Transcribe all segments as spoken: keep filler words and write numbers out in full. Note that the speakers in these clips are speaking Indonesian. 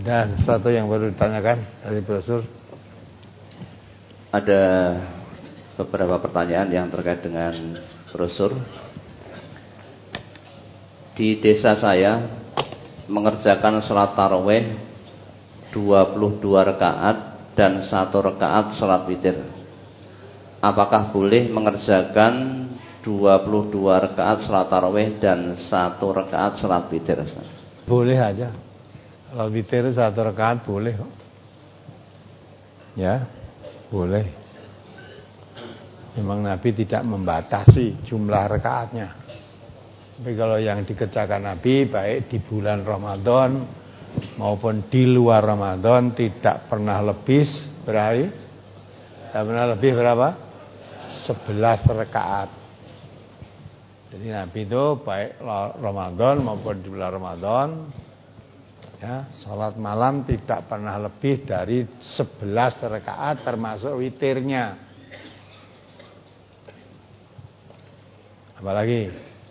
Ada sesuatu yang baru ditanyakan dari brosur? Ada beberapa pertanyaan yang terkait dengan brosur. Di desa saya mengerjakan sholat tarawih dua puluh dua rakaat dan satu rakaat sholat witir. Apakah boleh mengerjakan dua puluh dua rakaat sholat tarawih dan satu rakaat sholat witir? Boleh aja. Kalau witir satu rakaat boleh kok. Ya, boleh. Memang Nabi tidak membatasi jumlah rakaatnya. Tapi kalau yang dikerjakan Nabi baik di bulan Ramadan maupun di luar Ramadan tidak pernah lebih berapa? Tidak pernah lebih berapa? sebelas rakaat. Jadi Nabi itu baik Ramadan maupun di bulan Ramadan, ya, salat malam tidak pernah lebih dari sebelas rakaat termasuk witirnya. Apalagi?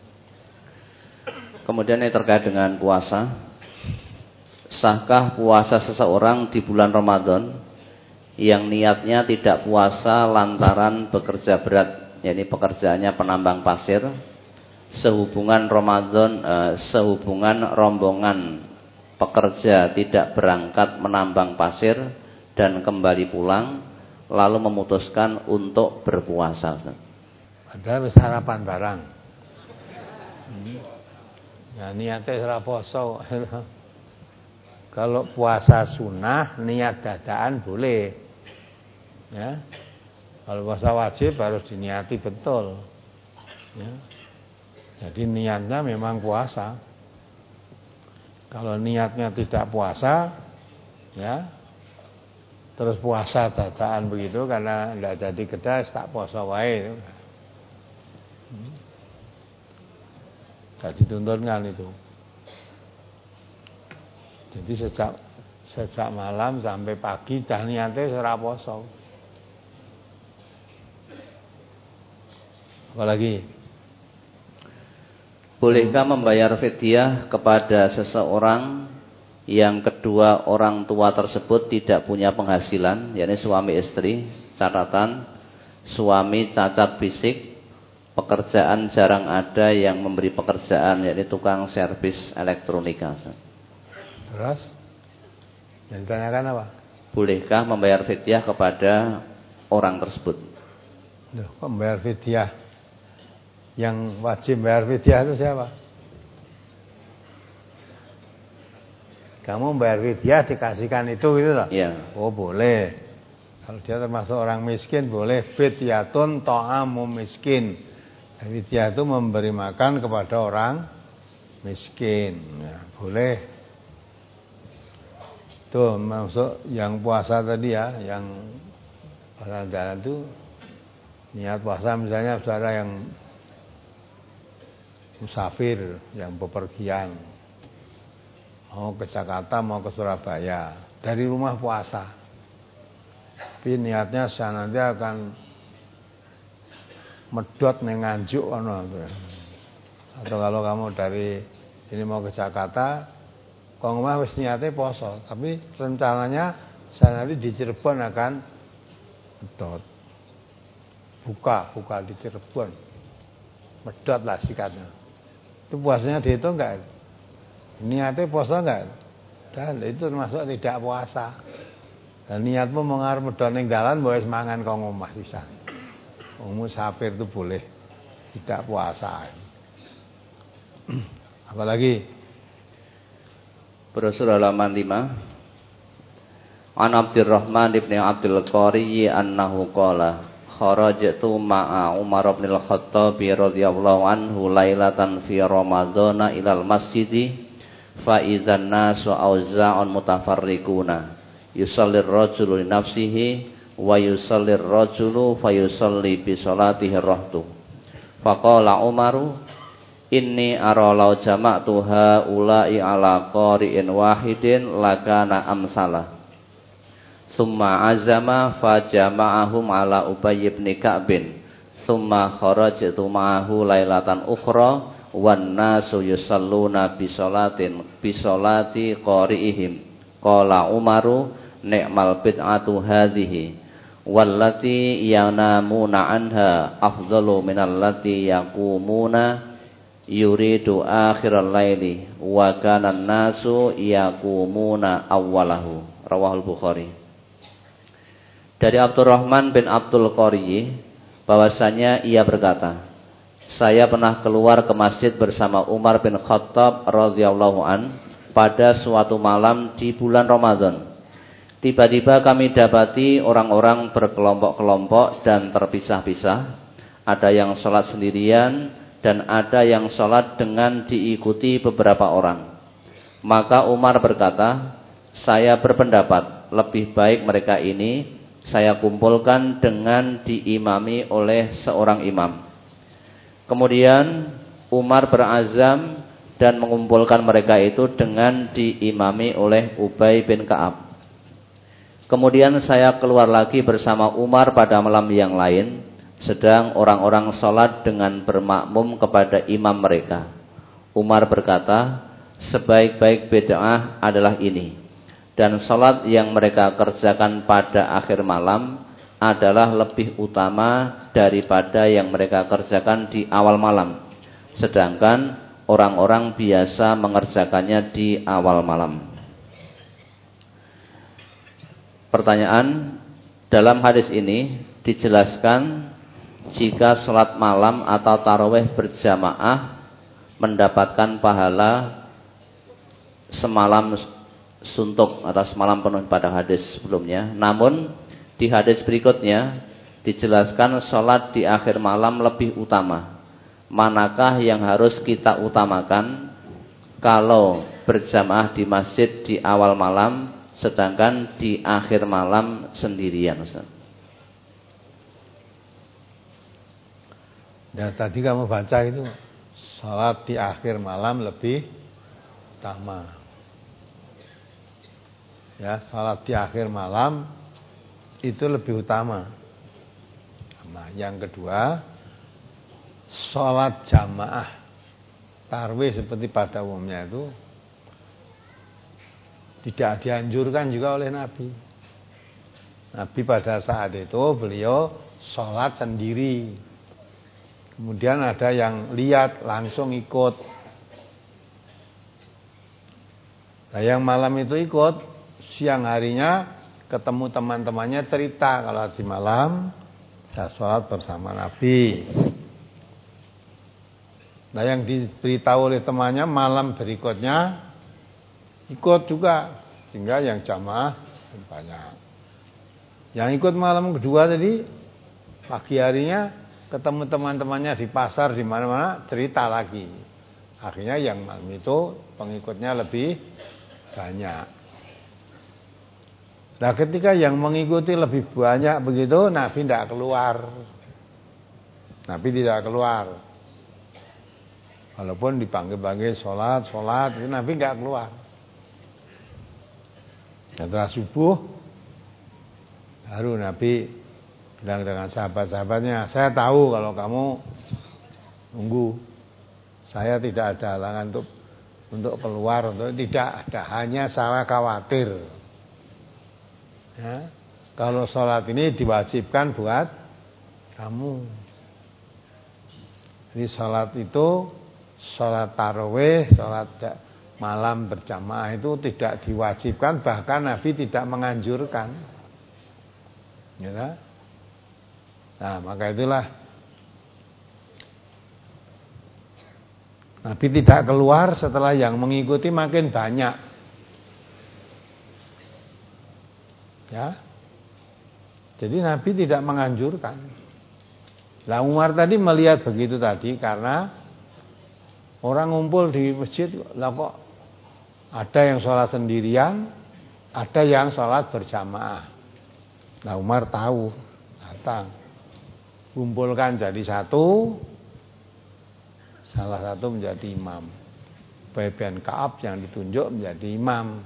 Kemudian yang terkait dengan puasa. Sahkah puasa seseorang di bulan Ramadan yang niatnya tidak puasa lantaran bekerja berat, yakni pekerjaannya penambang pasir, sehubungan Ramadan eh, sehubungan rombongan pekerja tidak berangkat menambang pasir dan kembali pulang, lalu memutuskan untuk berpuasa. Padahal sarapan barang. Hmm. Nah, niatnya ora poso. Kalau puasa sunnah niat dadaan boleh. Ya. Kalau puasa wajib harus diniati betul. Ya. Jadi niatnya memang puasa. Kalau niatnya tidak puasa, ya, terus puasa dadaan begitu karena tidak jadi kedas tak puasa wae. Hmm. Tak dituntunkan itu. Jadi sejak sejak malam sampai pagi dah niatnya ora poso. Apalagi? Bolehkah membayar fidyah kepada seseorang yang kedua orang tua tersebut tidak punya penghasilan, yakni suami istri? Catatan, suami cacat fisik, pekerjaan jarang ada yang memberi pekerjaan, yakni tukang servis elektronika. Terus? Yang ditanyakan apa? Bolehkah membayar fidyah kepada orang tersebut? Loh, kok membayar fidyah? Yang wajib bayar fidyah itu siapa? Kamu bayar fidyah dikasihkan itu gitu loh? Iya. Oh boleh. Kalau dia termasuk orang miskin boleh. Fidyatun ta'amu miskin. Fidyah itu memberi makan kepada orang miskin. Ya, boleh. Tuh masuk yang puasa tadi ya, yang puasa jalan itu niat puasa misalnya saudara yang musafir, yang bepergian, mau ke Jakarta, mau ke Surabaya, dari rumah puasa. Tapi niatnya saya nanti akan medot neng Nganjuk ono. Atau kalau kamu dari ini mau ke Jakarta, kalau ngomong wis niatnya poso, tapi rencananya saya nanti di Cirebon akan medot. Buka, buka di Cirebon. Medot lah sikatnya. Itu puasanya dihitung enggak? Niatnya poso enggak? Dan itu termasuk tidak puasa. Dan niatmu mengarep medot ning dalan mbok wis mangan kok ngomah sisan. Wong musafir itu boleh tidak puasa. Apalagi? Brosur halaman lima. An Abdurrahman ibn Abdul Qari annahu qala kharajtu ma'a Umar bin Al-Khattab radhiyallahu anhu lailatan fi Ramadhana ilal masjidi fa idzan nasu auza'un mutafarriquna yusallir rajulu li nafsihi wa yusallir rajulu fayusalli bi salatihi rahtu faqala Umaru inni ara law jama'tu haula'i ala qari'in wahidin lakana amsalah. Summa azama fa jama'ahum ala Ubay bin Ka'bin. Summa kharajtu ma'ahu lailatan ukhra wan nasu yusalluna bi salatin bi salati qari'ihim. Qala Umaru ni'mal bid'atu hadhihi wallati yanamuna anha afdalu minallati yaqumuna yuridu akhiral laili wa kana an-nasu yaqumuna awwalahu. Rawahul Bukhari. Dari Abdurrahman bin Abdul Qari bahwasanya ia berkata, saya pernah keluar ke masjid bersama Umar bin Khattab radhiyallahu an pada suatu malam di bulan Ramadan. Tiba-tiba kami dapati orang-orang berkelompok-kelompok dan terpisah-pisah. Ada yang sholat sendirian dan ada yang sholat dengan diikuti beberapa orang. Maka Umar berkata, saya berpendapat lebih baik mereka ini saya kumpulkan dengan diimami oleh seorang imam. Kemudian Umar berazam dan mengumpulkan mereka itu dengan diimami oleh Ubay bin Ka'ab. Kemudian saya keluar lagi bersama Umar pada malam yang lain, sedang orang-orang sholat dengan bermakmum kepada imam mereka. Umar berkata, sebaik-baik bid'ah adalah ini, dan sholat yang mereka kerjakan pada akhir malam adalah lebih utama daripada yang mereka kerjakan di awal malam, sedangkan orang-orang biasa mengerjakannya di awal malam. Pertanyaan, dalam hadis ini dijelaskan jika sholat malam atau tarawih berjamaah mendapatkan pahala semalam suntuk atau semalam penuh pada hadis sebelumnya. Namun di hadis berikutnya dijelaskan sholat di akhir malam lebih utama. Manakah yang harus kita utamakan kalau berjamaah di masjid di awal malam, sedangkan di akhir malam sendirian, Ustaz? Ya, tadi kamu baca itu sholat di akhir malam lebih utama. Ya, salat di akhir malam itu lebih utama. Nah, yang kedua, salat jamaah tarawih seperti pada umumnya itu tidak dianjurkan juga oleh Nabi. Nabi pada saat itu beliau salat sendiri. Kemudian ada yang lihat langsung ikut. Nah, yang malam itu ikut, siang harinya ketemu teman-temannya cerita kalau di malam saya sholat bersama Nabi. Nah, yang diberitahu oleh temannya malam berikutnya ikut juga, sehingga yang jamaah banyak. Yang ikut malam kedua tadi pagi harinya ketemu teman-temannya di pasar di mana-mana cerita lagi. Akhirnya yang malam itu pengikutnya lebih banyak. Nah, ketika yang mengikuti lebih banyak begitu, Nabi tidak keluar. Nabi tidak keluar. Walaupun dipanggil-panggil sholat, sholat, itu Nabi tidak keluar. Setelah subuh, baru Nabi bilang dengan sahabat-sahabatnya, saya tahu kalau kamu nunggu. Saya tidak ada halangan untuk untuk keluar, untuk tidak ada, hanya saya khawatir. Ya, kalau sholat ini diwajibkan buat kamu. Jadi sholat itu, sholat tarawih, sholat malam berjamaah itu tidak diwajibkan, bahkan Nabi tidak menganjurkan. Ya, nah, maka itulah Nabi tidak keluar setelah yang mengikuti makin banyak. Ya, jadi Nabi tidak menganjurkan. Lah Umar tadi melihat begitu tadi karena orang ngumpul di masjid, lah kok ada yang sholat sendirian, ada yang sholat berjamaah. Nah Umar tahu, datang, kumpulkan jadi satu, salah satu menjadi imam. Ubay bin Ka'ab yang ditunjuk menjadi imam.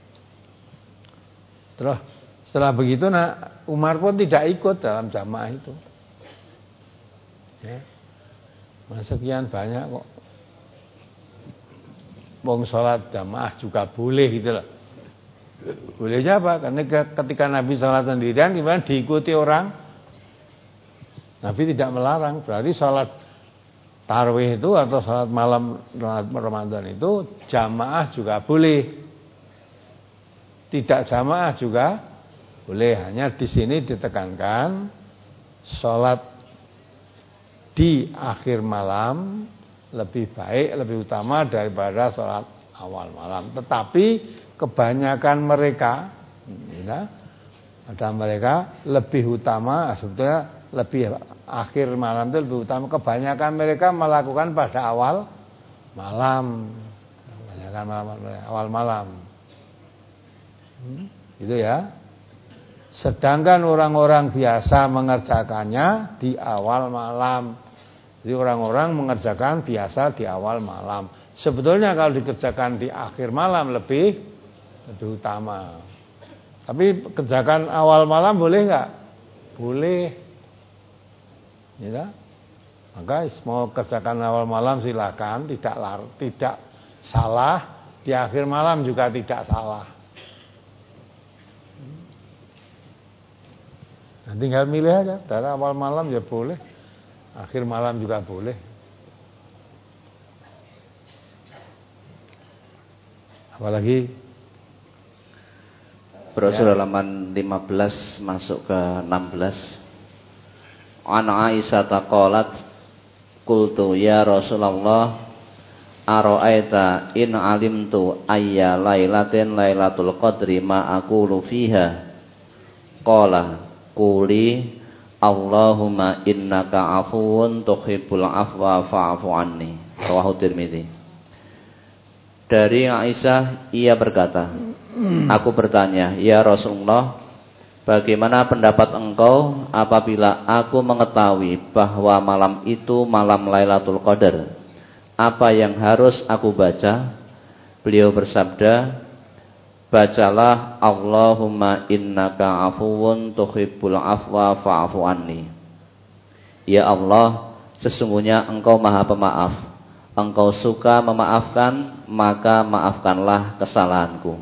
Terus setelah begitu, nah, Umar pun tidak ikut dalam jamaah itu. Ya, sekian banyak kok. Wong sholat jamaah juga boleh gitu loh. Bolehnya apa? Karena ketika Nabi sholat sendirian kemudian diikuti orang, Nabi tidak melarang. Berarti sholat tarawih itu atau sholat malam Ramadan itu jamaah juga boleh. Tidak jamaah juga boleh. Hanya di sini ditekankan sholat di akhir malam lebih baik, lebih utama daripada sholat awal malam. Tetapi kebanyakan mereka, ya, ada mereka lebih utama, sebetulnya lebih akhir malam itu lebih utama. Kebanyakan mereka melakukan pada awal malam, kebanyakan malam, awal malam, hmm, gitu ya. Sedangkan orang-orang biasa mengerjakannya di awal malam. Jadi orang-orang mengerjakan biasa di awal malam. Sebetulnya kalau dikerjakan di akhir malam lebih lebih utama. Tapi kerjakan awal malam boleh nggak? Boleh. Ya. Maka mau kerjakan awal malam silakan, tidak lar, tidak salah. Di akhir malam juga tidak salah. Nah, tinggal milih aja. Dari awal malam ya boleh. Akhir malam juga boleh. Apalagi Brosur ya. halaman lima belas masuk ke enam belas. An Aisyah taqalat qultu ya Rasulullah ara'aita in alimtu ayya lailatin lailatul qadri ma aqulu fiha. Qala quli Allahumma innaka afuwun tuhibbul afwa fa'fu anni. Rawahu Tirmidzi. Dari Aisyah ia berkata, aku bertanya, ya Rasulullah, bagaimana pendapat engkau apabila aku mengetahui bahwa malam itu malam Lailatul Qadar? Apa yang harus aku baca? Beliau bersabda, bacalah Allahumma innaka afuwun tuhibbul afwa fa'fu anni. Ya Allah, sesungguhnya engkau maha pemaaf, engkau suka memaafkan, maka maafkanlah kesalahanku.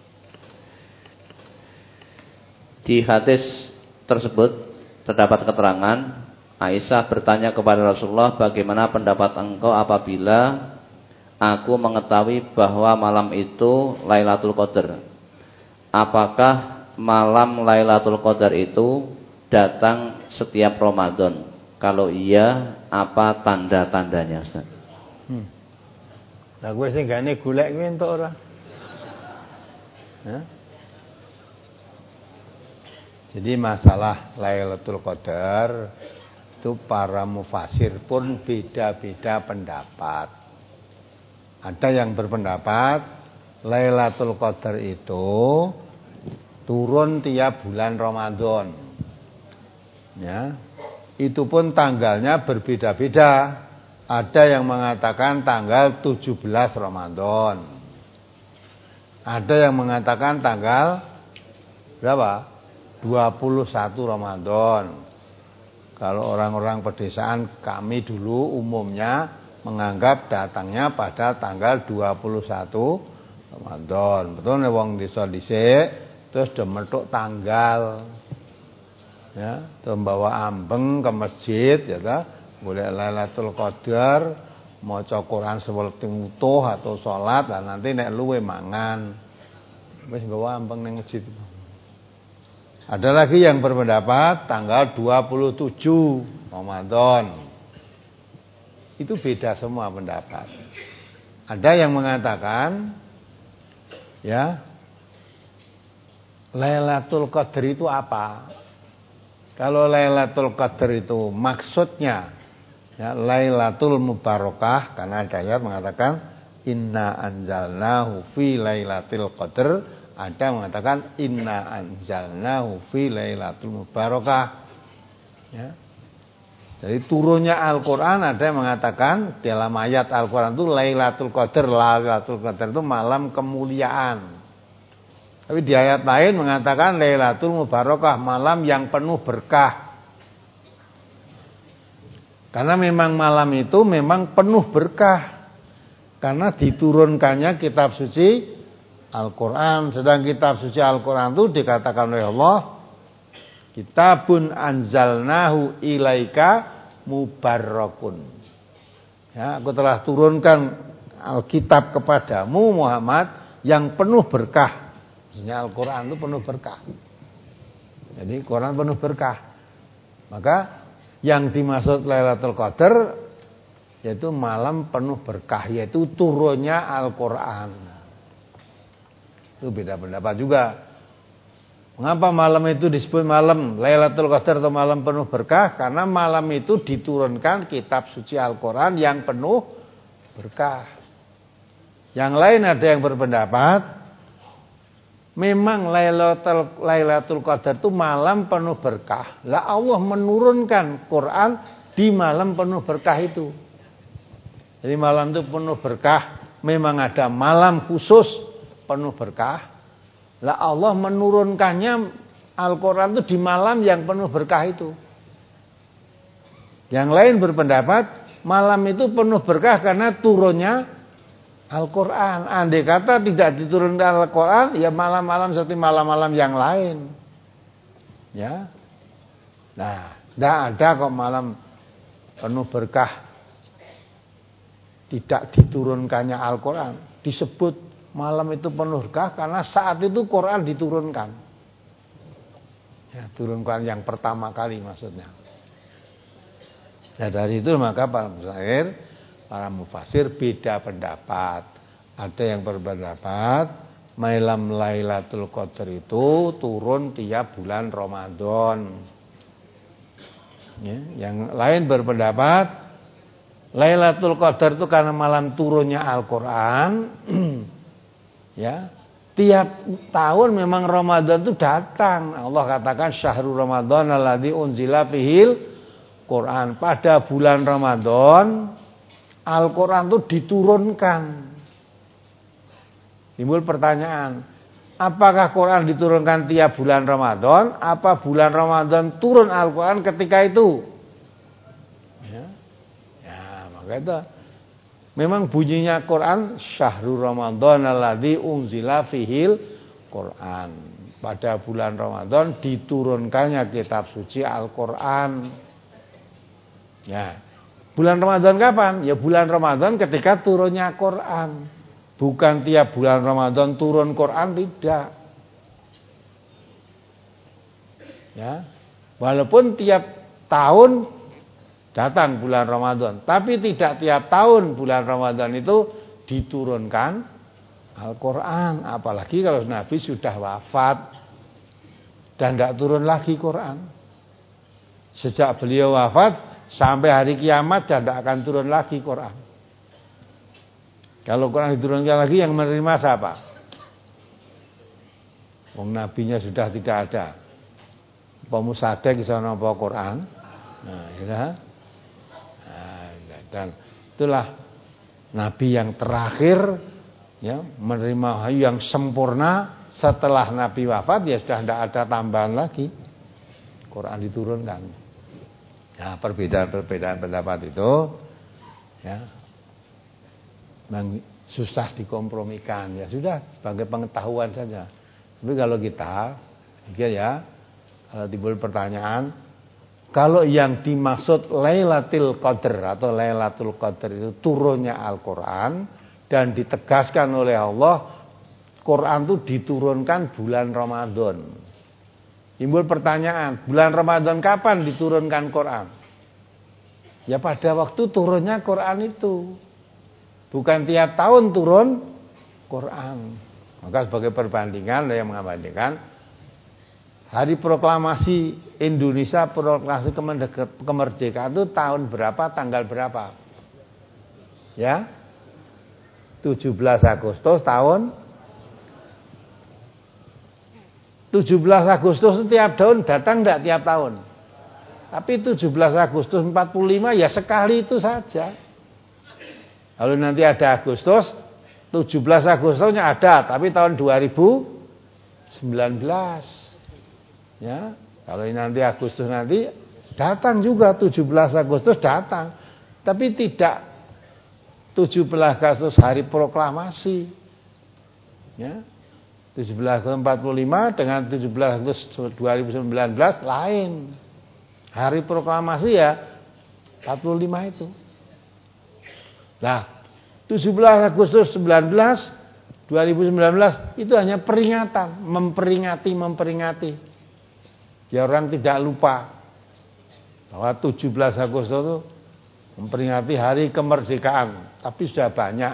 Di hadis tersebut terdapat keterangan Aisyah bertanya kepada Rasulullah, bagaimana pendapat engkau apabila aku mengetahui bahwa malam itu Lailatul Qadar? Apakah malam Lailatul Qadar itu datang setiap Ramadan? Kalau iya, apa tanda-tandanya, Ustaz? Hmm. Lah kowe sing gane golek kuwi entuk ora? Hah? Jadi masalah Lailatul Qadar itu para mufasir pun beda-beda pendapat. Ada yang berpendapat Lailatul Qadar itu turun tiap bulan Ramadan. Ya. Itu pun tanggalnya berbeda-beda. Ada yang mengatakan tanggal tujuh belas Ramadan. Ada yang mengatakan tanggal berapa? dua puluh satu Ramadan. Kalau orang-orang pedesaan kami dulu umumnya menganggap datangnya pada tanggal dua puluh satu Ramadan. Betul nek wong desa dhisik terus demethuk tanggal. Ya, terus bawa ambeng ke masjid ya ta, golek Lailatul Qadar, maca Quran sewektu utuh atau salat, lah nanti nek luwe mangan. Wis nggawa ambeng ning masjid. Ada lagi yang berpendapat tanggal dua puluh tujuh Ramadan. Itu beda semua pendapat. Ada yang mengatakan ya Lailatul Qadar itu apa? Kalau Lailatul Qadar itu maksudnya ya Lailatul Mubarakah, karena ada ayat mengatakan inna anzalnahu fi Lailatul Qadar. Ada yang mengatakan inna anzalnahu fi Lailatul Mubarakah. Ya. Jadi turunnya Al-Qur'an ada yang mengatakan dalam ayat Al-Qur'an itu Lailatul Qadar, Lailatul Qadar itu malam kemuliaan. Tapi di ayat lain mengatakan Lailatul Mubarakah, malam yang penuh berkah. Karena memang malam itu memang penuh berkah. Karena diturunkannya kitab suci Al-Quran. Sedang kitab suci Al-Quran itu dikatakan oleh Allah, kitabun anzalnahu ilaika mubarakun. Ya, aku telah turunkan Alkitab kepadamu Muhammad yang penuh berkah. Maksudnya Al-Quran itu penuh berkah. Jadi Quran penuh berkah. Maka yang dimaksud Lailatul Qadar yaitu malam penuh berkah, yaitu turunnya Al-Quran. Itu beda pendapat juga. Mengapa malam itu disebut malam Lailatul Qadar atau malam penuh berkah? Karena malam itu diturunkan kitab suci Al-Quran yang penuh berkah. Yang lain ada yang berpendapat memang Lailatul, Lailatul Qadar itu malam penuh berkah. Lah Allah menurunkan Quran di malam penuh berkah itu. Jadi malam itu penuh berkah. Memang ada malam khusus penuh berkah. Lah Allah menurunkannya Al-Quran itu di malam yang penuh berkah itu. Yang lain berpendapat malam itu penuh berkah karena turunnya Al-Quran. Andai kata tidak diturunkan Al-Quran, ya malam-malam seperti malam-malam yang lain. Ya, nah, tidak ada kok malam penuh berkah tidak diturunkannya Al-Quran. Disebut malam itu penuh berkah karena saat itu Quran diturunkan. Ya, turunkan yang pertama kali maksudnya. Nah dari itu maka para mufasir, para mufasir beda pendapat. Ada yang berpendapat malam Lailatul Qadar itu turun tiap bulan Ramadan. Ya, yang lain berpendapat Lailatul Qadar itu karena malam turunnya Al-Quran. Ya, tiap tahun memang Ramadan itu datang. Allah katakan syahrul Ramadan alladzi unzila fihil Quran. Pada bulan Ramadan Al-Quran itu diturunkan. Timbul pertanyaan, apakah Quran diturunkan tiap bulan Ramadan? Apa bulan Ramadan turun Al-Quran ketika itu? Ya, ya maka itu memang bunyinya Quran syahrul Ramadan alladzi unzila fihil Quran. Pada bulan Ramadan diturunkannya kitab suci Al-Quran. Ya. Bulan Ramadan kapan? Ya bulan Ramadan ketika turunnya Quran. Bukan tiap bulan Ramadan turun Quran, tidak. Ya. Walaupun tiap tahun datang bulan Ramadan, tapi tidak tiap tahun bulan Ramadan itu diturunkan Al-Quran. Apalagi kalau Nabi sudah wafat dan tidak turun lagi Quran. Sejak beliau wafat sampai hari kiamat dan tidak akan turun lagi Quran. Kalau Quran diturunkan lagi yang menerima siapa? Wong nabinya sudah tidak ada. Pemusadek bisa nampak Quran. Nah, ya. Dan itulah Nabi yang terakhir ya, menerima wahyu yang sempurna. Setelah Nabi wafat ya sudah tidak ada tambahan lagi, Quran diturunkan. Nah, perbedaan-perbedaan pendapat itu ya memang susah dikompromikan. Ya sudah sebagai pengetahuan saja. Tapi kalau kita ya kalau timbul pertanyaan, kalau yang dimaksud Lailatul Qadar atau Lailatul Qadar itu turunnya Al-Quran dan ditegaskan oleh Allah, Quran itu diturunkan bulan Ramadan. Timbul pertanyaan, bulan Ramadan kapan diturunkan Quran? Ya pada waktu turunnya Quran itu. Bukan tiap tahun turun Quran. Maka sebagai perbandingan yang membandingkan Hari Proklamasi Indonesia, Proklamasi Kemerdekaan itu tahun berapa, tanggal berapa? Ya, tujuh belas Agustus tahun tujuh belas Agustus itu tiap tahun datang enggak tiap tahun? Tapi tujuh belas Agustus empat puluh lima ya sekali itu saja. Lalu nanti ada Agustus, tujuh belas Agustusnya ada, tapi tahun dua ribu sembilan belas. Ya, kalau nanti Agustus nanti datang juga tujuh belas Agustus datang, tapi tidak tujuh belas Agustus hari proklamasi. Ya, tujuh belas Agustus empat puluh lima dengan tujuh belas Agustus dua ribu sembilan belas lain. Hari proklamasi ya empat puluh lima itu. Nah, tujuh belas Agustus dua ribu sembilan belas itu hanya peringatan, memperingati, memperingati. Ya orang tidak lupa bahwa tujuh belas Agustus itu memperingati hari kemerdekaan, tapi sudah banyak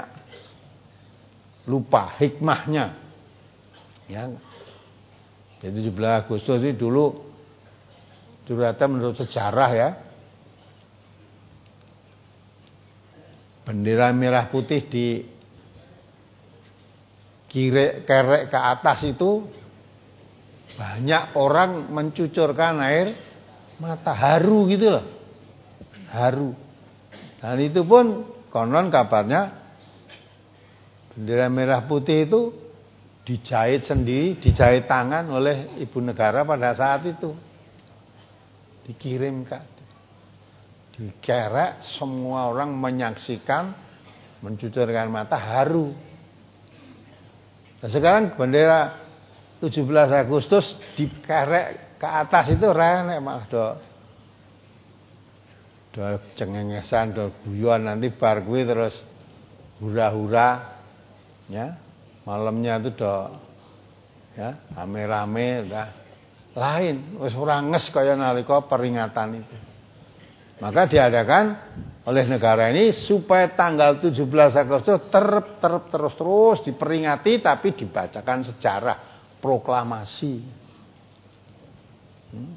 lupa hikmahnya. Ya. Jadi tujuh belas Agustus itu dulu ternyata menurut sejarah ya, bendera merah putih di kiri kerek ke atas itu banyak orang mencucurkan air mata, haru gitu loh, haru. Dan itu pun konon kabarnya bendera merah putih itu dijahit sendiri, dijahit tangan oleh ibu negara pada saat itu, dikirim ke dikerek, semua orang menyaksikan, mencucurkan mata, haru. Nah, sekarang bendera tujuh belas Agustus dikerek ke atas itu renek malah do do cengengesan, do guyon, nanti bar kuwi terus hura-hura ya. Malamnya itu do ya rame-rame udah lain, wis ora nges kaya nalika peringatan itu. Maka diadakan oleh negara ini supaya tanggal tujuh belas Agustus ter, ter, terus terus diperingati, tapi dibacakan sejarah, proklamasi. Hmm.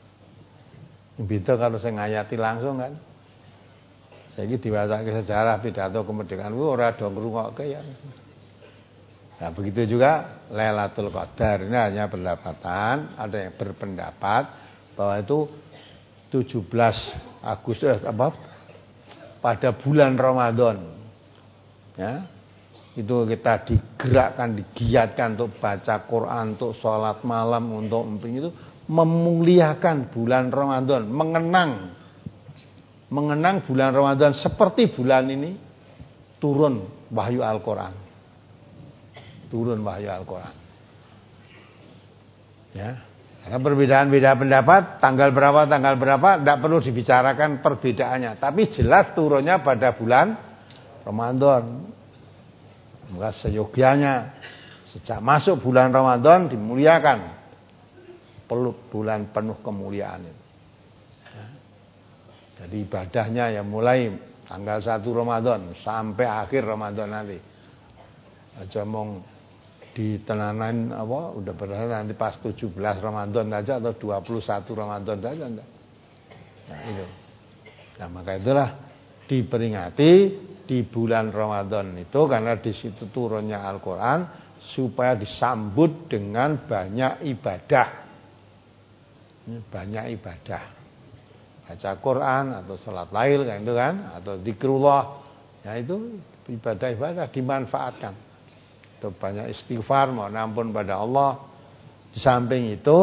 Beda kalau saya ngayati langsung kan. Saiki diwacake sejarah pidato kemerdekaan kuwi ora do ngrungokke ya. Nah, begitu juga Lailatul Qadar. Ini hanya pendapatan, ada yang berpendapat bahwa itu tujuh belas Agustus apa pada bulan Ramadan. Ya. Itu kita digerakkan, digiatkan untuk baca Quran, untuk sholat malam, untuk itu memuliakan bulan Ramadan, mengenang mengenang bulan Ramadan seperti bulan ini turun wahyu Al-Qur'an. Turun wahyu Al-Qur'an. Ya. Karena perbedaan beda pendapat, tanggal berapa, tanggal berapa, tidak perlu dibicarakan perbedaannya. Tapi jelas turunnya pada bulan Ramadan. Maka seyogianya, sejak masuk bulan Ramadan dimuliakan. Perlu bulan penuh kemuliaan itu. Ya. Jadi ibadahnya ya mulai tanggal satu Ramadan sampai akhir Ramadan nanti. Aja mong ditenanan apa udah berarti nanti pas tujuh belas Ramadan aja atau dua puluh satu Ramadan saja enggak. Nah, itu. Nah, maka itulah diperingati di bulan Ramadan itu karena di situ turunnya Al-Qur'an supaya disambut dengan banyak ibadah. Banyak ibadah. Baca Quran atau salat lail kan itu kan atau zikrullah. Ya itu ibadah-ibadah dimanfaatkan. Itu banyak istighfar, mohon ampun pada Allah. Di samping itu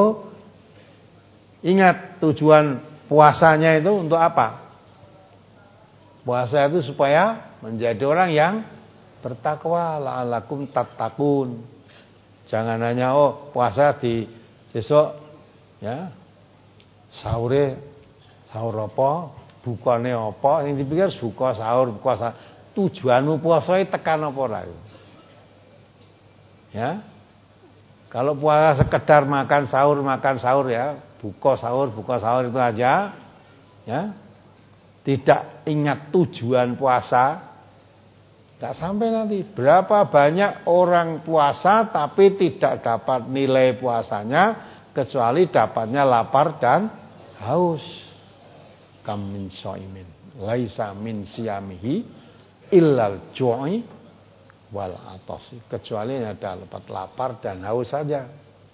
ingat tujuan puasanya itu untuk apa? Puasa itu supaya menjadi orang yang bertakwa, la'alakum tattaqun. Jangan hanya oh puasa di besok ya. Sahure sahur apa, bukane apa, sing dipikir buka sahur, buka sahur. Tujuanmu puasa tekan apa ora? Ya. Kalau puasa sekedar makan sahur, makan sahur ya, buka sahur, buka sahur itu aja. Ya. Tidak ingat tujuan puasa, tak sampai nanti. Berapa banyak orang puasa tapi tidak dapat nilai puasanya kecuali dapatnya lapar dan haus. Kam min shaimin laisa min siyamihi illal ju'i wal atas, kecuali ada dapat lapar dan haus saja.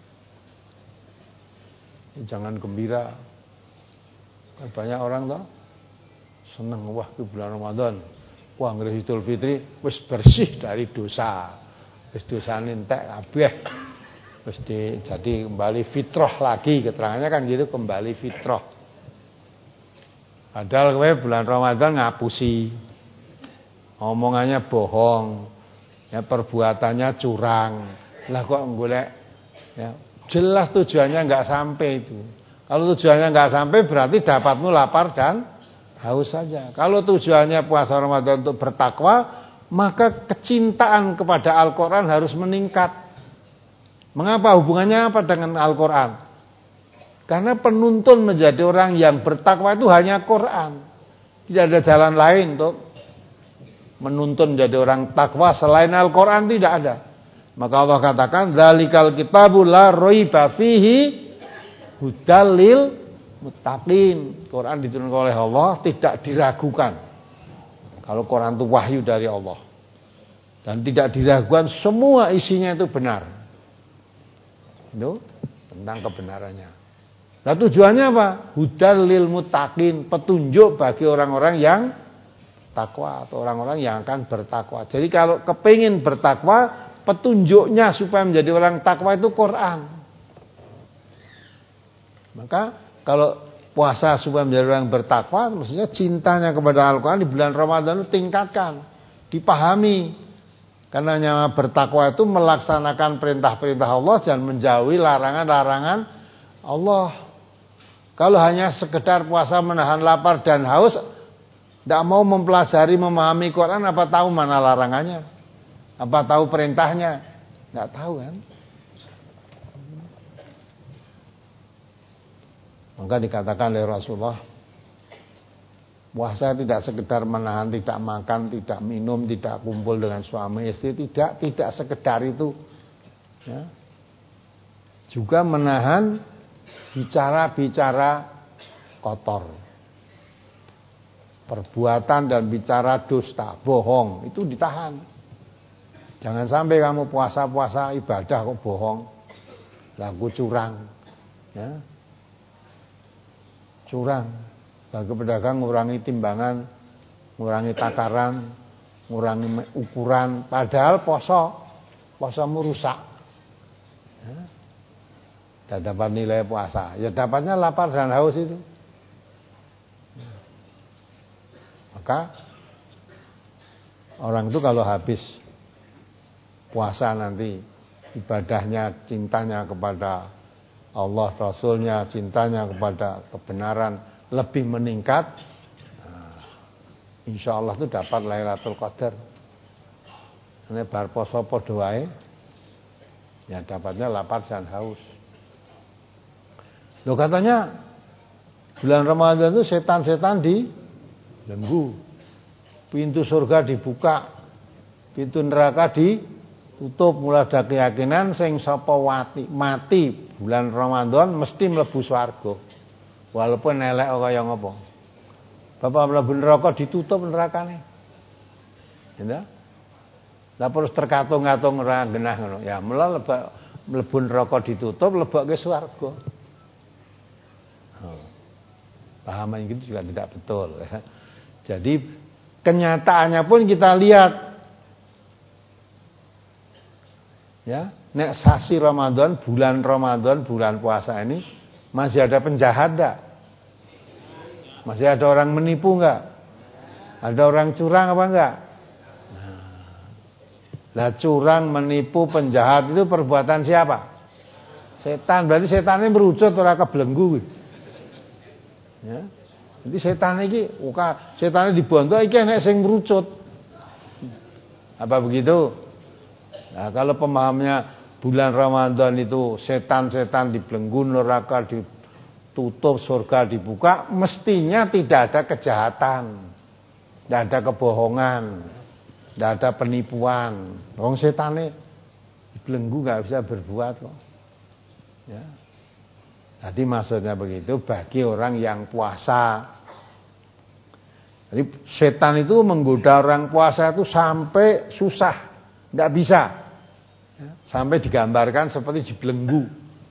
Jangan gembira. Banyak orang toh seneng wah ke bulan Ramadan. Wah ngres Idul Fitri wis bersih dari dosa. Wis dosane entek kabeh. Wis jadi kembali fitrah lagi, keterangannya kan gitu, kembali fitrah. Padahal kowe bulan Ramadan ngapusi. Omongannya bohong. Ya perbuatannya curang, Lah kok golek ya, jelas tujuannya enggak sampai itu. Kalau tujuannya enggak sampai berarti dapatmu lapar dan haus saja. Kalau tujuannya puasa Ramadan untuk bertakwa, maka kecintaan kepada Al-Qur'an harus meningkat. Mengapa? Hubungannya apa dengan Al-Qur'an? Karena penuntun menjadi orang yang bertakwa itu hanya Quran. Tidak ada jalan lain untuk menuntun menjadi orang takwa selain Al-Quran, tidak ada. Maka Allah katakan, "Dzalikal kitabul la raiba fihi hudal lil muttaqin." Quran diturunkan oleh Allah, tidak diragukan. Kalau Quran itu wahyu dari Allah. Dan tidak diragukan, semua isinya itu benar. Itu tentang kebenarannya. Nah tujuannya apa? Hudal lil muttaqin, petunjuk bagi orang-orang yang takwa atau orang-orang yang akan bertakwa. Jadi kalau kepingin bertakwa, petunjuknya supaya menjadi orang takwa itu Quran. Maka kalau puasa supaya menjadi orang bertakwa, maksudnya cintanya kepada Al-Quran di bulan Ramadan itu tingkatkan, dipahami. Karena yang bertakwa itu melaksanakan perintah-perintah Allah dan menjauhi larangan-larangan Allah. Kalau hanya sekedar puasa menahan lapar dan haus, tidak mau mempelajari, memahami Quran, apa tahu mana larangannya? Apa tahu perintahnya? Tidak tahu kan? Maka dikatakan oleh Rasulullah, puasa tidak sekedar menahan, tidak makan, tidak minum, tidak kumpul dengan suami istri, tidak, tidak sekedar itu. Ya. Juga menahan bicara-bicara kotor, perbuatan dan bicara dusta, bohong, itu ditahan. Jangan sampai kamu puasa-puasa ibadah kok bohong, laku curang, ya. Curang, bagi pedagang ngurangi timbangan, ngurangi takaran, ngurangi ukuran, padahal poso, posomu rusak. Ya. Tidak dapat nilai puasa, ya dapatnya lapar dan haus itu. Maka orang itu kalau habis puasa nanti ibadahnya, cintanya kepada Allah, Rasulnya, cintanya kepada kebenaran lebih meningkat, nah, insya Allah itu dapat Lailatul Qadar. Ini bar poso podo wae, ya dapatnya lapar dan haus. Loh katanya bulan Ramadan itu setan-setan dibelenggu, pintu surga dibuka, pintu neraka ditutup. Mulai ada keyakinan sing sapa wati mati bulan Ramadan mesti mlebu swarga. Walaupun elek kaya ngopo. Bapak mlebu neraka ditutup nerakane. Ya. Lah terus terkatung-katung ora genah ngono. Ya mula mlebu neraka ditutup, lebokke swarga. Pahaman gitu juga tidak betul. Jadi kenyataannya pun kita lihat, ya, nek sasi Ramadan, bulan Ramadan, bulan puasa ini masih ada penjahat enggak? Masih ada orang menipu enggak? Ada orang curang apa enggak? Nah, lah curang, menipu, penjahat itu perbuatan siapa? Setan. Berarti setannya merucut ora kebelenggu. Ya. Jadi setan iki, uka setannya dibantu iki enek sing merucut. Apa begitu? Nah, kalau pemahamnya bulan Ramadan itu setan-setan dibelenggu, neraka ditutup, surga dibuka, mestinya tidak ada kejahatan, tidak ada kebohongan, tidak ada penipuan. Wong setane dibelenggu nggak bisa berbuat kok. Ya. Jadi maksudnya begitu bagi orang yang puasa. Jadi setan itu menggoda orang puasa itu sampai susah, tidak bisa, ya, sampai digambarkan seperti dibelenggu,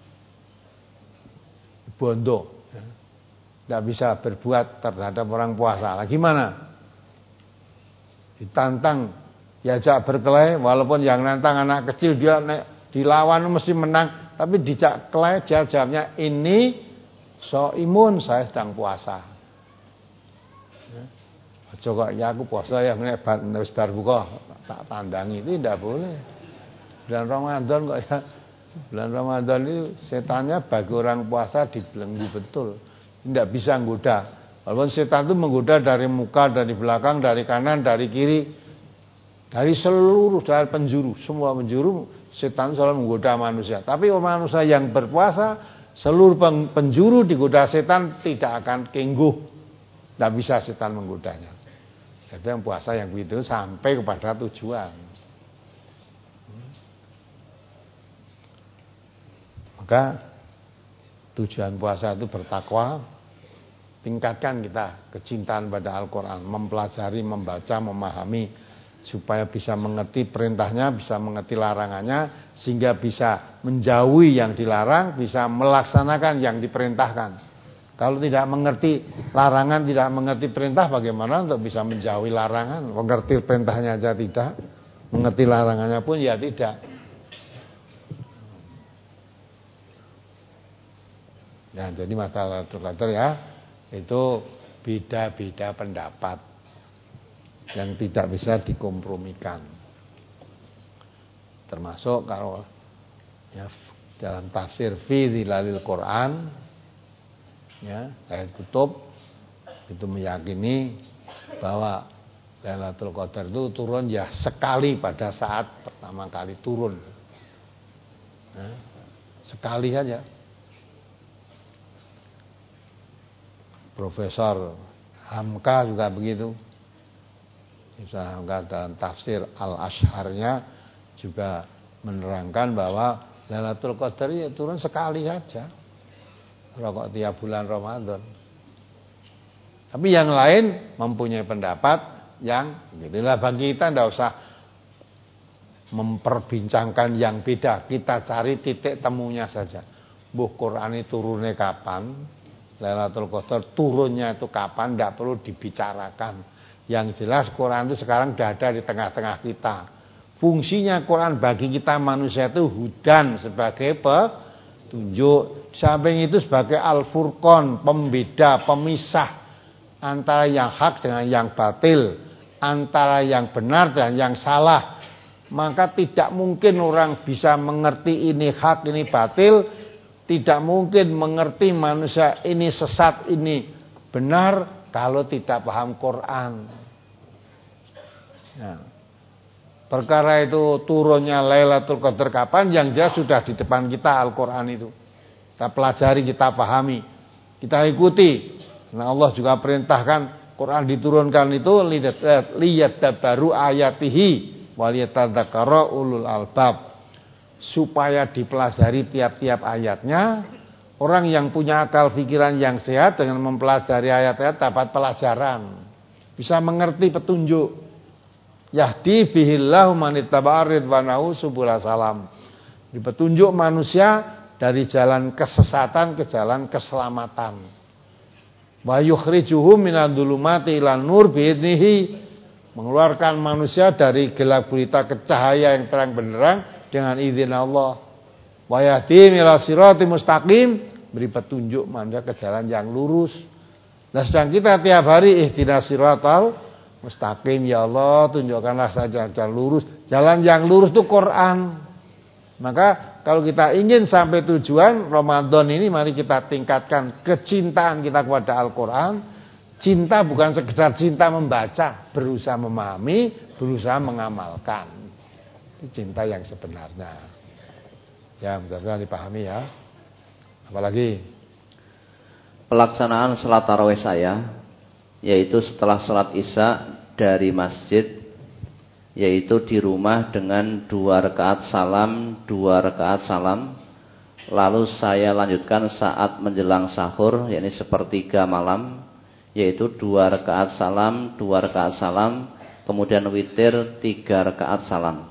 bondo, ya, tidak bisa berbuat terhadap orang puasa. Lah gimana? Ditantang, diajak berkelahi, walaupun yang nantang anak kecil dia dilawan mesti menang. Tapi dijak kelai dia jawabnya, ini so imun, saya sedang puasa. Ya. Coba ya aku puasa ya, wis bar buka tak tandangi, itu tidak boleh. bulan Ramadan kok ya. Bulan Ramadan itu setannya bagi orang puasa dibelenggu betul. Tidak bisa menggoda. Walaupun setan itu menggoda dari muka, dari belakang, dari kanan, dari kiri, dari seluruh dari penjuru, semua penjuru setan selalu menggoda manusia. Tapi manusia yang berpuasa, seluruh penjuru digoda setan tidak akan kengguh. Tidak bisa setan menggodanya. Jadi yang puasa yang begitu sampai kepada tujuan. Maka tujuan puasa itu bertakwa, tingkatkan kita kecintaan pada Al-Quran, mempelajari, membaca, memahami, supaya bisa mengerti perintahnya, bisa mengerti larangannya, sehingga bisa menjauhi yang dilarang, bisa melaksanakan yang diperintahkan. Kalau tidak mengerti larangan, tidak mengerti perintah, bagaimana untuk bisa menjauhi larangan? Mengerti perintahnya aja tidak, mengerti larangannya pun ya tidak. Ya, jadi masalah Lailatul ya, itu beda-beda pendapat yang tidak bisa dikompromikan. Termasuk kalau ya, dalam tafsir fi Zilalil Quran, ya, saya tutup itu meyakini bahwa Lailatul Qadar itu turun ya sekali pada saat pertama kali turun, ya, sekali saja. Profesor Hamka juga begitu. Profesor Hamka dalam tafsir Al-Ashharnya juga menerangkan bahwa Lailatul Qadar ya turun sekali saja. Rokok tiap bulan Ramadan. Tapi yang lain mempunyai pendapat yang begitulah. Bagi kita tidak usah memperbincangkan yang beda. Kita cari titik temunya saja. Buh Quran itu turunnya kapan? Lailatul Qadar turunnya itu kapan? Tidak perlu dibicarakan. Yang jelas Quran itu sekarang sudah ada di tengah-tengah kita. Fungsinya Quran bagi kita manusia itu hudan sebagai petunjuk. Samping itu sebagai al-furqan, pembeda, pemisah antara yang hak dengan yang batil, antara yang benar dan yang salah. Maka tidak mungkin orang bisa mengerti ini hak, ini batil. Tidak mungkin mengerti manusia ini sesat, ini benar kalau tidak paham Quran. Ya. Perkara itu turunnya Lailatul Qadar kapan? Yang jelas sudah di depan kita Al-Quran itu. Kita pelajari, kita pahami, kita ikuti. Nah, Allah juga perintahkan Quran diturunkan itu liyadabbaru ayatihi waliyatadzakara ulul albab, supaya dipelajari tiap-tiap ayatnya. Orang yang punya akal pikiran yang sehat dengan mempelajari ayat-ayat dapat pelajaran, bisa mengerti petunjuk. Yahdi bihillahu manittaba'a ridwanahu subula salam. Di petunjuk manusia dari jalan kesesatan ke jalan keselamatan. Wa yukhrijuhum minadh-dhulumati ilan nur biidnihi, mengeluarkan manusia dari gelap gulita ke cahaya yang terang benderang dengan izin Allah. Wa yahdihim ila siratim mustaqim, beri petunjuk manusia ke jalan yang lurus. Nah, sedang kita tiap hari ihdinas siratal mustaqim, ya Allah tunjukkanlah saja jalan lurus. Jalan yang lurus itu Quran. Maka kalau kita ingin sampai tujuan Ramadan ini, mari kita tingkatkan kecintaan kita kepada Al-Quran. Cinta bukan sekedar cinta membaca, berusaha memahami, berusaha mengamalkan. Itu cinta yang sebenarnya. Ya, mudah-mudahan dipahami ya. Apalagi pelaksanaan salat tarawih saya, yaitu setelah salat Isya dari masjid, yaitu di rumah dengan dua rakaat salam, dua rakaat salam. Lalu saya lanjutkan saat menjelang sahur, yakni sepertiga malam, yaitu dua rakaat salam, dua rakaat salam, kemudian witir tiga rakaat salam.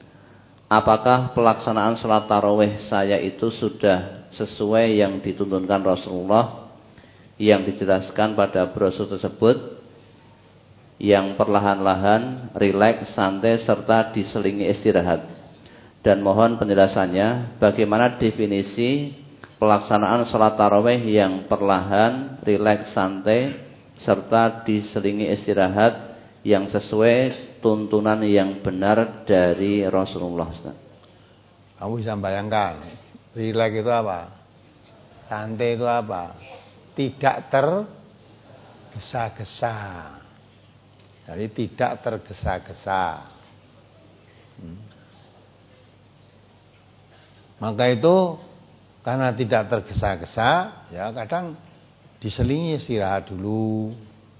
Apakah pelaksanaan salat tarawih saya itu sudah sesuai yang dituntunkan Rasulullah yang dijelaskan pada brosur tersebut, yang perlahan-lahan, rileks, santai, serta diselingi istirahat? Dan mohon penjelasannya, bagaimana definisi pelaksanaan sholat tarawih yang perlahan, rileks, santai, serta diselingi istirahat yang sesuai tuntunan yang benar dari Rasulullah. Kamu bisa bayangkan, rileks itu apa? Santai itu apa? Tidak tergesa-gesa. Jadi tidak tergesa-gesa. Hmm. Maka itu karena tidak tergesa-gesa, ya kadang diselingi istirahat dulu.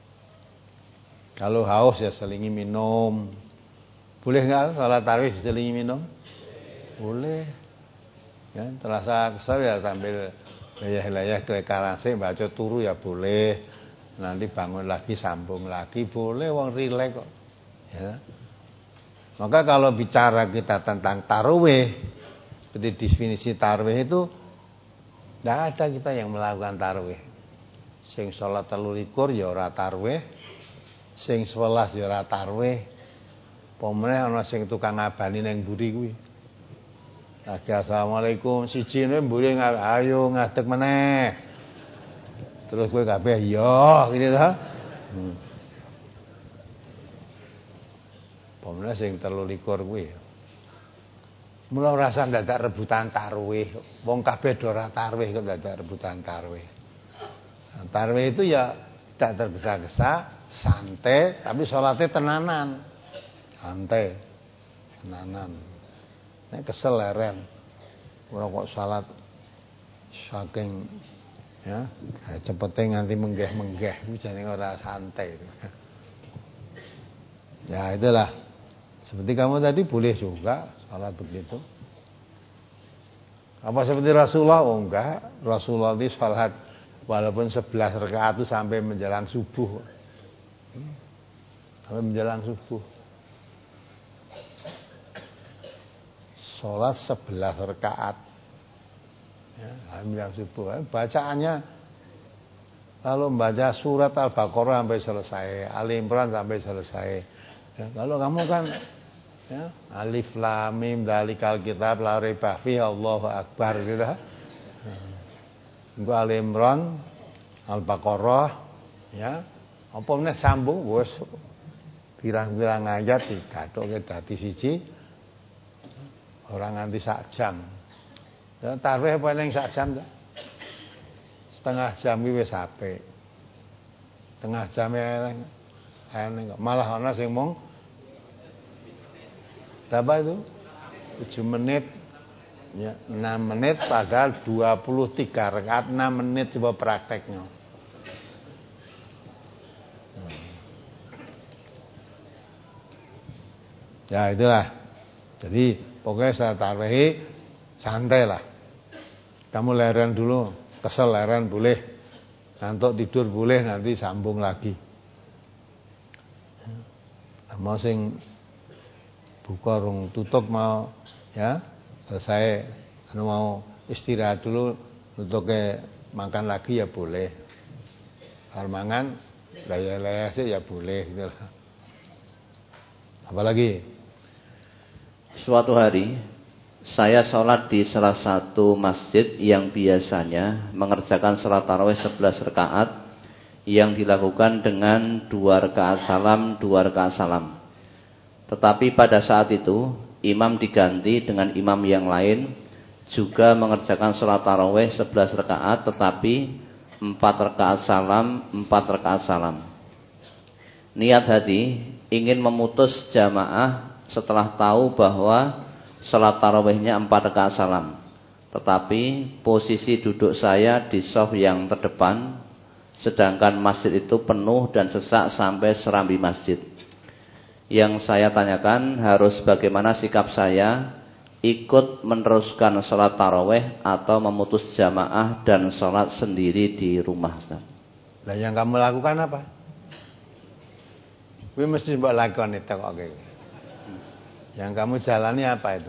Kalau haus ya selingi minum. Boleh nggak salat tarawih diselingi minum? Boleh. Ya, terasa kesal ya sambil layah-layah deklarasi baca turu ya boleh. Nanti bangun lagi sambung lagi boleh, wong rileks kok. Ya. Maka kalau bicara kita tentang tarawih, seperti definisi tarawih itu tidak ada kita yang melakukan tarawih. Sing sholat telu likur ya ora tarawih, sing sewelas ya ora tarawih. Pomene ana sing tukang ngabani ning mburi kuwi. Lagi assalamualaikum siji ne mburi ayo ngadeg meneh. Terus kowe kabeh iya gitu ta. Hmm. Pomene sing telu likur kuwi. Mula rasa dadak rebutan tarawih. Wong kabeh do ora tarawih kok dadak rebutan tarawih. Nah, tarawih itu ya tidak tergesa-gesa, santai, tapi sholatnya tenanan. Santai, tenanan. Nek kesel leren. Ora kok salat saking ya, cepete nganti menggeh-menggeh kuwi jenenge ora santai. Ya itulah. Seperti kamu tadi boleh juga salat begitu. Apa seperti Rasulullah? Oh enggak. Rasulullah itu salat walaupun sebelas rakaat itu sampai menjelang subuh. Sampai menjelang subuh. Salat sebelas rakaat. Ya, sampai menjelang subuh. Bacaannya kalau membaca surat Al-Baqarah sampai selesai, Ali Imran sampai selesai. Ya, kalau kamu kan ya, Alif Lam Mim Dzalikal Kitab La Raiba Fihi Allahu Akbar gitu. Engko Ali Imran, Al-Baqarah ya. Apa meneh sambung wis pirang-pirang ayat digathuke dadi siji. Ora nganti sak jam. Ya tarawih paling sak jam ta. Setengah jam iki wis apik. Setengah jam ya eneng malah ana sing mung berapa itu? tujuh menit ya, enam menit padahal dua puluh tiga rakaat enam menit coba prakteknya. Ya itulah. Jadi pokoknya saya tarawih santai lah. Kamu leren dulu, kesel leren boleh. Ngantuk tidur boleh, nanti sambung lagi. Mau sing buka rung tutup mau ya selesai anu mau istirahat dulu nutuke makan lagi ya boleh. Kalau mangan laya-laya sih ya boleh gitu lah. Apalagi suatu hari saya sholat di salah satu masjid yang biasanya mengerjakan sholat tarawih sebelas rakaat yang dilakukan dengan dua rakaat salam, dua rakaat salam. Tetapi pada saat itu imam diganti dengan imam yang lain juga mengerjakan sholat tarawih sebelas rakaat tetapi empat rakaat salam, empat rakaat salam. Niat hati ingin memutus jamaah setelah tahu bahwa sholat tarawihnya empat rakaat salam. Tetapi posisi duduk saya di shaf yang terdepan, sedangkan masjid itu penuh dan sesak sampai serambi masjid. Yang saya tanyakan harus bagaimana sikap saya, ikut meneruskan sholat tarawih atau memutus jamaah dan sholat sendiri di rumah. Nah yang kamu lakukan apa? Kuwi mesti mbok lakoni tekoke. Yang kamu jalani apa itu?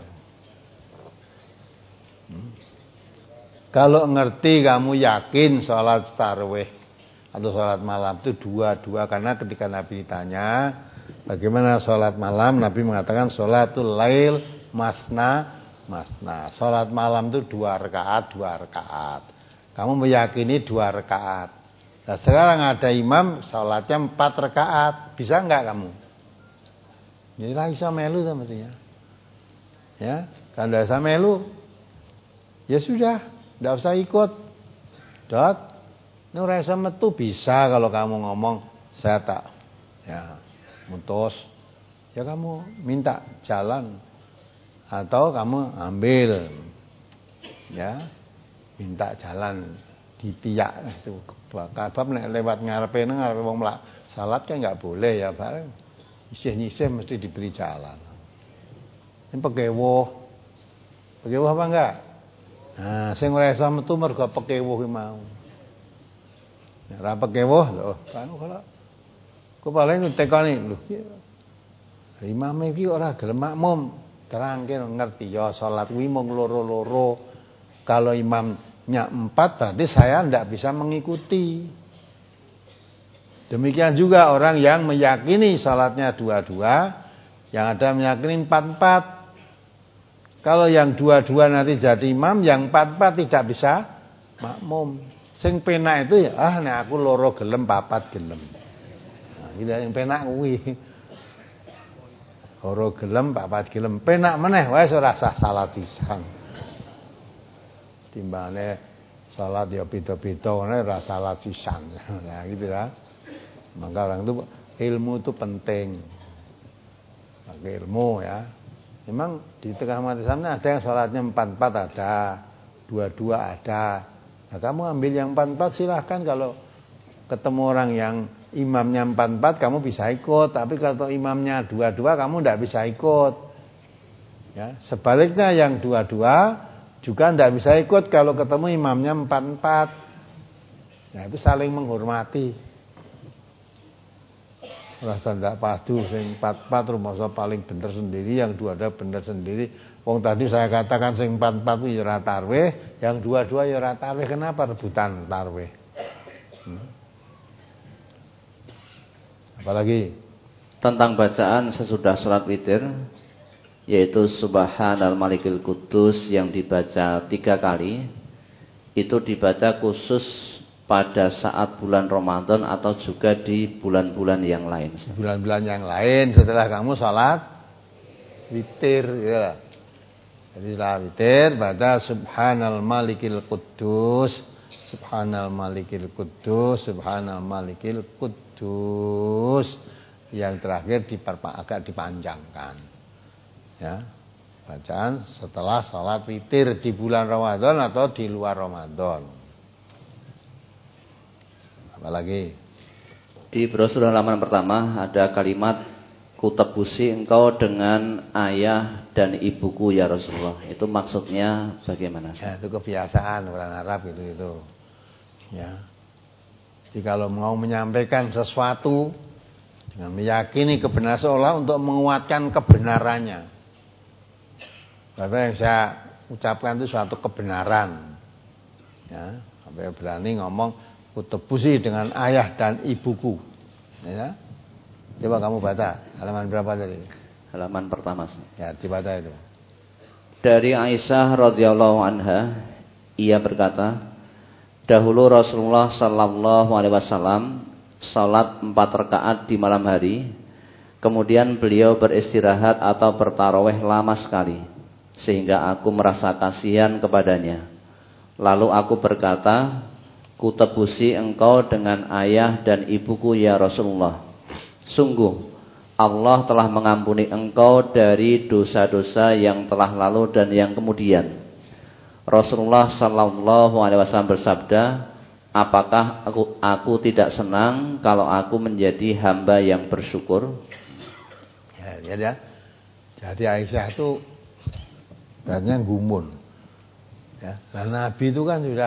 Hmm? Kalau ngerti kamu yakin sholat tarawih atau sholat malam itu dua-dua, karena ketika Nabi ditanya bagaimana sholat malam, Nabi mengatakan sholatul lail masna masna. Sholat malam itu dua rakaat, dua rakaat. Kamu meyakini dua rakaat. Nah sekarang ada imam sholatnya empat rakaat, bisa enggak kamu? Jadi lah bisa melu sama dia. Ya, Kalau tidak usah melu, ya sudah, tidak usah ikut. Dot, ini ora iso metu bisa kalau kamu ngomong saya tak, ya mutus, ya kamu minta jalan atau kamu ambil, ya minta jalan ditiak itu. Kabab nek lewat ngarepe nang ngarepe wong salat kan nggak boleh ya, bareng nyisih-nyisih mesti diberi jalan. Ini pekewuh. Pekewuh apa enggak? Nah, sing ora iso metu mergo pekewuh ki mau. Nek ora pekewuh lho, kan kalau ku paling tekoni lho. Imam iki ora gelem makmum, terangke ngerti ya salat kuwi mung loro-loro. Kalau imamnya empat berarti saya ndak bisa mengikuti. Demikian juga orang yang meyakini salatnya dua-dua, yang ada meyakini empat-empat. Kalau yang dua-dua nanti jadi imam, yang empat-empat tidak bisa makmum. Sing penak itu ya, ah nek aku loro gelem papat gelem. Nah, gitu yang penak kuwi. Loro gelem papat gelem, penak meneh wis ora sah salat sisan. Timbangane salat ya beda-beda ngene ora salat sisan. Nah gitu ya. Maka orang itu ilmu itu penting. Pakai ilmu ya. Memang di tengah umat Islam ada yang salatnya empat-empat ada, dua-dua ada. Nah, kamu ambil yang empat-empat silahkan. Kalau ketemu orang yang imamnya empat-empat kamu bisa ikut. Tapi kalau imamnya dua-dua kamu tidak bisa ikut. Ya, sebaliknya yang dua-dua juga tidak bisa ikut kalau ketemu imamnya empat-empat. Nah, itu saling menghormati. Rasa tidak padu, sing empat-empat rumasa paling bener sendiri, yang dua-dua bener sendiri. Wong tadi saya katakan sing empat-empat itu ya ora tarwih, yang dua-dua ya ora tarwih. Kenapa rebutan tarwih? Hmm. Apalagi tentang bacaan sesudah sholat witir, yaitu Subhanal Malikil Quddus yang dibaca tiga kali, itu dibaca khusus pada saat bulan Ramadan atau juga di bulan-bulan yang lain? Bulan-bulan yang lain setelah kamu sholat witir ya. Jadi setelah witir baca Subhanal Malikil Quddus, Subhanal Malikil Quddus, Subhanal Malikil Quddus. Yang terakhir diperpa, agak dipanjangkan. Ya. Bacaan setelah sholat witir di bulan Ramadan atau di luar Ramadan. Apalagi di brosur halaman pertama ada kalimat kutebusi engkau dengan ayah dan ibuku ya Rasulullah. Itu maksudnya bagaimana? Ya, itu kebiasaan orang Arab itu itu. Ya. Jadi kalau mau menyampaikan sesuatu dengan meyakini kebenaran seolah untuk menguatkan kebenarannya. Bapak yang saya ucapkan itu suatu kebenaran. Ya, sampai berani ngomong kutebusi dengan ayah dan ibuku. Ya. Coba kamu baca halaman berapa tadi? Halaman pertama. Ya, dibaca itu. Dari Aisyah radhiyallahu anha, ia berkata, dahulu Rasulullah sallallahu alaihi wasallam salat empat rakaat di malam hari, kemudian beliau beristirahat atau bertarawih lama sekali, sehingga aku merasa kasihan kepadanya. Lalu aku berkata, kutebusi engkau dengan ayah dan ibuku ya Rasulullah. Sungguh Allah telah mengampuni engkau dari dosa-dosa yang telah lalu dan yang kemudian. Rasulullah sallallahu alaihi wasallam bersabda, apakah aku, aku tidak senang kalau aku menjadi hamba yang bersyukur? Ya, ya, ya. Jadi Aisyah itu katanya gumun. Ya, karena Nabi itu kan sudah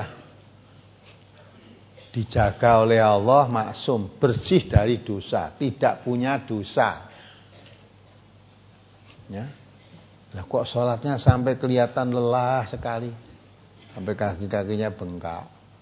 dijaga oleh Allah, maksum, bersih dari dosa, tidak punya dosa. Ya. Nah, kok sholatnya sampai kelihatan lelah sekali, sampai kaki-kakinya bengkak.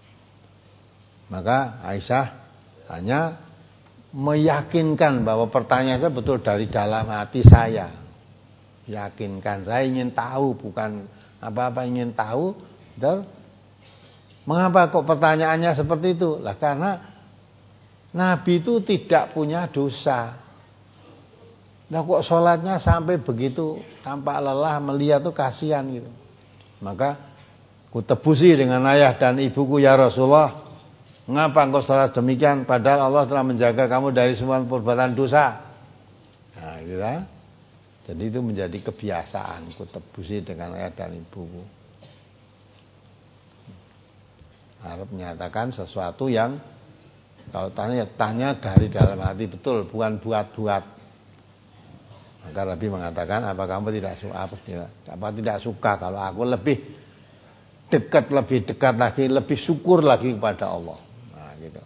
Maka Aisyah hanya meyakinkan bahwa pertanyaannya betul dari dalam hati saya. Yakinkan, saya ingin tahu, bukan apa-apa, ingin tahu. Betul? Mengapa kok pertanyaannya seperti itu? Lah karena Nabi itu tidak punya dosa. Nah kok sholatnya sampai begitu tanpa lelah, melihat tuh kasihan gitu. Maka kutebusi dengan ayah dan ibuku, ya Rasulullah, mengapa engkau sholat demikian padahal Allah telah menjaga kamu dari semua perbuatan dosa. Nah gitu kan. Jadi itu menjadi kebiasaan, kutebusi dengan ayah dan ibuku. Harap menyatakan sesuatu yang kalau tanya, tanya dari dalam hati betul, bukan buat-buat. Maka Nabi mengatakan, apa kamu tidak suka, apa tidak, apa tidak suka kalau aku lebih dekat, lebih dekat lagi, lebih syukur lagi kepada Allah. Nah, gitu.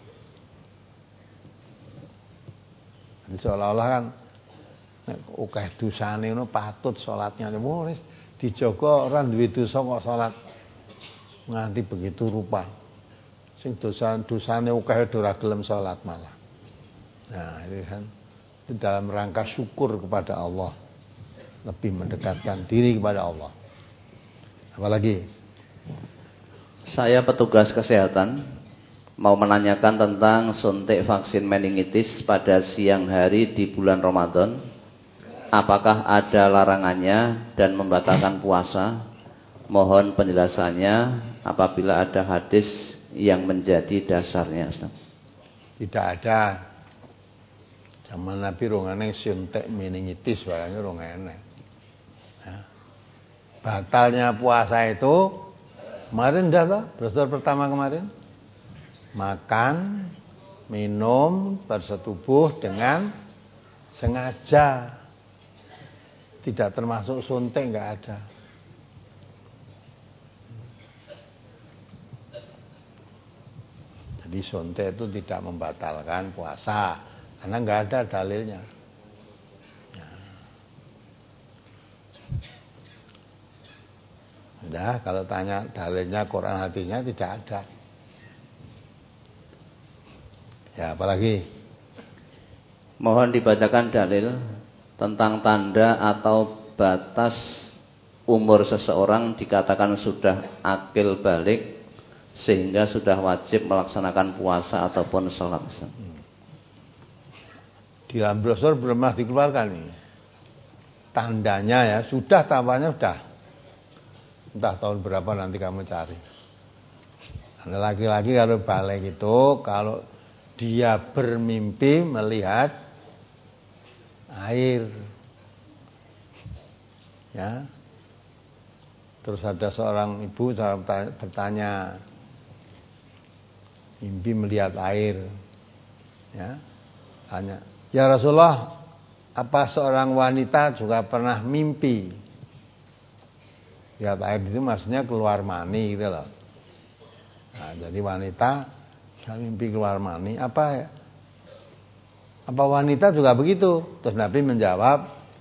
Jadi seolah-olah kan, oke dosane ngono patut salatnya, wis dijaga ora duwe dosa kok salat nganti begitu rupa. Sing dosa-dosane akeh ora gelem salat malah. Nah, itu kan itu dalam rangka syukur kepada Allah, lebih mendekatkan diri kepada Allah. Apalagi saya petugas kesehatan mau menanyakan tentang suntik vaksin meningitis pada siang hari di bulan Ramadan. Apakah ada larangannya dan membatalkan puasa? Mohon penjelasannya apabila ada hadis yang menjadi dasarnya. Tidak ada. Zaman Nabi rongane suntik meningitis barangnya rongane. Nah, batalnya puasa itu kemarin dah toh, brosur pertama kemarin. Makan, minum, bersetubuh dengan sengaja. Tidak termasuk suntik, enggak ada. Jadi suntik itu tidak membatalkan puasa. Karena nggak ada dalilnya. Ya. Udah, kalau tanya dalilnya Quran hadisnya tidak ada. Ya, apalagi? Mohon dibacakan dalil tentang tanda atau batas umur seseorang dikatakan sudah akil balik sehingga sudah wajib melaksanakan puasa ataupun sholat. Hmm. Di dalam brosur belum pernah dikeluarkan nih. Tandanya ya, sudah tampaknya sudah. Entah tahun berapa nanti kamu cari. Ada laki-laki kalau balik itu, kalau dia bermimpi melihat air. Ya. Terus ada seorang ibu bertanya, mimpi melihat air. Ya. Tanya, ya Rasulullah, apa seorang wanita juga pernah mimpi lihat air itu maksudnya keluar mani gitu loh. Nah, jadi wanita yang mimpi keluar mani apa ya? Apa wanita juga begitu? Terus Nabi menjawab,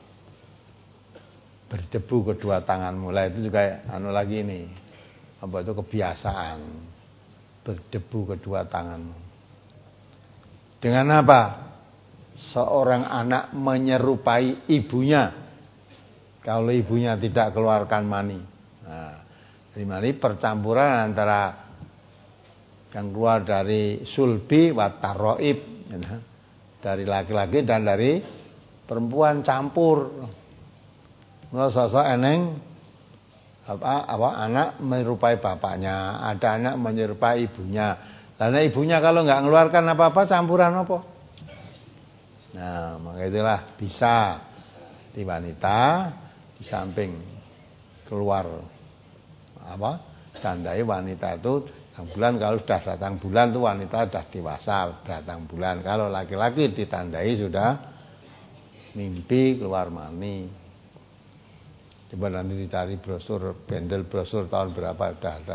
berdebu kedua tanganmu. Lah itu juga anu lagi ini. Apa itu kebiasaan. Berdebu kedua tanganmu. Dengan apa? Seorang anak menyerupai ibunya kalau ibunya tidak keluarkan mani. Nah, jadi mani percampuran antara yang keluar dari sulbi wa taroib, ya, dari laki-laki dan dari perempuan campur. Mulai sosok eneng apa, apa anak menyerupai bapaknya, ada anak menyerupai ibunya. Karena ibunya kalau nggak mengeluarkan apa-apa campuran apa? Nah, maka itulah bisa di wanita di samping keluar apa tandai wanita itu datang bulan. Kalau sudah datang bulan itu wanita sudah dewasa datang bulan. Kalau laki-laki ditandai sudah mimpi keluar mani. Coba nanti dicari brosur, bendel brosur tahun berapa sudah ada.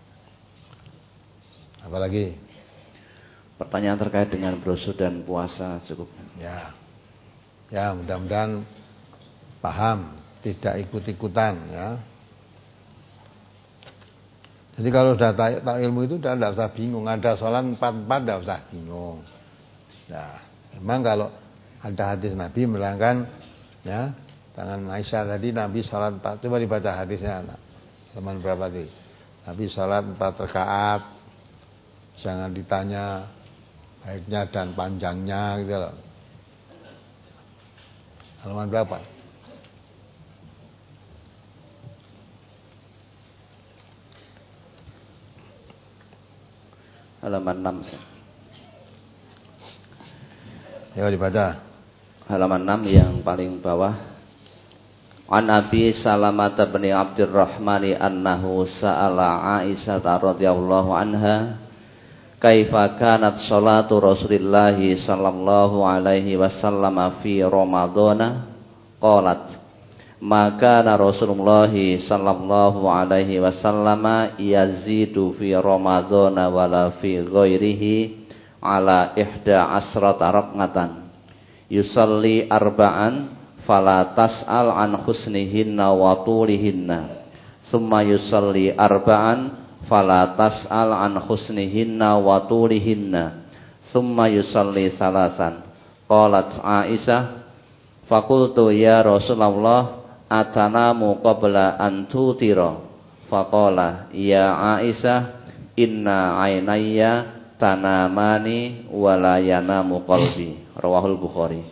Apalagi? Pertanyaan terkait dengan brosur dan puasa cukup. Ya, ya mudah-mudahan paham, tidak ikut-ikutan ya. Jadi kalau sudah tahu ilmu itu sudah tidak usah bingung. Ada sholat empat-empat tidak usah bingung. Nah, memang kalau ada hadis Nabi melangkan ya, tangan Aisyah tadi Nabi sholat empat. Coba dibaca hadisnya anak. Teman berapa tadi? Nabi sholat empat rakaat. Jangan ditanya baiknya dan panjangnya gitu loh. Halaman berapa? Halaman enam. Ya, dibaca. Halaman enam yang paling bawah. An Abi Salamah bin Abdurrahman annahu sa'ala Aisyah radhiyallahu anha kaifa kanat sholatu Rasulillah sallallahu alaihi wasallam fi Ramadhana qalat maka Rasulullah sallallahu alaihi wasallam yazidu fi Ramadhana wala fi ghairihi ala ihda asrata rak'atan yusalli arba'an fala tas'al an husnihinna wa tulihinna summa yusalli arba'an fala tas'al an husnihinna wa tulihinna summa yusalli salasan. Qalat Aisyah faqultu ya Rasulullah atanamu qabla an tutira faqala ya Aisyah inna ainayya tanamani wala yanamu qalbi. Rawahul Bukhari.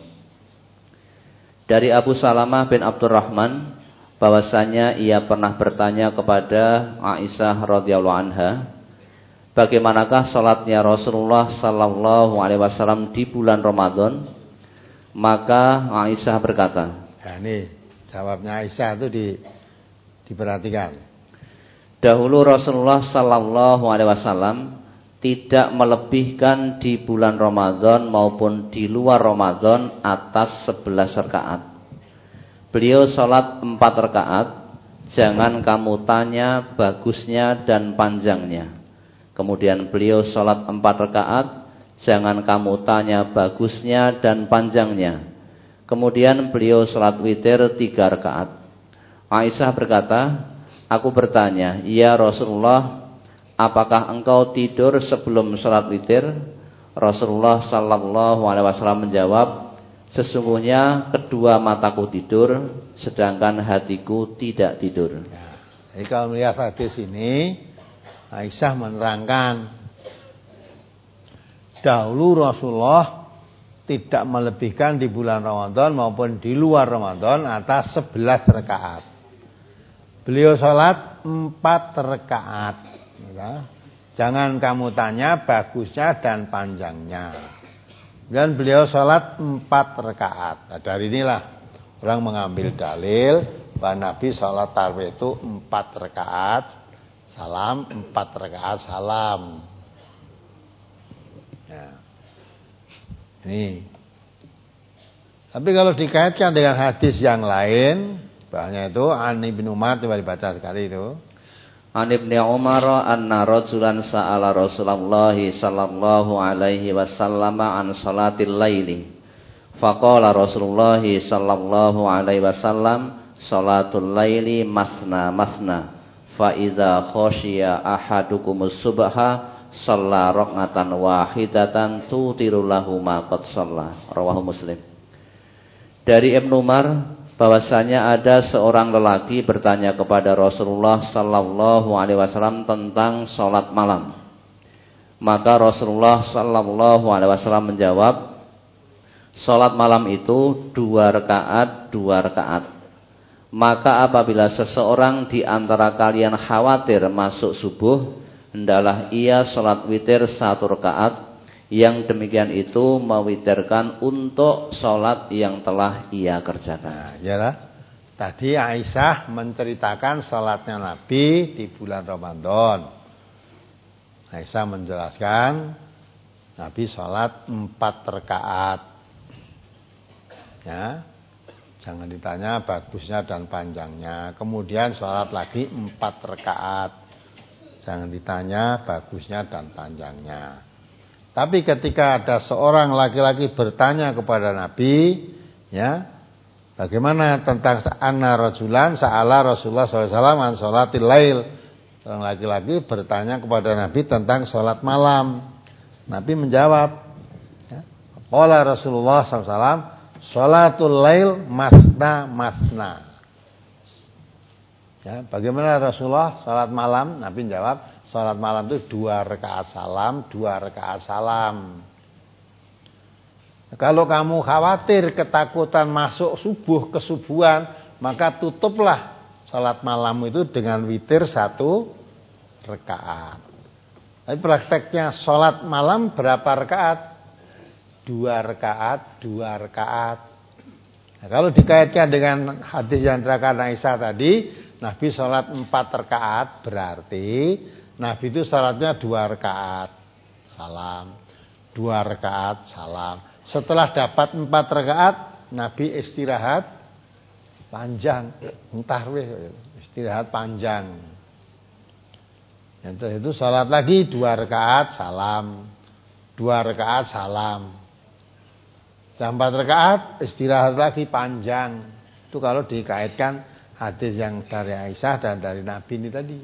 Dari Abu Salamah bin Abdurrahman bahwasanya ia pernah bertanya kepada Aisyah radhiyallahu anha, bagaimanakah salatnya Rasulullah sallallahu alaihi wasallam di bulan Ramadan? Maka Aisyah berkata, nah, ini jawabnya Aisyah itu di, diperhatikan. Dahulu Rasulullah sallallahu alaihi wasallam tidak melebihkan di bulan Ramadan maupun di luar Ramadan atas sebelas rakaat. Beliau sholat empat rakaat, jangan kamu tanya bagusnya dan panjangnya. Kemudian beliau sholat empat rakaat, jangan kamu tanya bagusnya dan panjangnya. Kemudian beliau sholat witir tiga rakaat. Aisyah berkata, aku bertanya, ya Rasulullah, apakah engkau tidur sebelum sholat witir? Rasulullah sallallahu alaihi wasallam menjawab, sesungguhnya kedua mataku tidur, sedangkan hatiku tidak tidur. Ya, jadi kalau melihat hadis ini, Aisyah menerangkan, dahulu Rasulullah tidak melebihkan di bulan Ramadan maupun di luar Ramadan atas sebelas rakaat. Beliau sholat empat rakaat. Jangan kamu tanya bagusnya dan panjangnya. Dan beliau sholat empat rakaat. Nah, dari inilah orang mengambil dalil bahwa Nabi sholat tarawih itu empat rakaat, salam empat rakaat salam. Ya. Ini. Tapi kalau dikaitkan dengan hadis yang lain, bahasanya itu An Ibnu Umar, coba dibaca sekali itu. An Ibnu Umar anna rajulan sa'ala Rasulullah sallallahu alaihi wasallam an salatil laili. Faqala Rasulullah sallallahu alaihi wasallam salatul laili masna masna. Fa idza khashiya ahadukumus subha shalla rak'atan wahidatan tutiru lahu ma qad shalla. Rawahu Muslim. Dari Ibnu Umar bahwasanya ada seorang lelaki bertanya kepada Rasulullah sallallahu alaihi wasallam tentang salat malam. Maka Rasulullah sallallahu alaihi wasallam menjawab, salat malam itu dua rakaat, dua rakaat. Maka apabila seseorang di antara kalian khawatir masuk subuh, hendaklah ia salat witir satu rakaat. Yang demikian itu mewitirkan untuk sholat yang telah ia kerjakan. Nah, yalah. Tadi Aisyah menceritakan sholatnya Nabi di bulan Ramadan. Aisyah menjelaskan Nabi sholat empat rakaat. Ya, jangan ditanya bagusnya dan panjangnya. Kemudian sholat lagi empat rakaat. Jangan ditanya bagusnya dan panjangnya. Tapi ketika ada seorang laki-laki bertanya kepada Nabi, ya, bagaimana tentang anna rajulan sa'ala Rasulullah sallallahu alaihi wasallam an sholatil lail. Seorang laki-laki bertanya kepada Nabi tentang sholat malam. Nabi menjawab, ya, qala Rasulullah sallallahu alaihi wasallam sholatul lail masna masna. Ya, bagaimana Rasulullah sholat malam? Nabi menjawab, sholat malam itu dua rakaat salam, dua rakaat salam. Kalau kamu khawatir ketakutan masuk subuh kesubuhan, maka tutuplah salat malam itu dengan witir satu rakaat. Tapi prakteknya salat malam berapa rakaat? Dua rakaat, dua rakaat. Nah, kalau dikaitkan dengan hadis yang diterangkan Aisyah tadi, Nabi sholat empat rakaat, berarti Nabi itu sholatnya dua rakaat, salam, dua rakaat, salam. Setelah dapat empat rakaat, Nabi istirahat panjang, tarwih, istirahat panjang. Itu itu sholat lagi dua rakaat, salam, dua rakaat, salam. Empat rakaat istirahat lagi panjang. Itu kalau dikaitkan hadis yang dari Aisyah dan dari Nabi ini tadi.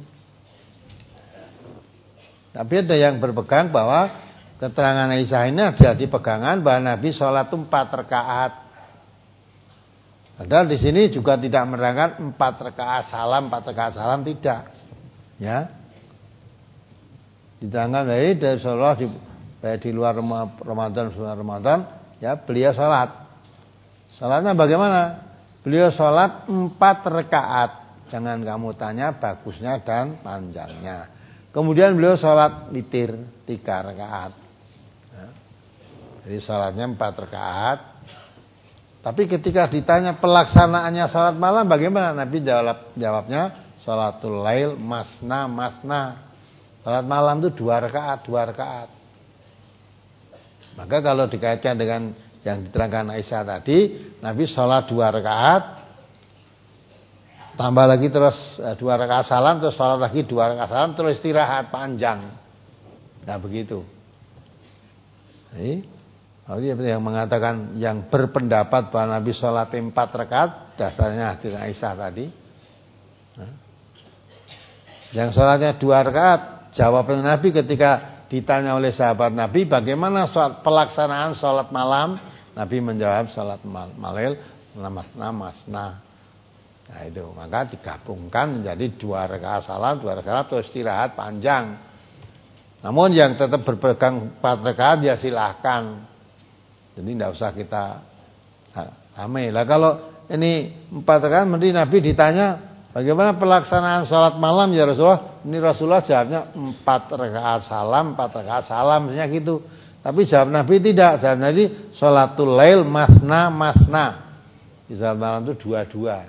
Tapi ada yang berpegang bahwa keterangan Aisyah ini ada di pegangan bahwa Nabi sholat empat rakaat. Padahal di sini juga tidak menerangkan empat rakaat salam, empat rakaat salam, tidak. Ya. Diterangkan dari dari sholat di, di luar Ramadan, luar Ramadan. Ya, beliau sholat. Sholatnya bagaimana? Beliau sholat empat rakaat. Jangan kamu tanya bagusnya dan panjangnya. Kemudian beliau sholat witir tiga rakaat. Ya. Jadi sholatnya empat rakaat. Tapi ketika ditanya pelaksanaannya sholat malam bagaimana? Nabi jawab jawabnya sholatul lail masna masna. Sholat malam itu dua rakaat, dua rakaat. Maka kalau dikaitkan dengan yang diterangkan Aisyah tadi, Nabi sholat dua rakaat, tambah lagi terus dua rakaat salam, terus sholat lagi dua rakaat salam, terus istirahat panjang. Nah begitu. Jadi, yang mengatakan yang berpendapat bahwa Nabi sholat empat rakaat, dasarnya hadis Aisyah tadi. Nah, yang sholatnya dua rakaat, jawaban Nabi ketika ditanya oleh sahabat Nabi bagaimana sholat, pelaksanaan sholat malam, Nabi menjawab sholat malail masna masna. Nah itu maka digabungkan menjadi dua rakaat salam, dua rakaat terus istirahat panjang. Namun yang tetap berpegang empat rakaat ya silahkan. Jadi tidak usah kita rame. Lah kalau ini empat rakaat, nanti Nabi ditanya bagaimana pelaksanaan sholat malam ya Rasulullah? Ini Rasulullah jawabnya empat rakaat salam, empat rakaat salam, misalnya gitu. Tapi jawab Nabi tidak. Jawab Nabi sholatul lail masna masna. Di sholat malam itu dua-dua.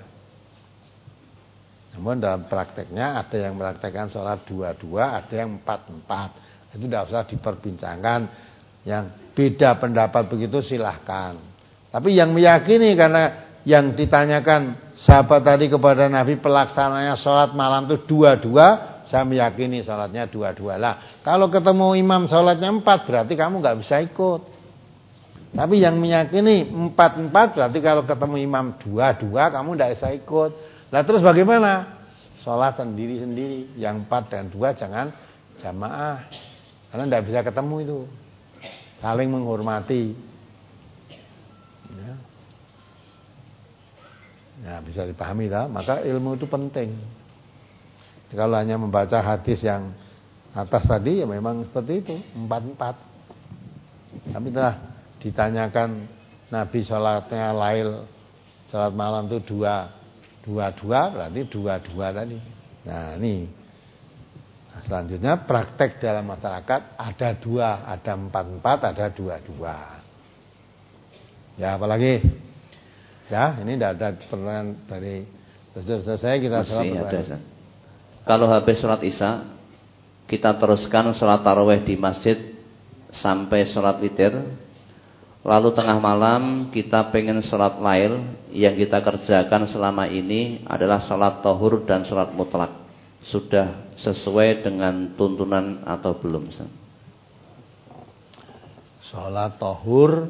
Namun dalam prakteknya ada yang mempraktekkan sholat dua-dua, ada yang empat-empat. Itu tidak usah diperbincangkan. Yang beda pendapat begitu silahkan. Tapi yang meyakini karena yang ditanyakan sahabat tadi kepada Nabi pelaksananya sholat malam itu dua-dua, saya meyakini sholatnya dua-dua lah. Kalau ketemu imam sholatnya empat berarti kamu nggak bisa ikut. Tapi yang meyakini empat-empat berarti kalau ketemu imam dua-dua kamu nggak bisa ikut. Lah terus bagaimana? Sholat sendiri-sendiri. Yang empat dan dua jangan jamaah, karena nggak bisa ketemu itu. Saling menghormati. Ya. Ya bisa dipahami tak? Maka ilmu itu penting. Kalau hanya membaca hadis yang atas tadi ya memang seperti itu, empat-empat. Tapi telah ditanyakan Nabi sholatnya lail, sholat malam itu dua, dua-dua berarti dua-dua tadi. Nah ini nah, selanjutnya praktek dalam masyarakat ada dua, ada empat-empat, ada dua-dua. Ya apalagi? Ya ini tidak ada pertanyaan dari saudara saya, kita sholat pertanyaan. Kalau habis sholat isya kita teruskan sholat tarawih di masjid sampai sholat witir, lalu tengah malam kita pengen sholat lail, yang kita kerjakan selama ini adalah sholat tohur dan sholat mutlak, sudah sesuai dengan tuntunan atau belum? Sholat tohur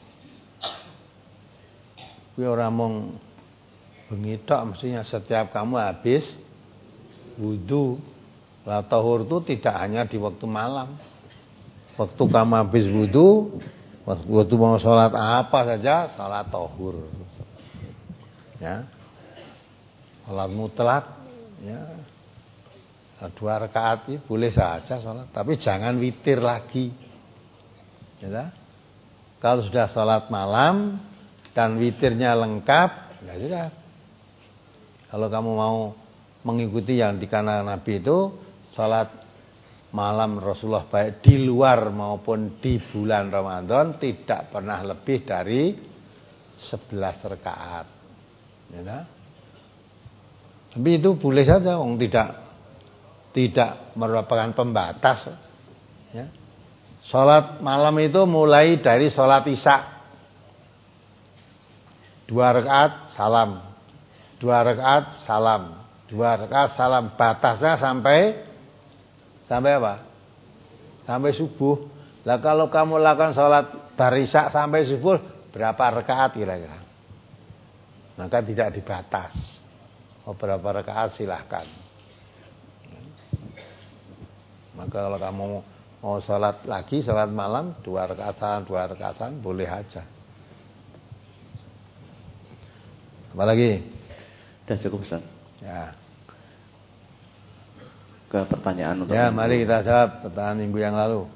kuwi ora mung bengi tok, mestinya setiap kamu habis wudu. Lah tohur itu tidak hanya di waktu malam. Waktu kamu habis wudu, waktu mau sholat apa saja, sholat tohur. Ya. Sholat mutlak, ya. Dua rakaat ini boleh saja sholat, tapi jangan witir lagi. Ya. Kalau sudah sholat malam dan witirnya lengkap, ya sudah. Kalau kamu mau mengikuti yang dikatakan Nabi itu, sholat malam Rasulullah baik di luar maupun di bulan Ramadan tidak pernah lebih dari sebelas rakaat. Ya, tapi itu boleh saja, wong tidak tidak merupakan pembatas. Ya. Sholat malam itu mulai dari sholat isya, dua rakaat salam, dua rakaat salam, dua rakaat salam. Batasnya sampai sampai apa? Sampai subuh. Lah kalau kamu lakukan sholat dari isya sampai subuh, berapa rakaat kira-kira? Maka tidak dibatas. Oh, berapa rakaat silahkan. Maka kalau kamu mau sholat lagi, sholat malam, dua rakaat salam, dua rakaat salam, boleh aja. Apa lagi? Sudah cukup, Ustaz. Ya. Ke pertanyaan untuk Ya, minggu. mari kita jawab pertanyaan minggu yang lalu.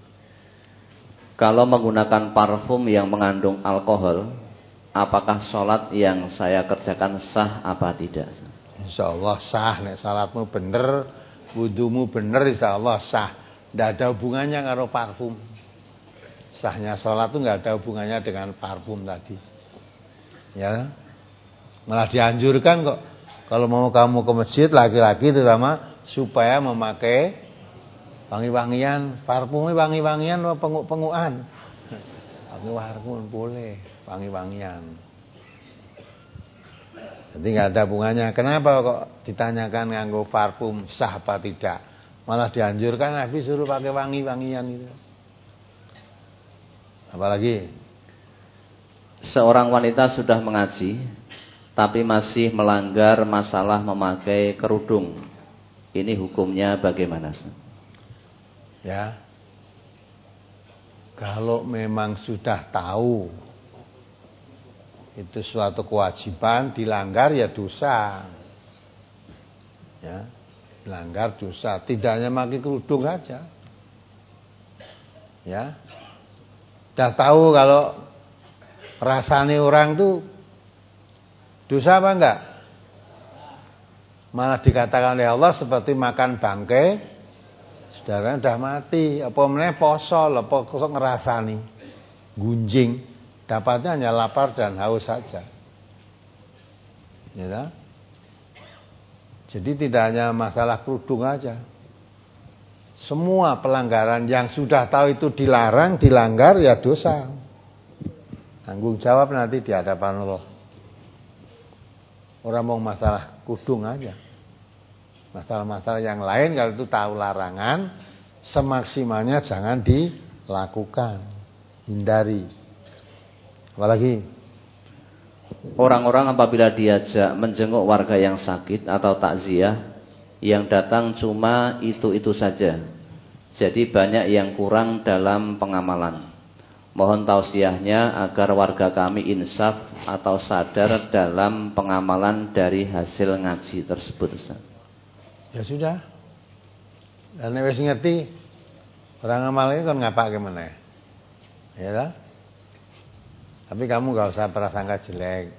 Kalau menggunakan parfum yang mengandung alkohol, apakah sholat yang saya kerjakan sah apa tidak? Insya Allah sah. Nek salatmu bener, wudumu bener, insya Allah sah. Tidak ada hubungannya karo parfum. Sahnya sholat itu nggak ada hubungannya dengan parfum tadi. Ya, malah dianjurkan kok. Kalau mau kamu ke masjid, laki-laki terutama, supaya memakai wangi-wangian. Parfumnya wangi-wangian atau penguk-pengukan? Wangi-wangian boleh, wangi-wangian. Jadi nggak ada hubungannya. Kenapa kok ditanyakan nganggo parfum sah apa tidak? Malah dianjurkan Nabi suruh pakai wangi-wangian itu. Apalagi seorang wanita sudah mengaji tapi masih melanggar masalah memakai kerudung. Ini hukumnya bagaimana? Ya. Kalau memang sudah tahu itu suatu kewajiban, dilanggar ya dosa. Ya. Melanggar dosa, tidak hanya pakai kerudung saja. Ya. Sudah tahu kalau rasanya orang tuh dosa apa enggak? Malah dikatakan oleh Allah seperti makan bangkai, saudaranya sudah mati. Apa meneh poso, apa kok ngerasani gunjing, dapatnya hanya lapar dan haus saja. Ya. Jadi tidak hanya masalah kerudung aja. Semua pelanggaran yang sudah tahu itu dilarang, dilanggar ya dosa. Tanggung jawab nanti di hadapan Allah. Orang mau masalah kerudung aja. Masalah-masalah yang lain kalau itu tahu larangan, semaksimalnya jangan dilakukan. Hindari. Apalagi orang-orang apabila diajak menjenguk warga yang sakit atau takziah, yang datang cuma itu-itu saja. Jadi banyak yang kurang dalam pengamalan. Mohon tausiahnya agar warga kami insaf atau sadar dalam pengamalan dari hasil ngaji tersebut. Ya sudah. Dan wis ngerti orang amalnya kan ngapake meneh. Ya lah. Tapi kamu gak usah prasangka jelek.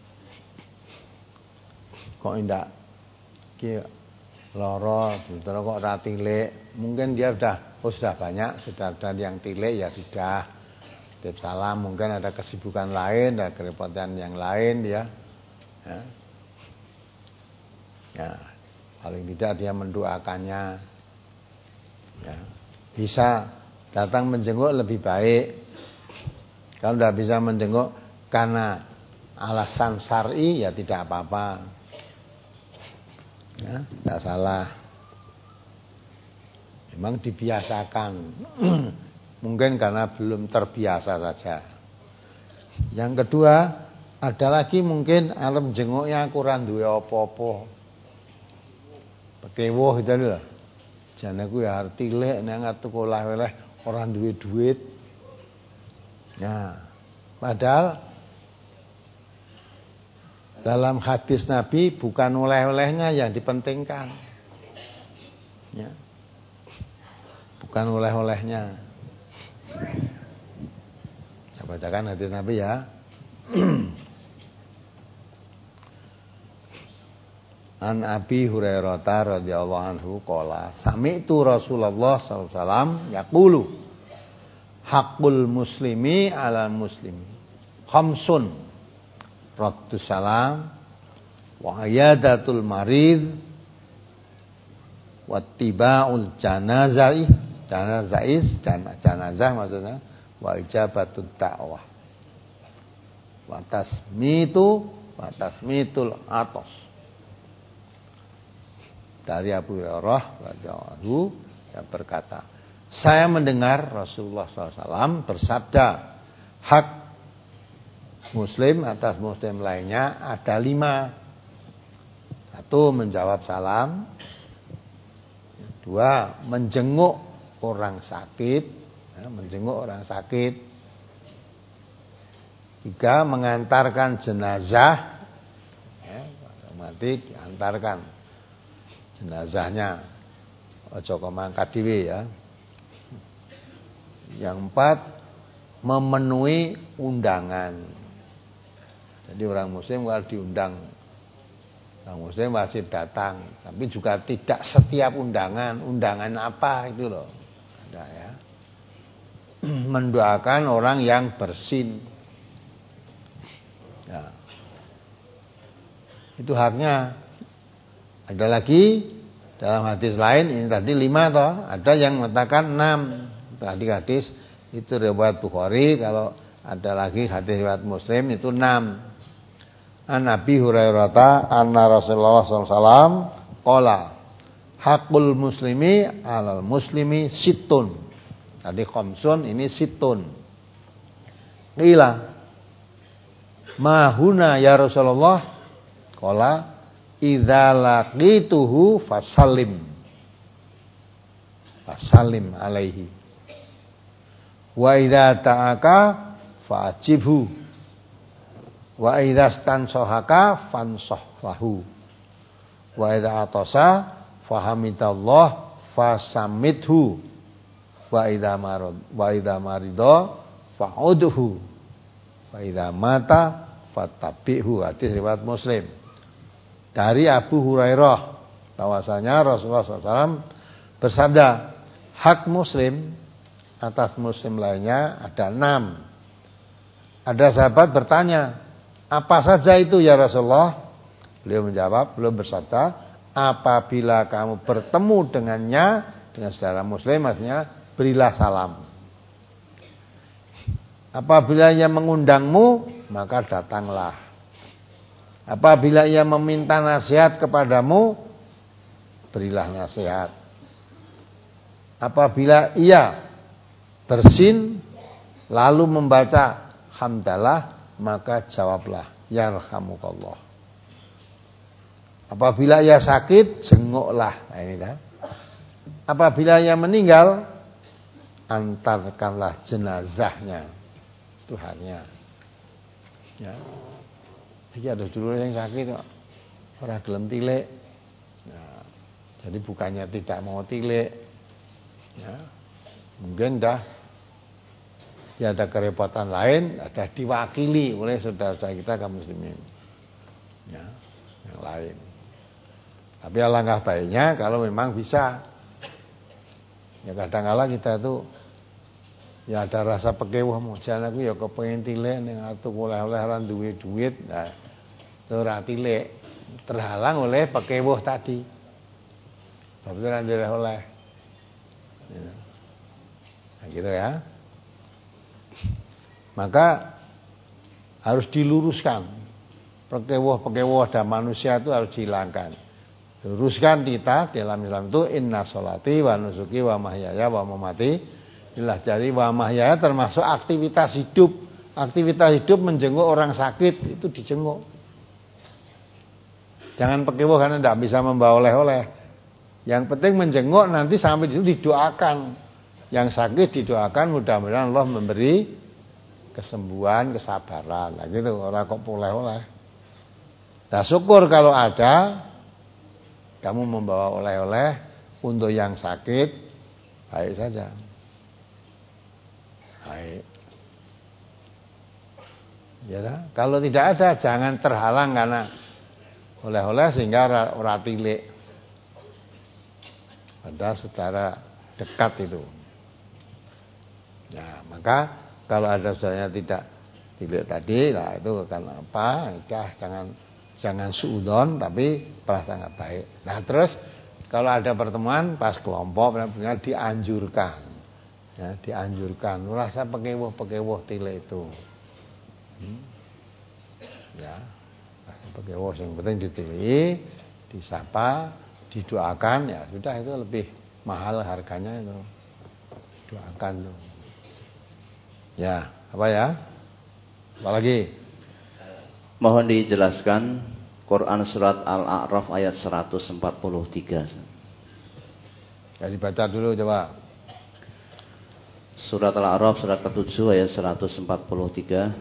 Kok indak ki loro, terus kok ora tilik. Mungkin dia sudah oh sudah banyak, sudah ada yang tilik ya sudah. Titip salam, mungkin ada kesibukan lain, ada kerepotan yang lain dia. Ya. Ya, paling tidak dia mendoakannya. Ya. Bisa datang menjenguk lebih baik. Kalau tidak bisa menjenguk karena alasan syar'i ya tidak apa-apa. Ya, tidak salah. Memang dibiasakan. Mungkin karena belum terbiasa saja. Yang kedua, ada lagi mungkin alam jenguknya kurang duwe apa-apa. Pekewoh gitu lho. Jane ku ya arep tilik nek ngarep oleh-oleh ora duwe duit. Nah, padahal dalam hadis Nabi bukan oleh-olehnya yang dipentingkan. Ya. Bukan oleh-olehnya. bacakan hadis Nabi ya. An Abi Hurairah radhiyallahu anhu qala sami'tu Rasulullah sallallahu alaihi wasallam yaqulu haqqul muslimi 'alal muslimi khamsun raddus salam wa iyadatul marid wattiba'ul janazah janazais janazah maksudnya wa ijabatut da'wah wa tasmitu wa tasmitul atos. Dari Abu Hurairah radhiyallahu anhu yang berkata, saya mendengar Rasulullah shallallahu alaihi wasallam bersabda, hak muslim atas muslim lainnya ada lima. Satu, menjawab salam. Dua, menjenguk orang sakit, ya, menjenguk orang sakit. Tiga, mengantarkan jenazah, ya, mati diantarkan jenazahnya, ojo mangkat dhewe ya. Yang empat, memenuhi undangan. Jadi orang muslim kalau diundang, orang muslim wajib datang, tapi juga tidak setiap undangan. Undangan apa itu loh, ada ya. Mendoakan orang yang bersin, ya. Itu haknya. Ada lagi dalam hadis lain, ini tadi lima toh, ada yang mengatakan enam. Tadi hadis itu riwayat Bukhari, kalau ada lagi hadis riwayat Muslim itu enam. An Abi Hurairah anna Rasulullah sallallahu alaihi wasallam qala haqqul muslimi 'alal muslimi sittun. Tadi khamsun, ini sittun. Qila ma huna ya Rasulullah? Qala idza laqituhu fasallim fasallim alaihi wa idza ta'aka fa'ajibhu wa idza stansohaka fansahlahu wa idza atasa fahamidallah fasamithu wa idza marad wa idza marido fa'udhu wa idza mata fattabi'hu. Hadis riwayat Muslim. Dari Abu Hurairah bahwasanya Rasulullah shallallahu alaihi wasallam bersabda, hak muslim atas muslim lainnya ada enam. Ada sahabat bertanya, apa saja itu ya Rasulullah? Beliau menjawab, beliau bersabda, apabila kamu bertemu dengannya, dengan saudara muslim, maksudnya berilah salam. Apabila ia mengundangmu, maka datanglah. Apabila ia meminta nasihat kepadamu, berilah nasihat. Apabila ia bersin lalu membaca hamdalah, maka jawablah yarhamukallah. Apabila ia sakit, jenguklah. Nah, ini kan. Apabila ia meninggal, antarkanlah jenazahnya. Tuhannya. Ya. Jadi ada dulu yang sakit kok ora gelem tilik. Nah, jadi bukannya tidak mau tilik. Ya. Mungkin dah ya ada kerepotan lain, ada diwakili oleh saudara-saudara kita kaum muslimin. Ya, yang lain. Tapi alangkah baiknya kalau memang bisa. Ya kadang-kala kita itu ya ada rasa pekewuh mojan aku ya kepengin tilik ning atuh oleh-oleh ora duwe duit. Nah, ora tilik terhalang oleh pekewuh tadi. Tapi ora oleh. Ya. Nah, gitu ya. Maka harus diluruskan. Pekewuh-pekewuh dan manusia itu harus dihilangkan. Luruskan kita dalam Islam itu inna sholati wa nusuki wa mahyaya wa mamati inilah dari wa mahyaya termasuk aktivitas hidup. Aktivitas hidup menjenguk orang sakit itu dijenguk. Jangan pekewuh karena tidak bisa membawa oleh-oleh. Yang penting menjenguk, nanti sampai di situ didoakan. Yang sakit didoakan, mudah-mudahan Allah memberi kesembuhan, kesabaran. Nah gitu, orang kok oleh-oleh. Nah syukur kalau ada kamu membawa oleh-oleh untuk yang sakit, baik saja. Baik. Ya, nah? Kalau tidak ada jangan terhalang karena oleh-oleh sehingga ora tilik. Padahal secara dekat itu. Ya, maka kalau ada saudaranya tidak tilik tadi, lah itu karena apa? Ya, jangan jangan suudon tapi prasangka baik. Nah, terus kalau ada pertemuan pas kelompok benar-benar dianjurkan. Ya, dianjurkan merasa pekewuh-pekewuh tilik itu. Hmm. Ya, pekewuh yang penting ditilih, disapa, didoakan, ya sudah, itu lebih mahal harganya itu. Doakan tuh. Ya, apa ya? Apalagi? Mohon dijelaskan Quran surat Al-A'raf ayat seratus empat puluh tiga. Ya, dibaca dulu coba. Surat Al-A'raf surat ketujuh ayat seratus empat puluh tiga.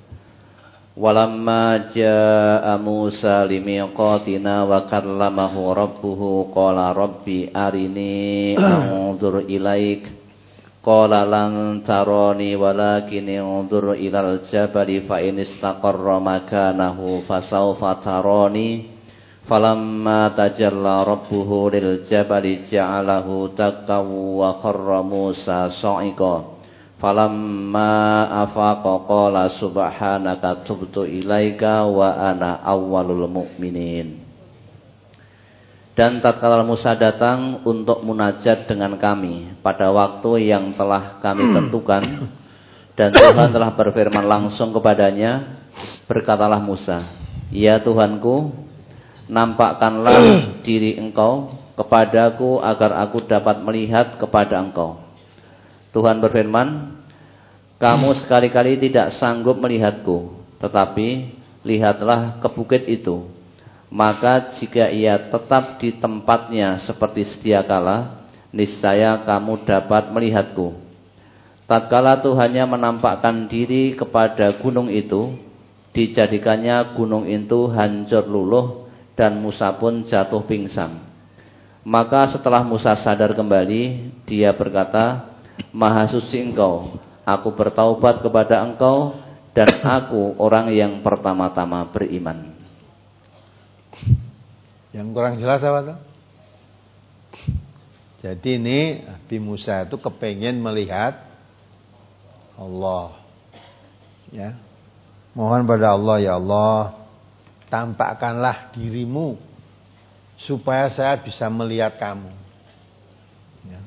Walamma jaa Musa limiqatina wa kallamahu rabbuhu qala rabbi arini anzur ilaik qala lan tarani walakin anzur ilal jabali fa in istaqarra makanahu fasawfa tarani falamma tajalla rabbuhu lil jabali ja'alahu dakkan wa kharra Musa sa'iqa falamma afaqa qala subhanaka tubtu ilaika wa ana awwalul mu'minin. Dan tatkala Musa datang untuk munajat dengan kami pada waktu yang telah kami tentukan, dan Tuhan telah berfirman langsung kepadanya, berkatalah Musa, ya Tuhanku, nampakkanlah diri engkau kepadaku agar aku dapat melihat kepada engkau. Tuhan berfirman, kamu sekali-kali tidak sanggup melihatku, tetapi lihatlah ke bukit itu. Maka jika ia tetap di tempatnya seperti sedia kala, niscaya kamu dapat melihatku. Tatkala Tuhannya menampakkan diri kepada gunung itu, dijadikannya gunung itu hancur luluh dan Musa pun jatuh pingsan. Maka setelah Musa sadar kembali, dia berkata, Maha suci engkau, aku bertaubat kepada engkau dan aku orang yang pertama-tama beriman. Yang kurang jelas apa tuh? Jadi ini Nabi Musa itu kepengen melihat Allah. Ya. Mohon pada Allah, ya Allah, tampakkanlah dirimu supaya saya bisa melihat kamu. Ya.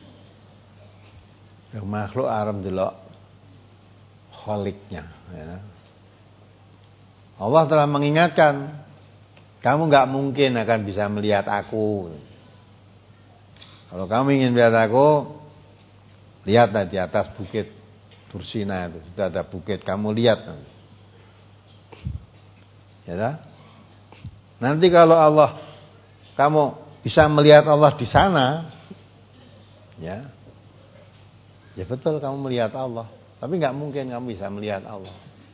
Yang makhluk aram delok kholiknya, ya. Allah telah mengingatkan, kamu nggak mungkin akan bisa melihat aku. Kalau kamu ingin melihat aku, lihatlah di atas bukit Tursina itu, sudah ada bukit, kamu lihat. Ya, nanti kalau Allah, kamu bisa melihat Allah di sana, ya. Ya betul kamu melihat Allah, tapi nggak mungkin kamu bisa melihat Allah.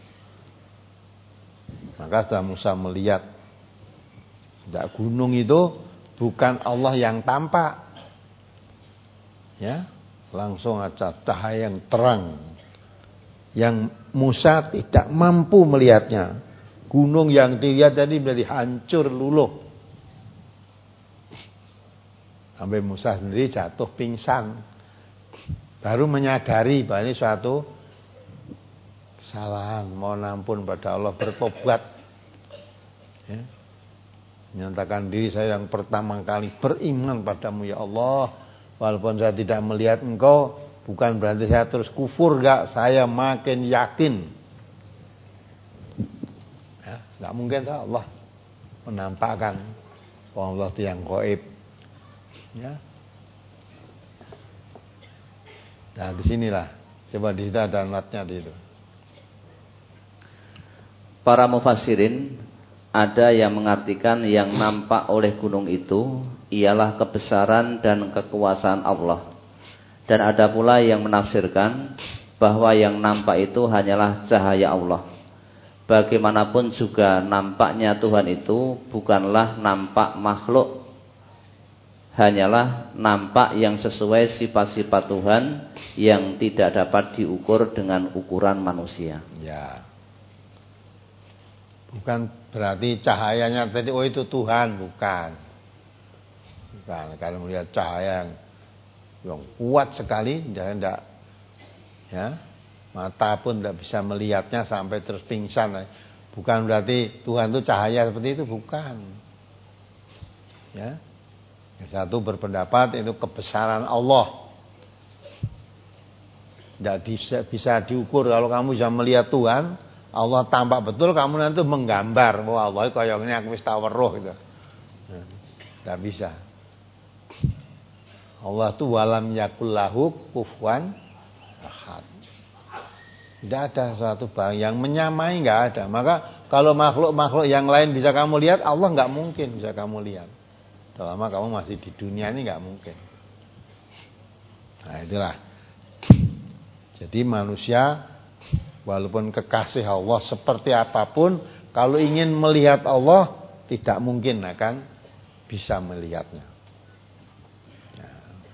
Maka setelah Musa melihat, tidak, gunung itu bukan Allah yang tampak, ya, langsung ada cahaya yang terang, yang Musa tidak mampu melihatnya. Gunung yang dilihat tadi menjadi hancur luluh, sampai Musa sendiri jatuh pingsan. Baru menyadari bahwa ini suatu kesalahan, mohon ampun pada Allah, bertobat, ya. Menyatakan diri, saya yang pertama kali beriman padamu ya Allah, walaupun saya tidak melihat engkau, bukan berarti saya terus kufur, enggak, saya makin yakin. Ya, enggak mungkin Allah menampakkan Allah itu yang gaib, ya. Nah, disinilah, coba di situ ada notnya di itu. Para mufassirin ada yang mengartikan yang nampak oleh gunung itu ialah kebesaran dan kekuasaan Allah. Dan ada pula yang menafsirkan bahwa yang nampak itu hanyalah cahaya Allah. Bagaimanapun juga nampaknya Tuhan itu bukanlah nampak makhluk, hanyalah nampak yang sesuai sifat-sifat Tuhan yang tidak dapat diukur dengan ukuran manusia. Ya. Bukan berarti cahayanya tadi oh itu Tuhan, bukan. Bukan. Kalau melihat cahaya yang, yang kuat sekali, tidak, ya, mata pun tidak bisa melihatnya sampai terus pingsan. Bukan berarti Tuhan itu cahaya seperti itu, bukan. Ya. Yang satu berpendapat itu kebesaran Allah. Tidak bisa, bisa diukur. Kalau kamu bisa melihat Tuhan, Allah tampak betul, kamu nanti menggambar bahwa Allah kayak ini aku wis tau weruh gitu. Tidak bisa. Allah itu walam yakul lahu kufuwan ahad. Tidak ada suatu barang yang menyamai, nggak ada. Maka kalau makhluk-makhluk yang lain bisa kamu lihat, Allah nggak mungkin bisa kamu lihat. Selama kamu masih di dunia ini nggak mungkin. Nah itulah. Jadi manusia walaupun kekasih Allah seperti apapun, kalau ingin melihat Allah tidak mungkin akan bisa melihatnya. Ya,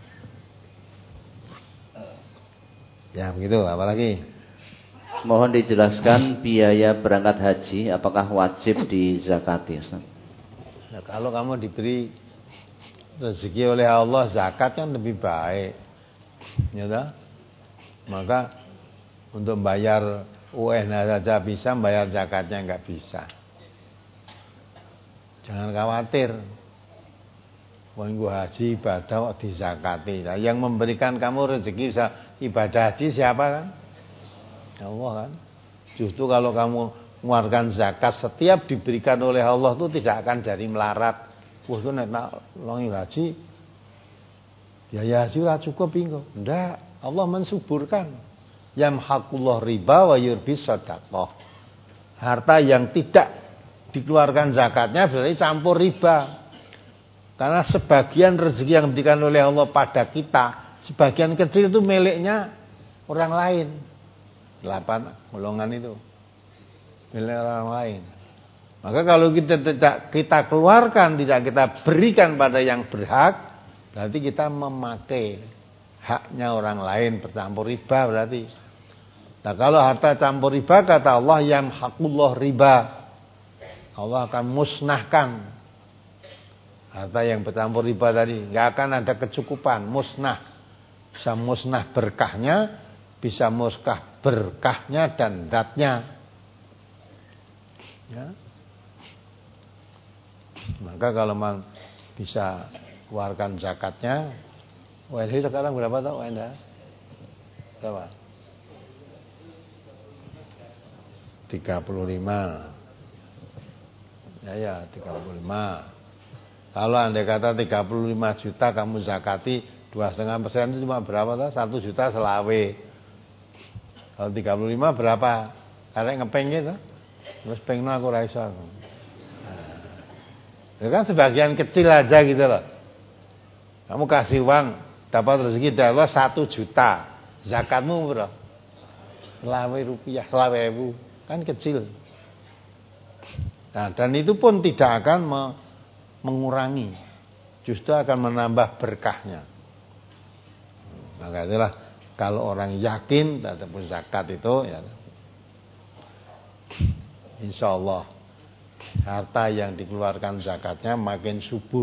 ya begitu. Apalagi? Mohon dijelaskan biaya berangkat haji apakah wajib dizakati? Nah, kalau kamu diberi rezeki oleh Allah, zakat kan lebih baik, ya toh? Maka untuk bayar U N saja bisa, bayar zakatnya nggak bisa. Jangan khawatir. Wong haji ibadah kok dizakati. Nah, yang memberikan kamu rezeki bisa ibadah haji siapa kan? Allah kan. Justru kalau kamu mengeluarkan zakat setiap diberikan oleh Allah itu tidak akan jadi melarat. Wah itu nek longi haji, biaya haji ora cukup bingung. Ndak. Allah mensuburkan. Yamhaqullah riba wa yurbis shadaqah. Harta yang tidak dikeluarkan zakatnya berarti campur riba. Karena sebagian rezeki yang diberikan oleh Allah pada kita, sebagian kecil itu miliknya orang lain. Delapan golongan itu milik orang lain. Maka kalau kita tidak kita keluarkan, tidak kita berikan pada yang berhak, berarti kita memakai haknya orang lain, bercampur riba berarti. Nah kalau harta campur riba kata Allah yamhaqullah riba, Allah akan musnahkan harta yang bercampur riba tadi, nggak akan ada kecukupan, musnah. Bisa musnah berkahnya, bisa musnah berkahnya dan datnya. Ya. Maka kalau memang bisa keluarkan zakatnya, W N H sekarang berapa tau W N H? Berapa? tiga puluh lima. Ya ya, tiga puluh lima. Kalau andai kata tiga puluh lima juta kamu zakati dua koma lima persen itu cuma berapa tau? satu juta selawe. Kalau tiga puluh lima berapa? Karek ngepeng gitu. Terus pengno aku ra iso aku. Nah, itu kan sebagian kecil aja gitu loh. Kamu kasih uang dapat rezeki dari Allah satu juta, zakatmu berapa? Selawe rupiah, selawe ribu, kan kecil. Nah, dan itu pun tidak akan me mengurangi, justru akan menambah berkahnya. Maka itulah kalau orang yakin terhadap zakat itu, ya, insya Allah harta yang dikeluarkan zakatnya makin subur.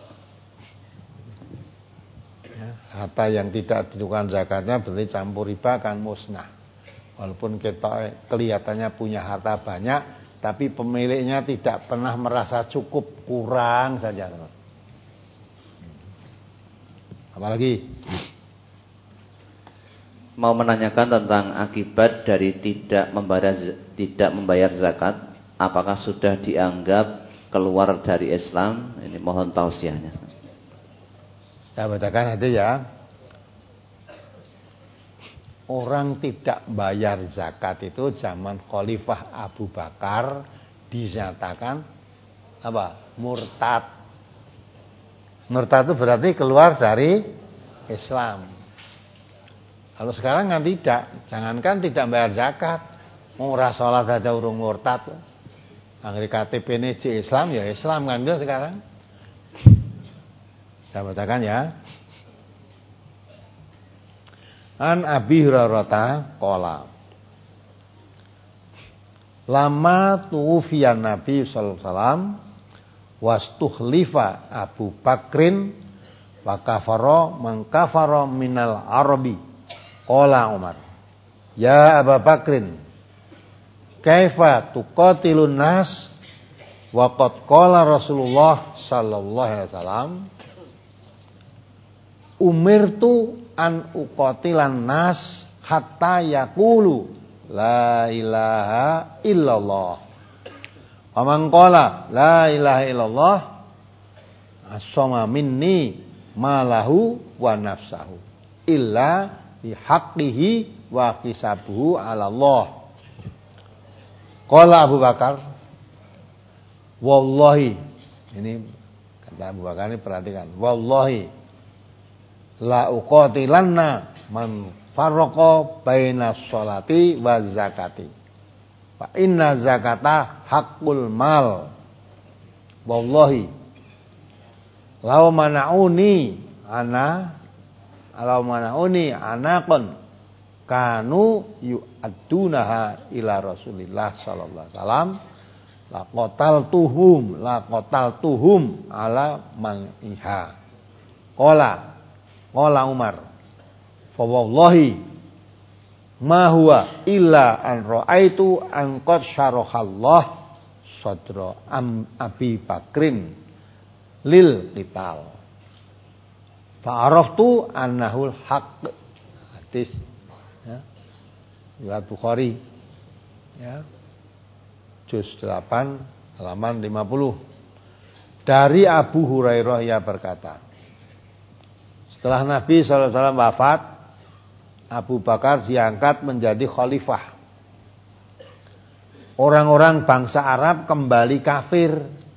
Ya, harta yang tidak dikeluarkan zakatnya berarti campur riba akan musnah. Walaupun kita kelihatannya punya harta banyak, tapi pemiliknya tidak pernah merasa cukup, kurang saja. Apalagi mau menanyakan tentang akibat dari tidak membayar tidak membayar zakat, apakah sudah dianggap keluar dari Islam? Ini mohon tausiahnya. Saya bacakan nanti ya. Orang tidak bayar zakat itu zaman Khalifah Abu Bakar dinyatakan apa? Murtad. Murtad itu berarti keluar dari Islam. Kalau sekarang kan tidak. Jangankan tidak bayar zakat, ora salat aja urung murtad. Anggere K T P-ne di Islam ya Islam kan itu sekarang. Saya bacakan ya. An Abi Hurairah qala lama tuwfiyan Nabi sallallahu alaihi wasallam wastukhlifa Abu Bakrin wa kafara man kafara minal arabi. Qala Umar, ya Abu Bakrin, kaifa tuqatilun nas wa qad qala Rasulullah sallallahu alaihi wasallam umirtu an uqatilan nas hatta yaqulu la ilaha illallah. Wa man qala la ilaha illallah asama minni malahu wa nafsahu illa bihaqqihi wa hisabuhu 'ala Allah. Qala Abu Bakar, wallahi, ini kata Abu Bakar ini perhatikan, wallahi la uqatilanna man farraqa baina sholati wa zakati. Fa inna zakata haqqul mal. Wallahi law mana'uni ana law mana'uni anaqan kanu yu'addunaha ila Rasulillah sallallahu alaihi wasallam la qataltuhum la qataltuhum ala man iha. Qala qala Umar, fa wallahi ma huwa illa an ra'aitu an qad syarahallah sadra am Abi Bakrin lil qital fa araftu annahu haqq. Hadis ya, riwayat Bukhari ya, juz delapan halaman lima puluh. Dari Abu Hurairah ia berkata, setelah Nabi sallallahu alaihi wasallam wafat, Abu Bakar diangkat menjadi khalifah. Orang-orang bangsa Arab kembali kafir.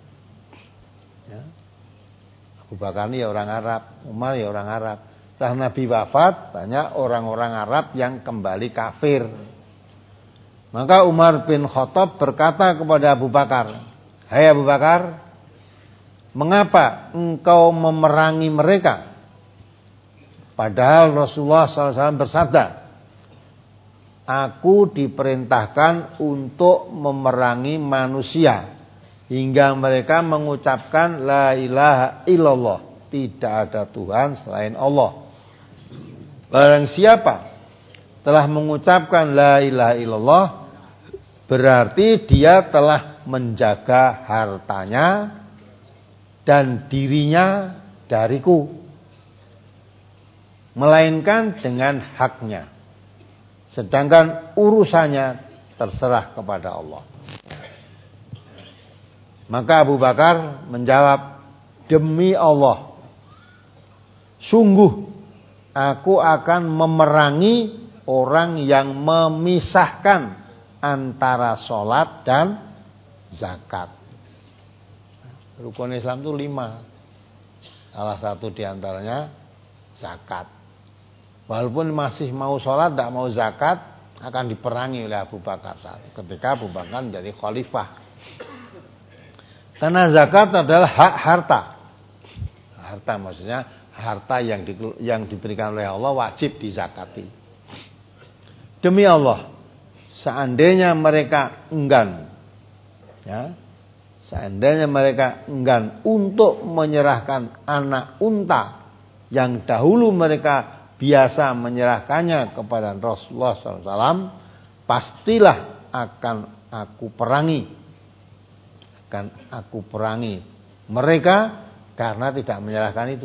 Ya. Abu Bakar ini ya orang Arab, Umar ya orang Arab. Setelah Nabi wafat, banyak orang-orang Arab yang kembali kafir. Maka Umar bin Khattab berkata kepada Abu Bakar, "Hai Abu Bakar, mengapa engkau memerangi mereka? Padahal Rasulullah sallallahu alaihi wasallam bersabda, aku diperintahkan untuk memerangi manusia hingga mereka mengucapkan la ilaha illallah, tidak ada Tuhan selain Allah. Barang siapa telah mengucapkan la ilaha illallah, berarti dia telah menjaga hartanya dan dirinya dariku, melainkan dengan haknya, sedangkan urusannya terserah kepada Allah." Maka Abu Bakar menjawab, "Demi Allah, sungguh aku akan memerangi orang yang memisahkan antara sholat dan zakat." Rukun Islam itu lima, salah satu diantaranya zakat. Walaupun masih mau sholat, tidak mau zakat, akan diperangi oleh Abu Bakar ketika Abu Bakar menjadi khalifah. Karena zakat adalah hak harta. Harta maksudnya harta yang di, yang diberikan oleh Allah wajib dizakati. Demi Allah, seandainya mereka enggan, ya, seandainya mereka enggan untuk menyerahkan anak unta yang dahulu mereka biasa menyerahkannya kepada Rasulullah sallallahu alaihi wasallam, pastilah akan aku perangi, akan aku perangi mereka karena tidak menyerahkan itu.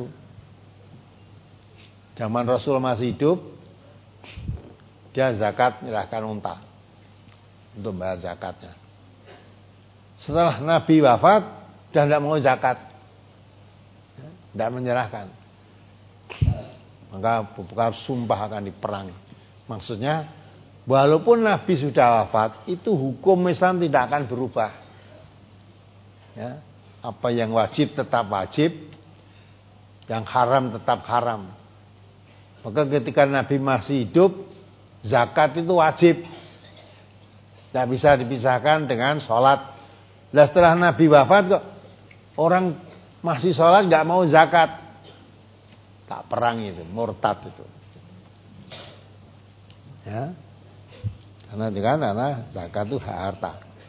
Zaman Rasul masih hidup, dia zakat menyerahkan unta untuk bayar zakatnya. Setelah Nabi wafat, dia tidak mau zakat, tidak menyerahkan. Maka Abu Bakar sumpah akan diperangi. Maksudnya, walaupun Nabi sudah wafat, itu hukum Islam tidak akan berubah. Ya, apa yang wajib tetap wajib, yang haram tetap haram. Maka ketika Nabi masih hidup, zakat itu wajib, tidak bisa dipisahkan dengan sholat. Nah, setelah Nabi wafat kok orang masih sholat nggak mau zakat, tak perang itu, murtad itu. Ya, karena dengan karena zakat itu hak harta.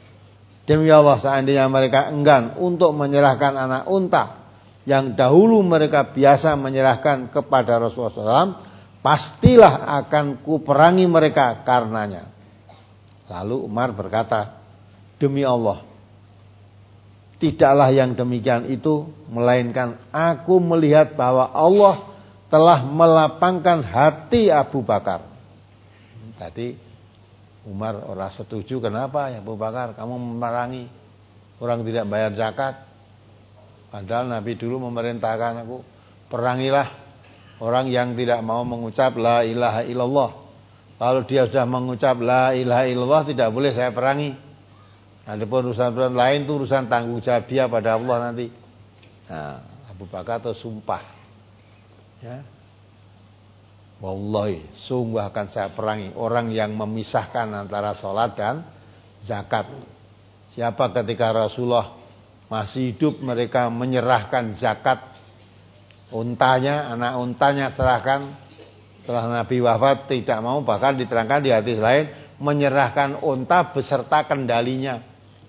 Demi Allah, seandainya mereka enggan untuk menyerahkan anak unta yang dahulu mereka biasa menyerahkan kepada Rasulullah shallallahu alaihi wasallam, pastilah akan kuperangi mereka karenanya. Lalu Umar berkata, demi Allah, tidaklah yang demikian itu, melainkan aku melihat bahwa Allah telah melapangkan hati Abu Bakar. Tadi Umar orang setuju, kenapa ya Abu Bakar kamu memerangi orang tidak bayar zakat? Padahal Nabi dulu memerintahkan aku, perangilah orang yang tidak mau mengucap la ilaha illallah. Kalau dia sudah mengucap la ilaha illallah, tidak boleh saya perangi. Adapun urusan-urusan lain itu urusan tanggung jawab dia pada Allah nanti. Nah, Abu Bakar itu sumpah, ya, wallahi, sungguh akan saya perangi orang yang memisahkan antara sholat dan zakat. Siapa ketika Rasulullah masih hidup mereka menyerahkan zakat untanya, anak untanya serahkan. Setelah Nabi wafat tidak mau, bahkan diterangkan di hadis lain, menyerahkan unta beserta kendalinya.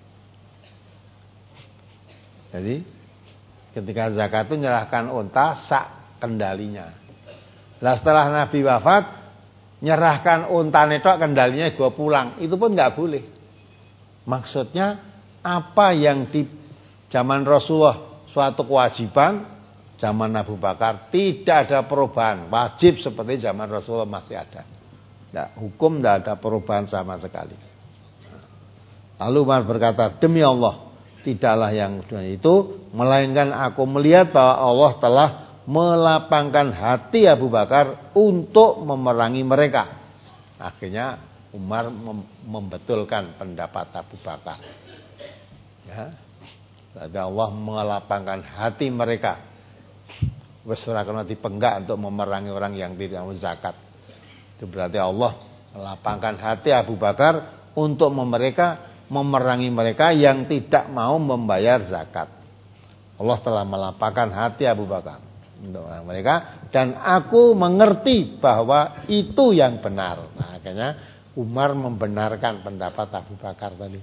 Jadi ketika zakat itu menyerahkan unta sak kendalinya. Nah setelah Nabi wafat, nyerahkan unta netok kendalinya gua pulang, itu pun nggak boleh. Maksudnya apa yang di zaman Rasulullah suatu kewajiban, zaman Abu Bakar tidak ada perubahan, wajib seperti zaman Rasulullah masih ada. Nah, hukum tidak ada perubahan sama sekali. Lalu Umar berkata, demi Allah, tidaklah yang itu, melainkan aku melihat bahwa Allah telah melapangkan hati Abu Bakar untuk memerangi mereka. Akhirnya Umar mem- membetulkan pendapat Abu Bakar. Ya. Berarti Allah melapangkan hati mereka. Wes ora kena dipenggak untuk memerangi orang yang tidak mau zakat. Itu berarti Allah melapangkan hati Abu Bakar untuk mereka memerangi mereka yang tidak mau membayar zakat. Allah telah melapangkan hati Abu Bakar untuk orang mereka, dan aku mengerti bahwa itu yang benar. Nah, akhirnya Umar membenarkan pendapat Abu Bakar tadi.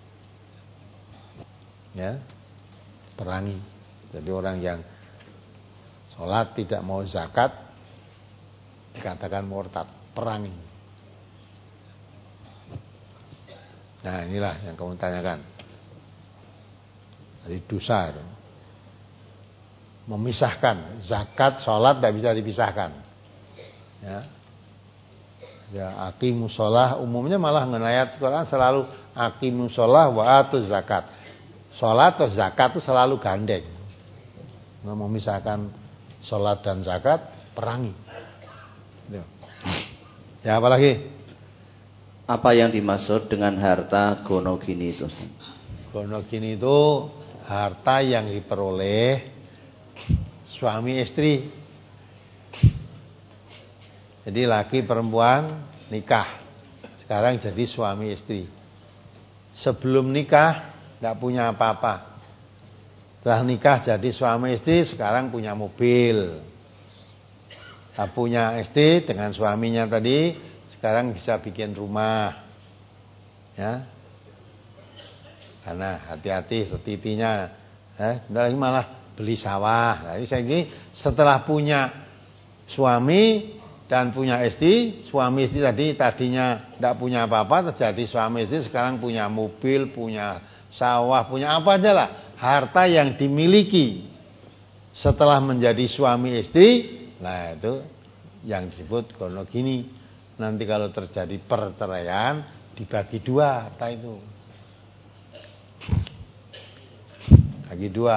Ya, perangi. Jadi orang yang sholat tidak mau zakat dikatakan murtad, perangi. Nah inilah yang kamu tanyakan. Jadi dosa itu memisahkan zakat, sholat tidak bisa dipisahkan. Ya, ya aqimus sholah, umumnya malah ngenayat Quran selalu aqimus sholah wa atuz zakat. Sholat atau zakat itu selalu gandeng. Nah, memisahkan sholat dan zakat, perangi. Ya, apalagi? Apa yang dimaksud dengan harta gonogini itu? Gonogini itu harta yang diperoleh suami istri. Jadi laki perempuan nikah, sekarang jadi suami istri. Sebelum nikah tidak punya apa-apa. Setelah nikah jadi suami istri, sekarang punya mobil. Tak punya istri dengan suaminya tadi, sekarang bisa bikin rumah. Ya. Karena hati-hati setipinya, eh, lagi malah beli sawah. Nah, ini saya ini setelah punya suami dan punya istri, suami istri tadi tadinya tidak punya apa-apa, terjadi suami istri sekarang punya mobil, punya sawah, punya apa aja lah, harta yang dimiliki setelah menjadi suami istri. Nah itu yang disebut gonogini. Nanti kalau terjadi perceraian dibagi dua harta itu, bagi dua.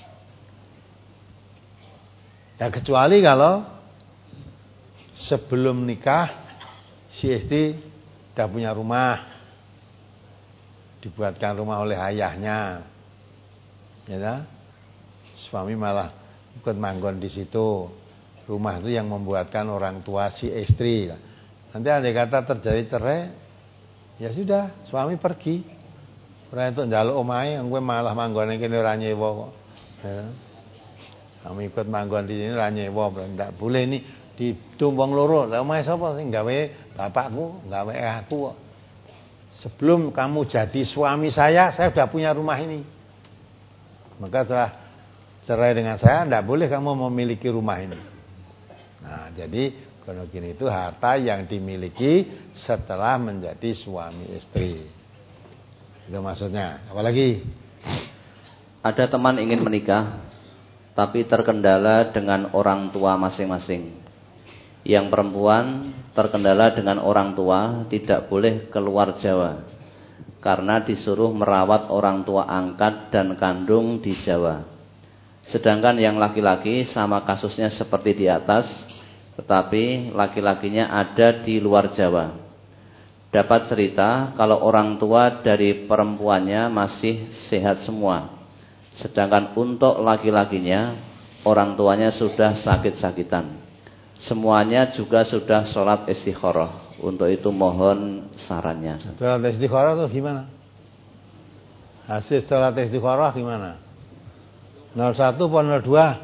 Ya kecuali kalau sebelum nikah si istri sudah punya rumah, dibuatkan rumah oleh ayahnya, ya, suami malah ikut manggon di situ. Rumah itu yang membuatkan orang tua si istri. Nanti andai kata terjadi cerai, ya sudah, suami pergi. Ora entuk njaluk omahe, kowe malah manggon kene ora nyewa kok. Ya. Kami ikut manggon di sini ora nyewa, ndak boleh ini ditumpang loro. Lah omahe sapa sing gawe bapakku, gawe aku kok. sebelum kamu jadi suami saya, saya sudah punya rumah ini. Maka setelah cerai dengan saya, tidak boleh kamu memiliki rumah ini. Nah, jadi gonokin itu harta yang dimiliki setelah menjadi suami istri. Itu maksudnya. Apalagi? Ada teman ingin menikah, tapi terkendala dengan orang tua masing-masing. Yang perempuan terkendala dengan orang tua, tidak boleh keluar Jawa, karena disuruh merawat orang tua angkat dan kandung di Jawa. Sedangkan yang laki-laki sama kasusnya seperti di atas, tetapi laki-lakinya ada di luar Jawa. Dapat cerita kalau orang tua dari perempuannya masih sehat semua, sedangkan untuk laki-lakinya orang tuanya sudah sakit-sakitan. Semuanya juga sudah sholat istikharah. Untuk itu mohon sarannya. Sholat istikharah itu gimana? Hasil sholat istikharah gimana? nol satu atau nol dua?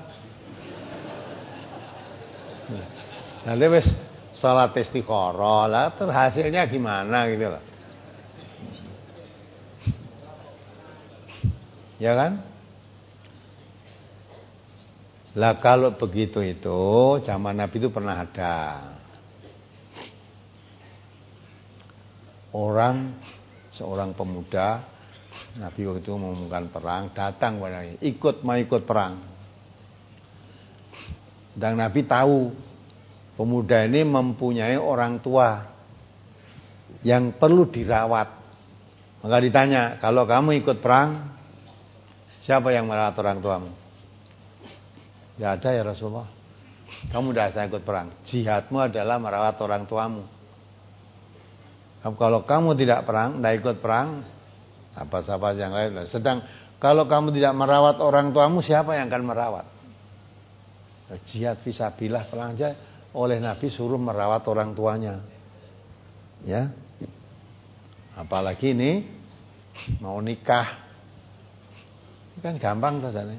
Nanti wis sholat istikharah lah, terus hasilnya gimana gitu loh. Ya kan? Lah kalau begitu itu zaman Nabi itu pernah ada orang, seorang pemuda, Nabi waktu itu mengumumkan perang, datang padanya, ikut mau ikut perang. Dan Nabi tahu pemuda ini mempunyai orang tua yang perlu dirawat. Maka ditanya, kalau kamu ikut perang, siapa yang merawat orang tuamu? Ya ada ya Rasulullah. Kamu tidak usah ikut perang. Jihadmu adalah merawat orang tuamu. Kalau kamu tidak perang, tidak ikut perang, apa sahabat yang lain. Sedang kalau kamu tidak merawat orang tuamu, siapa yang akan merawat? Jihad fisabilillah perang aja oleh Nabi suruh merawat orang tuanya. Ya. Apalagi ini mau nikah. Ini kan gampang tuh sana.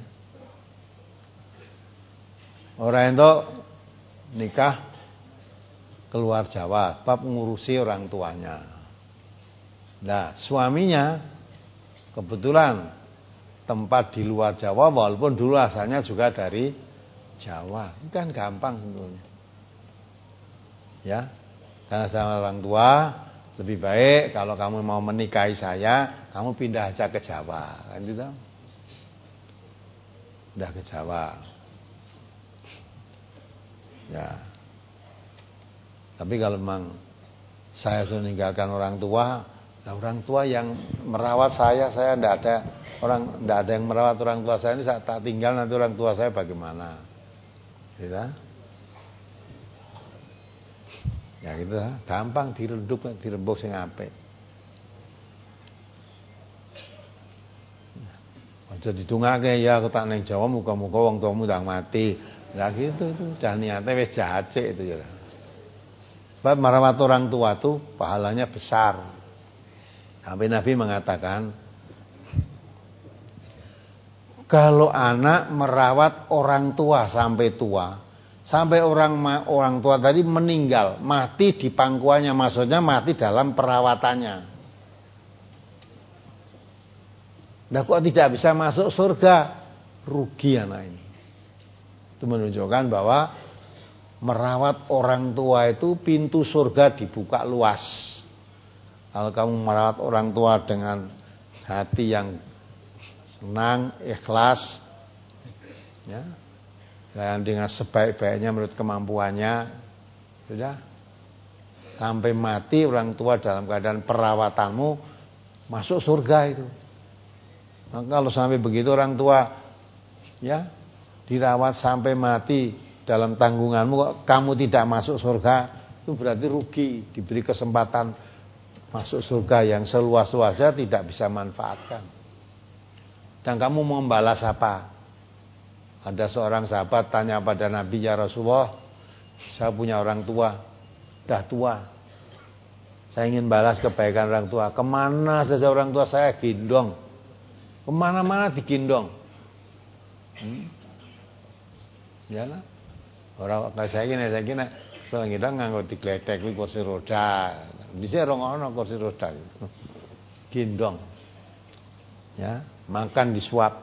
Orang itu nikah keluar Jawa, bab ngurusi orang tuanya. Nah, suaminya kebetulan tempat di luar Jawa, walaupun dulu asalnya juga dari Jawa. Ini kan gampang sebetulnya. Ya, karena sama orang tua lebih baik kalau kamu mau menikahi saya, kamu pindah aja ke Jawa, kan gitu. Pindah ke Jawa. Ya. Tapi kalau memang saya sudah meninggalkan orang tua, nah orang tua yang merawat saya, saya tidak ada orang, tidak ada yang merawat orang tua saya ini, saya tak tinggal nanti orang tua saya bagaimana? Gitu. Ya gitu, gampang direduk, dirembuk sing apik. Aja didungake ya aku tak neng Jawa muga-muga wong tuamu ndang mati. Lah gitu itu udah niatnya wis jahat sih itu ya. Sebab merawat orang tua tuh pahalanya besar. Sampai Nabi mengatakan kalau anak merawat orang tua sampai tua, sampai orang orang tua tadi meninggal, mati di pangkuannya, maksudnya mati dalam perawatannya. Nah kok tidak bisa masuk surga? Rugi anak ini. Itu menunjukkan bahwa merawat orang tua itu pintu surga dibuka luas. Kalau kamu merawat orang tua dengan hati yang senang, ikhlas, ya, dan dengan sebaik-baiknya menurut kemampuannya, sudah sampai mati orang tua dalam keadaan perawatanmu, masuk surga itu. Nah, kalau sampai begitu orang tua, ya, dirawat sampai mati dalam tanggunganmu, kok kamu tidak masuk surga, itu berarti rugi. Diberi kesempatan masuk surga yang seluas-luasnya tidak bisa manfaatkan. Dan kamu mau membalas apa? Ada seorang sahabat tanya pada Nabi, ya Rasulullah, saya punya orang tua, dah tua, saya ingin balas kebaikan orang tua. Kemana saja orang tua saya gendong, kemana-mana digendong. hmm? Ya lah, orang kayak saya gini, saya gini, setelah kita nganggo digledek di kursi roda, Dhisik ora ono kursi roda. Gendong. Ya, makan disuap.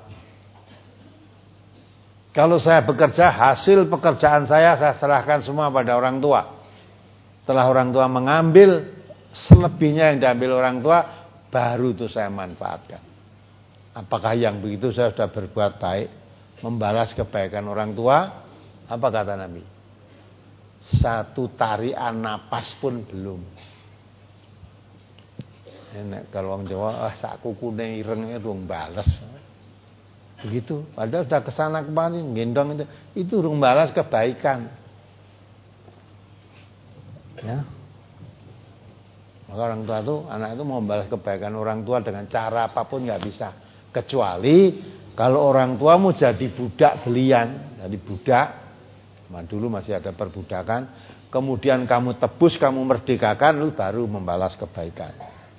Kalau saya bekerja, hasil pekerjaan saya saya serahkan semua pada orang tua. Setelah orang tua mengambil, selebihnya yang diambil orang tua, baru itu saya manfaatkan. Apakah yang begitu saya sudah berbuat baik, membalas kebaikan orang tua? Apa kata Nabi? Satu tarian napas pun belum. Enak kalau orang Jawa, ah sak kukune ireng urung bales. Begitu, padahal sudah kesana kemari gendong itu, itu urung balas kebaikan. Ya. Maka orang tua itu, anak itu mau membalas kebaikan orang tua dengan cara apapun nggak bisa, kecuali kalau orang tua mau jadi budak belian, jadi budak. Nah, dulu masih ada perbudakan, kemudian kamu tebus, kamu merdekakan, lu baru membalas kebaikan.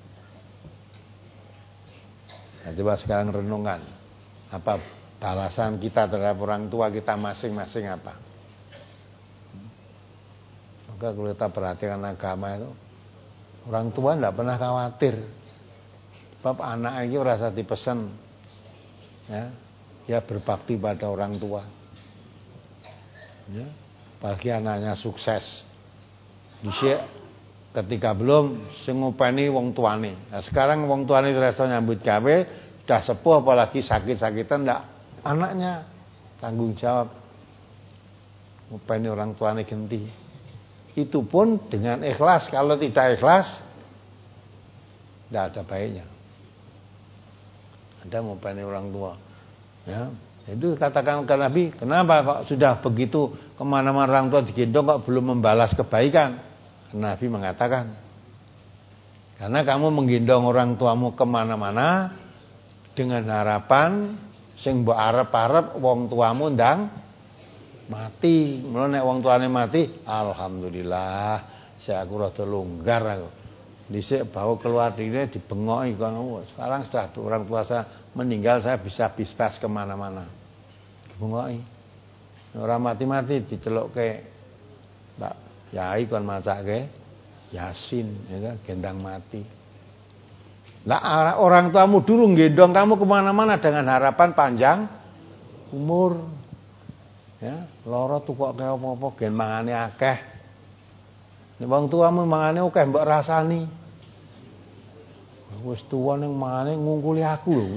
Nah, coba sekarang renungan. Apa balasan kita terhadap orang tua kita masing-masing apa? Maka kalau kita perhatikan agama itu, orang tua tidak pernah khawatir. Sebab anak itu rasa dipesan, ya, ya berbakti pada orang tua. Ya, apalagi anaknya sukses. Dhisik ketika belum sing ngopeni wong tuane. Nah, sekarang wong tuane resto nyambut gawe, sudah sepuh apalagi sakit-sakitan, ndak anaknya tanggung jawab ngopeni orang tuane genti. Itu pun dengan ikhlas. Kalau tidak ikhlas, tidak ada baiknya. Ada ngopeni orang tua, ya. Itu katakan ke Nabi, kenapa kok sudah begitu kemana-mana orang tua digendong kok belum membalas kebaikan? Nabi mengatakan, karena kamu menggendong orang tuamu kemana-mana dengan harapan sing mbok arep-arep wong tuamu ndang mati. Mula nek wong tuane mati, alhamdulillah, saya aku rada longgar aku. Dhisik bau keluar dine dibengoki kono. Sekarang sudah orang tua saya meninggal, saya bisa bispas kemana-mana. Dibengoki. Ora mati-mati dicelukke Mbak Yai kon macake Yasin, ya, gendang mati. Lah orang tuamu dulu gendong kamu kemana-mana dengan harapan panjang umur. Ya, lara tukok kaya apa-apa gen mangane akeh. Nek wong tuamu mangane akeh mbok rasani. Wis tuwa ning mangane ngungkuli aku lho.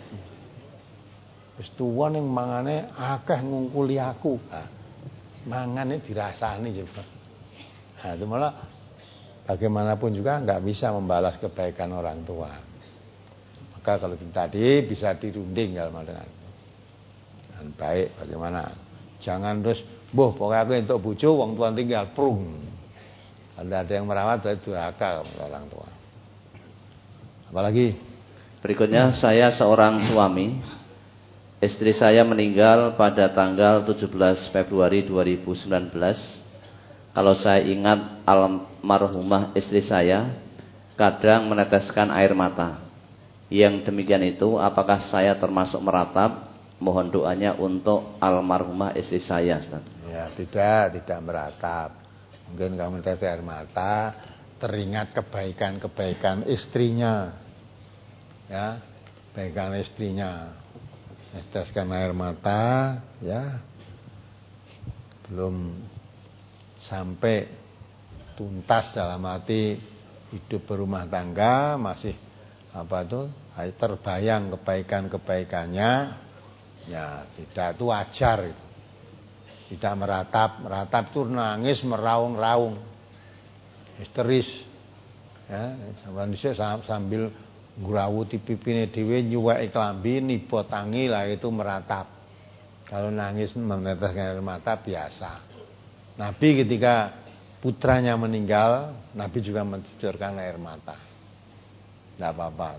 Wis tuwa ning mangane akeh ngungkuli aku. Nah, mangane dirasani coba. Nah, itu malah bagaimanapun juga enggak bisa membalas kebaikan orang tua. Maka kalau tadi bisa dirunding kalau dengan dengan baik bagaimana? Jangan terus, "Mbuh, pokoke aku entuk bojo wong tua tinggal prung." Anda ada yang merawat berarti durhaka orang tua. Apalagi berikutnya, saya seorang suami. Istri saya meninggal pada tanggal tujuh belas Februari dua ribu sembilan belas. Kalau saya ingat almarhumah istri saya kadang meneteskan air mata. Yang demikian itu, apakah saya termasuk meratap? Mohon doanya untuk almarhumah istri saya, Ustaz. Ya, tidak, tidak meratap. Mungkin kamu tetes air mata, teringat kebaikan-kebaikan istrinya. Ya, kebaikan istrinya. Teteskan air mata, ya. Belum sampai tuntas dalam arti hidup berumah tangga, masih apa tuh? Terbayang kebaikan-kebaikannya. Ya, tidak, itu wajar itu. Tidak meratap, meratap itu nangis meraung-raung, histeris. Ya, sambil ngrawuti pipine dhewe nyuweki klambi niba tangi lah itu meratap. Kalau nangis meneteskan air mata biasa. Nabi ketika putranya meninggal, Nabi juga mencucurkan air mata. Tidak apa-apa.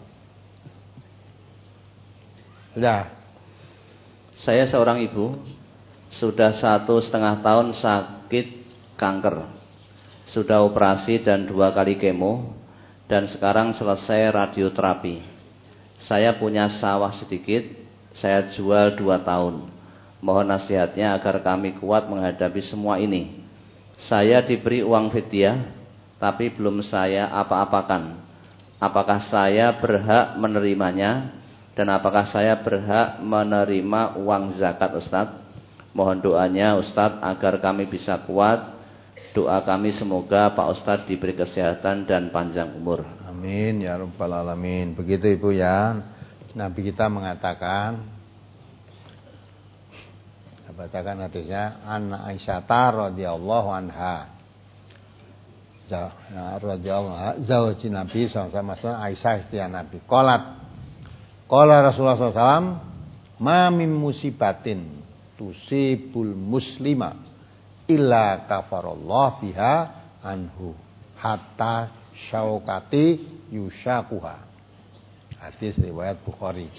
Sudah. Saya seorang ibu, sudah satu setengah tahun sakit kanker, sudah operasi dan dua kali kemo, dan sekarang selesai radioterapi. Saya punya sawah sedikit, saya jual dua tahun. Mohon nasihatnya agar kami kuat menghadapi semua ini. Saya diberi uang fidyah, tapi belum saya apa-apakan. Apakah saya berhak menerimanya? Dan apakah saya berhak menerima uang zakat Ustadz? Mohon doanya Ustadz agar kami bisa kuat. Doa kami semoga Pak Ustadz diberi kesehatan dan panjang umur. Amin ya rabbal alamin. Begitu Ibu ya. Nabi kita mengatakan, bacakan hadisnya, an Aisyah radhiyallahu anha. Radhiyallahu anha zauji Nabi sallallahu alaihi wasallam, Aisyah istri Nabi. Qalat qala Rasulullah sallallahu alaihi wasallam, ma min musibatin tusibul muslima illa kafarallah biha anhu hatta syaukati yushakuha. Hadis riwayat Bukhari.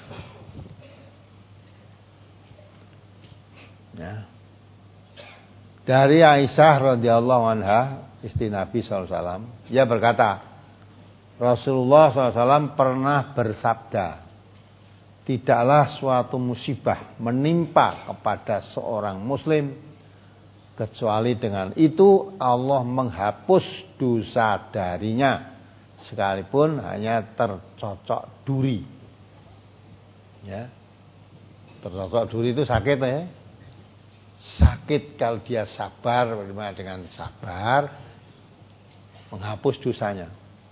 Ya. Dari Aisyah radhiyallahu anha, istri Nabi sallallahu alaihi wasallam, dia berkata, Rasulullah sallallahu alaihi wasallam pernah bersabda, tidaklah suatu musibah menimpa kepada seorang muslim kecuali dengan itu Allah menghapus dosa darinya sekalipun hanya tercocok duri. Ya. Tercocok duri itu sakit ya. Sakit kalau dia sabar, bagaimana dengan sabar menghapus dosanya.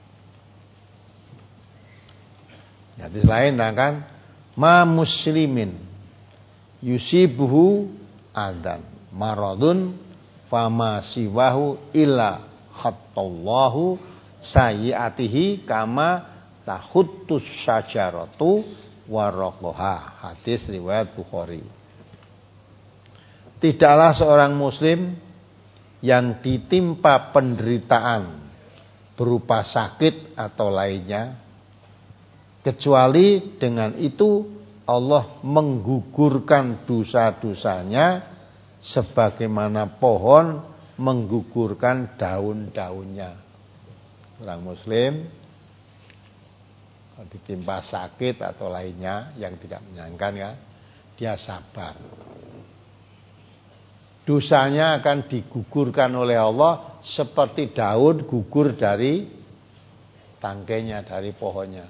Hadis lain kan, ma muslimin yusibuhu adan maradun fama siwahu illa khattallahu sayyiatihi kama tahuttus syajaratu waraqaha. Hadis riwayat Bukhari. Tidaklah seorang muslim yang ditimpa penderitaan berupa sakit atau lainnya, kecuali dengan itu Allah menggugurkan dosa-dosanya sebagaimana pohon menggugurkan daun-daunnya. Orang muslim kalau ditimpa sakit atau lainnya yang tidak menyenangkan ya, dia sabar. Dosanya akan digugurkan oleh Allah seperti daun gugur dari tangkainya, dari pohonnya.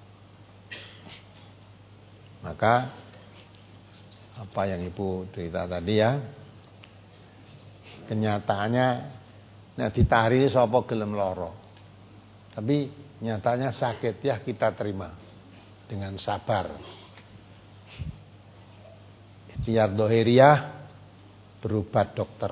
Maka apa yang Ibu cerita tadi ya, kenyataannya nek ditari sapa gelem lara. Tapi nyatanya sakit ya kita terima dengan sabar. Ikhtiar dohiriyah berobat dokter.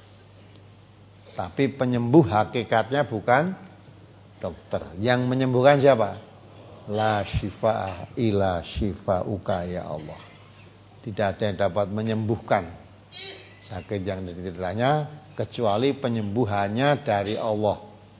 Tapi penyembuh hakikatnya bukan dokter. Yang menyembuhkan siapa? La syifaa ila syifauka ya Allah. Tidak ada yang dapat menyembuhkan sakit yang dideritanya kecuali penyembuhannya dari Allah.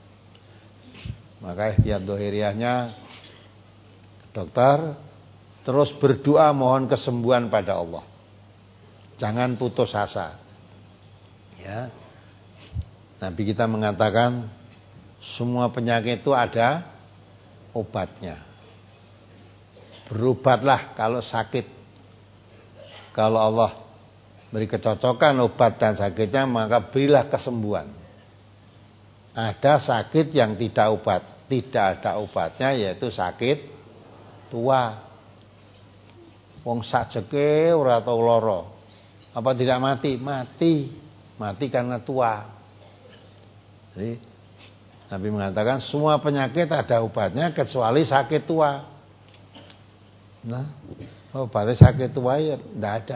Maka ikhtiar dohiriyahnya dokter terus berdoa mohon kesembuhan pada Allah. Jangan putus asa. Ya. Nabi kita mengatakan semua penyakit itu ada obatnya. Berobatlah kalau sakit. Kalau Allah beri kecocokan obat dan sakitnya, maka berilah kesembuhan. Ada sakit yang tidak obat, tidak ada obatnya, yaitu sakit tua. Wong sajeke ora tau lara. Apa tidak mati? Mati. Mati karena tua. Jadi Nabi mengatakan semua penyakit ada obatnya kecuali sakit tua. Nah, obatnya sakit tua ya tidak ada.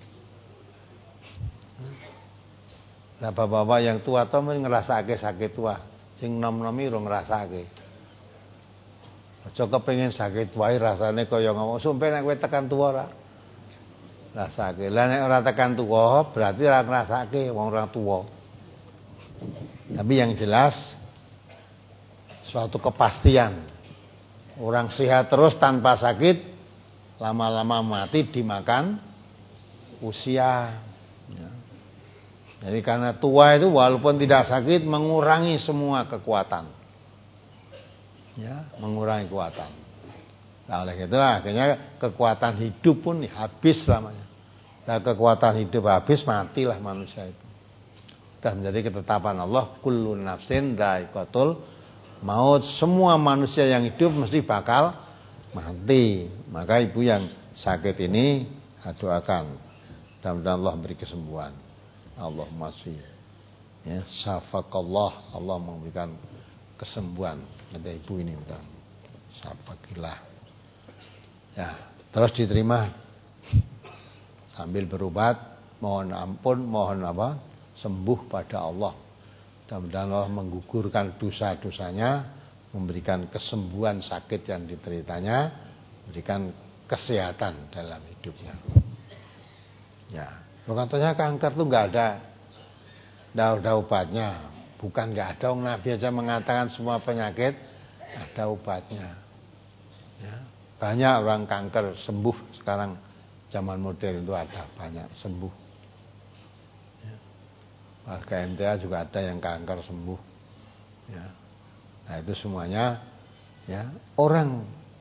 Nah, bapak-bapak yang tua tuh ngerasake sakit tua. Sing nom-nomi ora ngrasake. Aja kepengin sakit wae rasane kaya ngomong sumpah nek kowe tekan tuwa ora. Rasake. Lah nek ora tekan tuwa berarti ora ngrasake wong ora tuwa. Tapi yang jelas suatu kepastian. Orang sehat terus tanpa sakit lama-lama mati dimakan usia. Ya. Jadi karena tua itu walaupun tidak sakit mengurangi semua kekuatan. Ya, mengurangi kekuatan. Nah, oleh itu akhirnya kekuatan hidup pun habis lamanya. Nah, kekuatan hidup habis matilah manusia itu. Sudah menjadi ketetapan Allah, kullu nafsin dha'iqatul maut. Semua manusia yang hidup mesti bakal mati. Maka ibu yang sakit ini doakan, mudah-mudahan Allah beri kesembuhan. Allahumma sholli ya, syafaqallah, Allah memberikan kesembuhan pada ibu ini, mudah syafaqillah. Ya, terus diterima sambil berobat, mohon ampun, mohon apa? Sembuh pada Allah. Mudah-mudahan Allah menggugurkan dosa-dosanya, memberikan kesembuhan sakit yang dideritanya, memberikan kesehatan dalam hidupnya. Ya, katanya kanker tuh nggak ada, nggak ada obatnya. Bukan nggak ada, Nabi aja mengatakan semua penyakit ada obatnya. Ya, banyak orang kanker sembuh sekarang, zaman modern itu ada banyak sembuh. Ya. Warga M T A juga ada yang kanker sembuh. Ya. Nah itu semuanya ya, orang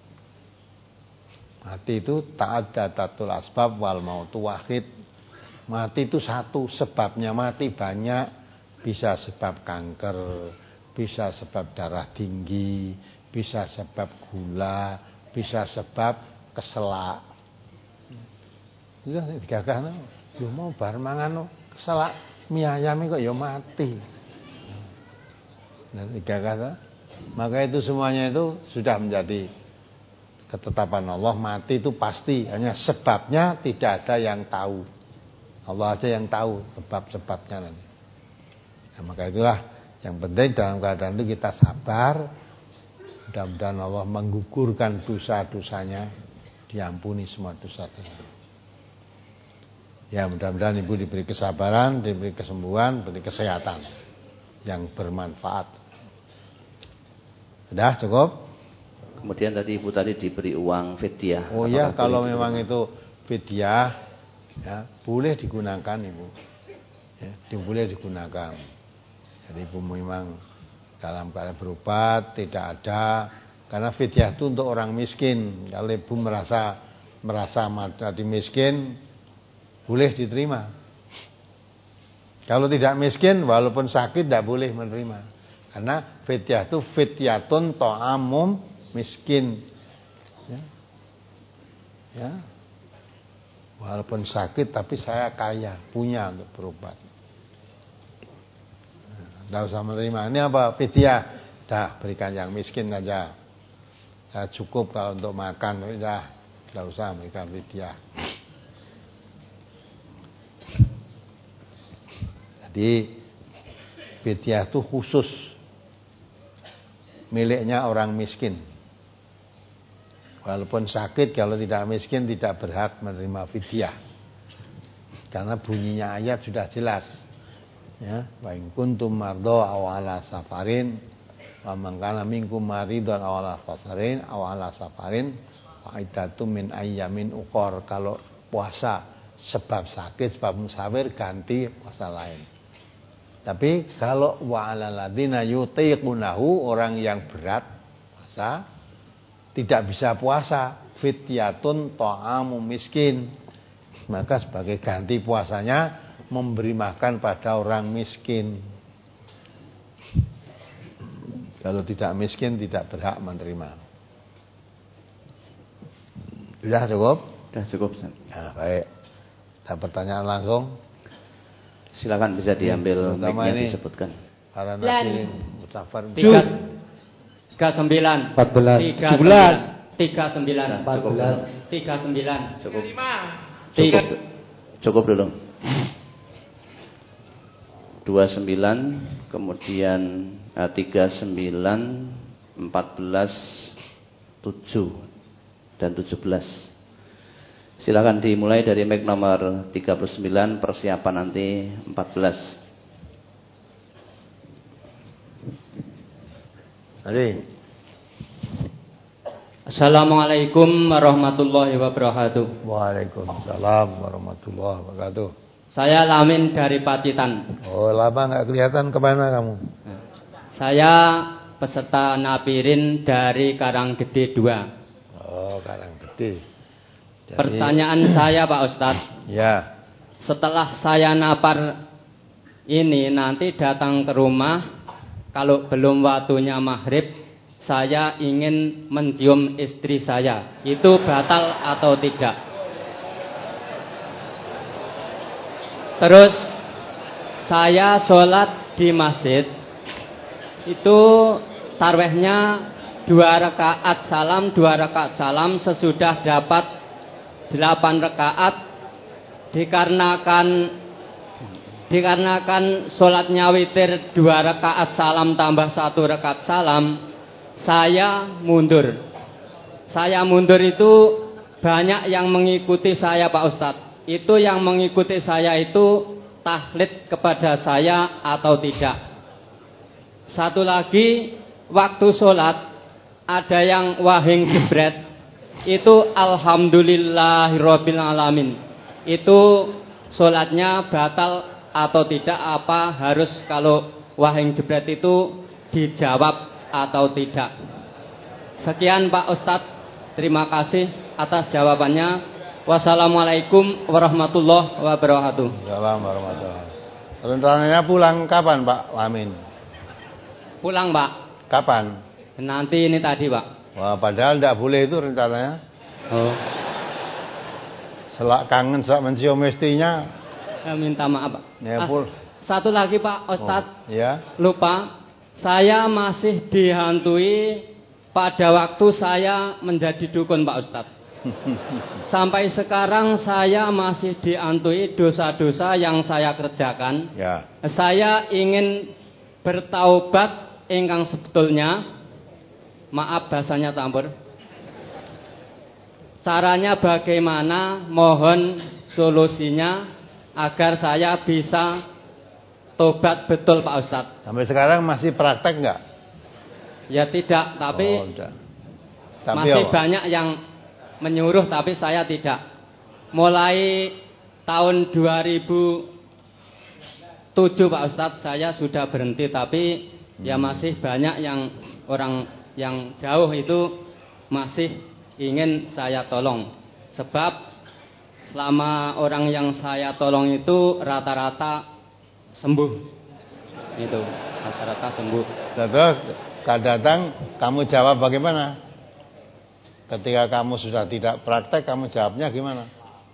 mati itu ta'addadatul asbab wal mautu wahid. Mati itu satu, sebabnya mati banyak. Bisa sebab kanker, bisa sebab darah tinggi, bisa sebab gula, bisa sebab keselak. Itu digagah, yo mau bar mangan keselak mie ayam kok ya mati. Nah, digagah. Maka itu semuanya itu sudah menjadi ketetapan Allah. Mati itu pasti, hanya sebabnya tidak ada yang tahu. Allah aja yang tahu sebab-sebabnya nanti. Nah, maka itulah yang penting dalam keadaan itu kita sabar. Mudah-mudahan Allah menggugurkan dosa-dosanya, diampuni semua dosa-dosanya. Ya, mudah-mudahan ibu diberi kesabaran, diberi kesembuhan, diberi kesehatan yang bermanfaat. Sudah cukup? Kemudian tadi ibu tadi diberi uang fidyah. Oh iya, kalau memang itu fidyah, ya boleh digunakan ibu. Ya, boleh digunakan. Jadi ibu memang dalam keadaan berobat tidak ada, karena fidyah itu untuk orang miskin. Kalau ibu merasa merasa mati miskin, boleh diterima. Kalau tidak miskin, walaupun sakit tidak boleh menerima. Karena fidyah itu fidyatun ta'amum miskin. Ya. Ya. Walaupun sakit tapi saya kaya, punya untuk berobat. Tidak usah menerima. Ini apa? Fidyah. Dah berikan yang miskin aja. Ya, cukup kalau untuk makan. Sudah, tidak usah berikan fidyah. Jadi fidyah itu khusus miliknya orang miskin. Walaupun sakit, kalau tidak miskin tidak berhak menerima fidyah. Karena bunyinya ayat sudah jelas. Ya, wa in kuntum mardo aw ala safarin wa man kana minkum maridun aw ala safarin aw ala safarin fa iddatum min ayyamin ukhra. Kalau puasa sebab sakit, sebab musafir, ganti puasa lain. Tapi kalau wa alal ladzina yutiqunahu, orang yang berat puasa tidak bisa puasa, fidyatun ta'amu miskin, maka sebagai ganti puasanya memberi makan pada orang miskin. Kalau tidak miskin tidak berhak menerima. Sudah cukup? Sudah cukup. Nah, baik. Ada pertanyaan langsung? Silakan bisa diambil mic-nya disebutkan. Para nasi mutafar. Tiga, tiga sembilan. Empat belas. Tiga sembilan. Tiga sembilan. Empat belas. Tiga sembilan. Cukup. Cukup. Cukup dulu. Dua sembilan, kemudian eh, tiga sembilan, empat belas, tujuh dan tujuh belas. Silakan dimulai dari mic nomor tiga puluh sembilan, persiapan nanti empat belas. Mari. Assalamualaikum warahmatullahi wabarakatuh. Waalaikumsalam warahmatullahi wabarakatuh. Saya Lamin dari Pacitan. Oh, lama nggak kelihatan, kemana kamu? Saya peserta Napirin dari Karanggede dua. Oh, Karanggede. Jadi, pertanyaan saya Pak Ustadz. Ya. Setelah saya napar ini nanti datang ke rumah, kalau belum waktunya maghrib, saya ingin mencium istri saya, itu batal atau tidak? Terus saya sholat di masjid, itu tarwehnya dua rakaat salam, dua rakaat salam, sesudah dapat delapan rakaat, dikarenakan dikarenakan sholatnya witir dua rakaat salam tambah satu rakaat salam, saya mundur. Saya mundur itu banyak yang mengikuti saya Pak Ustadz. Itu yang mengikuti saya itu tahlid kepada saya atau tidak? Satu lagi, waktu sholat ada yang wahing jebret, itu alhamdulillahirabbil alamin. Itu sholatnya batal atau tidak? Apa harus kalau wahing jebret itu dijawab atau tidak? Sekian Pak Ustadz, terima kasih atas jawabannya. Wassalamualaikum warahmatullahi wabarakatuh. Waalaikumsalam warahmatullahi wabarakatuh. Rencananya pulang kapan Pak Lamin? Pulang Pak. Kapan? Nanti ini tadi Pak. Wah, padahal tidak boleh itu rencananya. Oh. Selak kangen, selak mencium istrinya. Saya minta maaf Pak. Ya, ah, pul. Satu lagi Pak Ustadz. Oh, ya. Lupa. Saya masih dihantui pada waktu saya menjadi dukun Pak Ustadz. Sampai sekarang saya masih dihantui dosa-dosa yang saya kerjakan. Ya. Saya ingin bertaubat ingkang sebetulnya. Maaf bahasanya campur. Caranya bagaimana? Mohon solusinya agar saya bisa tobat betul Pak Ustadz. Sampai sekarang masih praktek enggak? Ya tidak, tapi, oh, tapi masih apa? banyak yang menyuruh, tapi saya tidak. Mulai tahun dua ribu tujuh Pak Ustadz saya sudah berhenti, tapi hmm. ya masih banyak yang orang yang jauh itu masih ingin saya tolong. Sebab selama orang yang saya tolong itu rata-rata sembuh. Itu rata-rata sembuh. Lalu Kak datang, kamu jawab bagaimana? Ketika kamu sudah tidak praktek, kamu jawabnya gimana?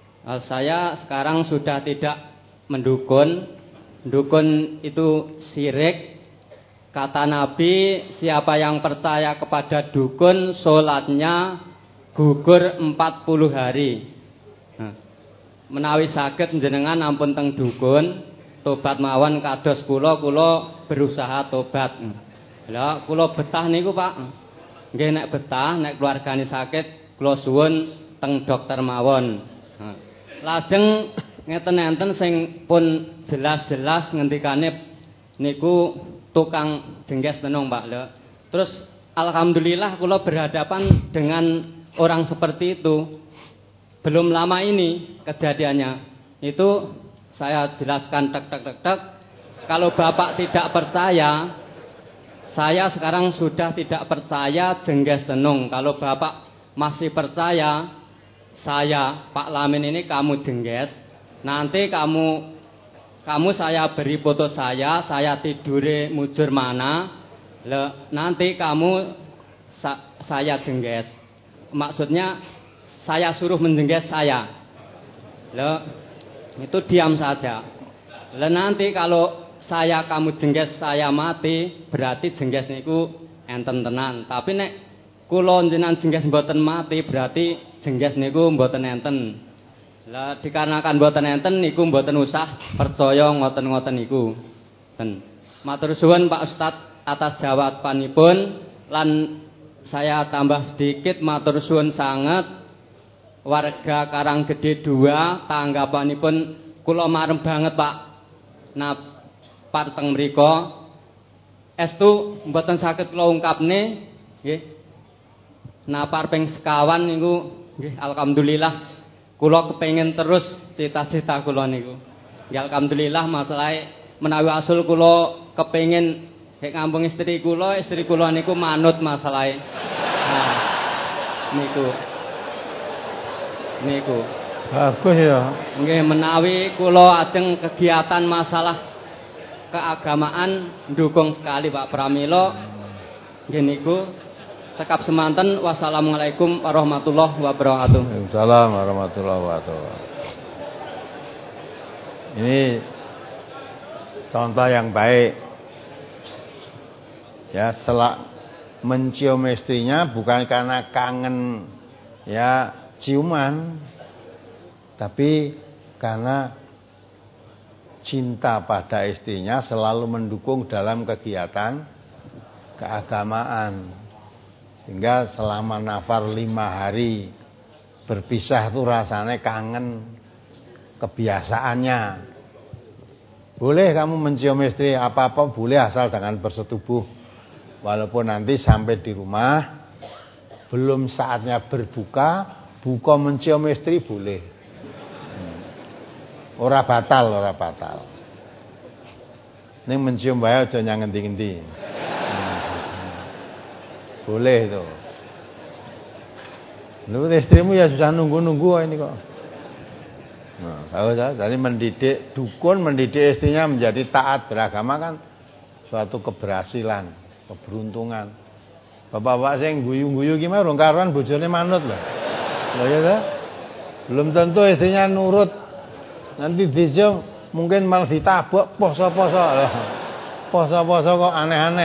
Saya sekarang sudah tidak mendukun. Dukun itu syirik. Kata Nabi, siapa yang percaya kepada dukun, sholatnya gugur empat puluh hari. Nah, menawi saged jenengan ampun teng dukun, tobat mawon kados kula, kula berusaha tobat. Lah kula betah niku Pak. Nggih nek betah, nek keluargane sakit, kula suwun teng dokter mawon. Nah, lajeng ngeten-enten sing pun jelas-jelas ngendikane niku tukang jengges tenung Pak. Lho. Terus alhamdulillah kula berhadapan dengan orang seperti itu. Belum lama ini kejadiannya. Itu saya jelaskan tek tek tek tek. Kalau Bapak tidak percaya, saya sekarang sudah tidak percaya jengges tenung. Kalau Bapak masih percaya, saya Pak Lamin ini kamu jengges. Nanti kamu kamu saya beri foto saya, saya tidure mujur mana. Le, nanti kamu sa, saya jengges. Maksudnya saya suruh menjengges saya. Le, itu diam saja. Le, nanti kalau saya kamu jengges saya mati, berarti jengges niku enten tenan. Tapi nek kula njenengan jengges mboten mati, berarti jengges niku mboten enten. Lah dikarenakan mboten enten niku mboten usah percaya ngoten-ngoten niku. Ten. Matur suwun Pak Ustadz atas jawabanipun, lan saya tambah sedikit matur suwun sanget warga Karanggede dua, tanggapanipun kula marem banget Pak. Nah parteng mriko estu mboten saged kula ungkapne nggih. Napa ping sekawan niku nggih alhamdulillah kula kepengin terus cita-cita kula niku. Ya alhamdulillah masalahe menawi asul kula kepengin nek ngambung istri kula, istri kula niku manut masalahe. Nah niku. Niku. Bagus ya. Nggih menawi kula ajeng kegiatan masalah keagamaan dukung sekali Pak Pramila. Nggih niku cekap semanten. Wassalamualaikum warahmatullahi wabarakatuh. Waalaikumsalam warahmatullahi wabarakatuh. Ini contoh yang baik. Ya, setelah mencium istrinya bukan karena kangen ya ciuman, tapi karena cinta pada istrinya, selalu mendukung dalam kegiatan keagamaan. Sehingga selama nafar lima hari berpisah itu rasanya kangen, kebiasaannya. Boleh kamu mencium istri apa-apa boleh, asal jangan bersetubuh. Walaupun nanti sampai di rumah belum saatnya berbuka, buka mencium istri boleh. Hmm. Ora batal, ora batal. Ning mencium bae aja nyang ngendi-endi. Hmm. Boleh itu. Lu istrimu ya susah nunggu-nunggu ini kok. Nah, tahu tak? Jadi mendidik dukun, mendidik istrinya menjadi taat beragama kan suatu keberhasilan, keberuntungan. Bapak-bapak sing guyu-guyu ki mah rong karuan bojone manut lho. Lho ya ta? Belum tentu istrinya nurut. Nanti dicium mungkin malah ditabok poso-poso. Poso-poso kok aneh-aneh.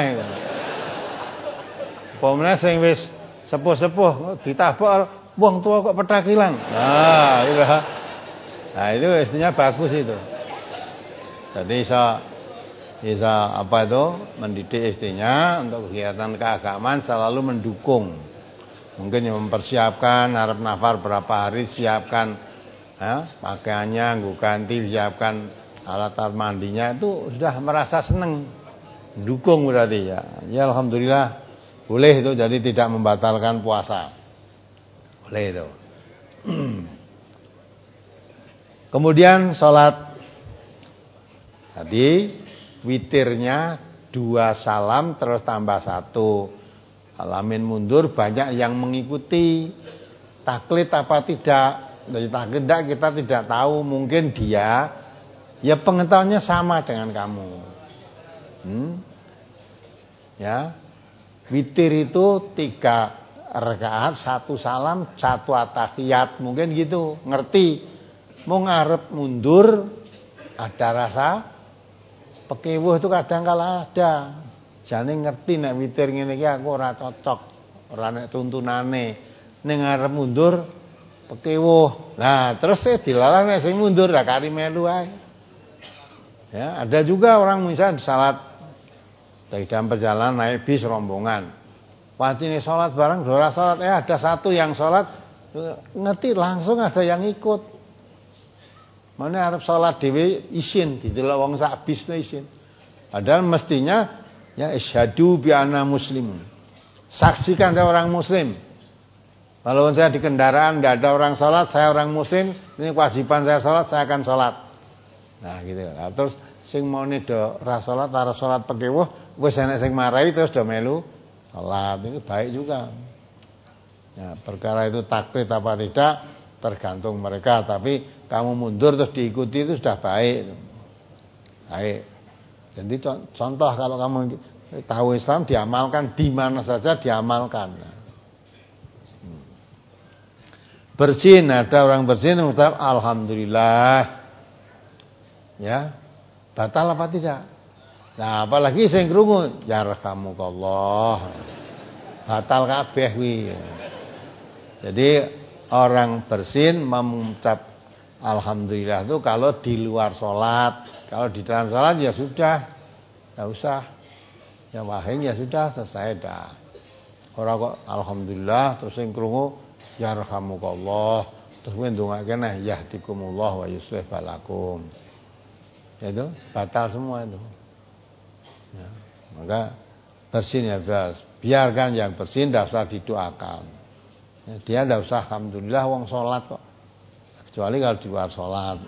Pomene sing wis sepuh-sepuh ditabok wong tua kok petakilan. Nah, itu. Nah, itu istrinya bagus itu. Jadi bisa bisa apa itu mendidik istrinya untuk kegiatan keagamaan, selalu mendukung. Mungkin yang mempersiapkan harap nafar berapa hari, siapkan ya, pakaiannya, nggo ganti, siapkan alat-alat mandinya, itu sudah merasa senang, mendukung berarti ya. Ya alhamdulillah boleh itu, jadi tidak membatalkan puasa. Boleh itu. Kemudian sholat tadi witirnya dua salam terus tambah satu. Alamin mundur banyak yang mengikuti. Taklid apa tidak? Dari taklid kita tidak tahu. Mungkin dia ya pengetahuannya sama dengan kamu. Hmm? Ya, witir itu tiga rakaat, satu salam, satu atahiyat. Mungkin gitu, ngerti. Mau ngarep mundur ada rasa pekewuh itu kadang kala ada. Jane ngerti nek witir ngene iki aku ora cocok, ora nek tuntunane. Ning arep mundur pekewuh. Nah, terus e dilarang nek sing mundur ra kari melu ae. Ya, ada juga orang misalnya salat dari dalam perjalanan naik bis rombongan. Wantine salat bareng ora salat, eh ada satu yang salat ngerti langsung ada yang ikut. Mana arep salat dhewe isin didelok wong sak bisne isin. Padahal mestinya ya isyhadu bi anna muslim. Saksikan saya orang muslim. Kalau saya di kendaraan enggak ada orang salat, saya orang muslim, ini kewajiban saya salat, saya akan salat. Nah gitu. Nah, terus sing mone do ra salat, ora salat pekewuh, wis enek sing marahi terus do melu salat. Ini baik juga. Ya, perkara itu taklid apa tidak tergantung mereka, tapi kamu mundur terus diikuti itu sudah baik. Baik. Jadi contoh kalau kamu tahu Islam diamalkan di mana saja diamalkan. Bersin, ada orang bersin mengucap alhamdulillah. Ya. Batal apa tidak? Nah, apalagi sing krungu yarhamukallah. Batal kabeh kuwi. Jadi orang bersin mengucap alhamdulillah itu kalau di luar sholat. Kalau di dalam sholat ya sudah, tidak usah. Ya wahing ya sudah, selesai dah. Orang kok alhamdulillah terus yang krungu yarhamukallah, terus kowe ndongakne yahdikumullah wa yuslih balakum. Ya itu batal semua itu. Ya, maka bersin ya bebas. Biarkan yang bersin, tidak usah didoakan. Ya, dia tidak usah alhamdulillah wong sholat kok. Kecuali kalau di luar sholat.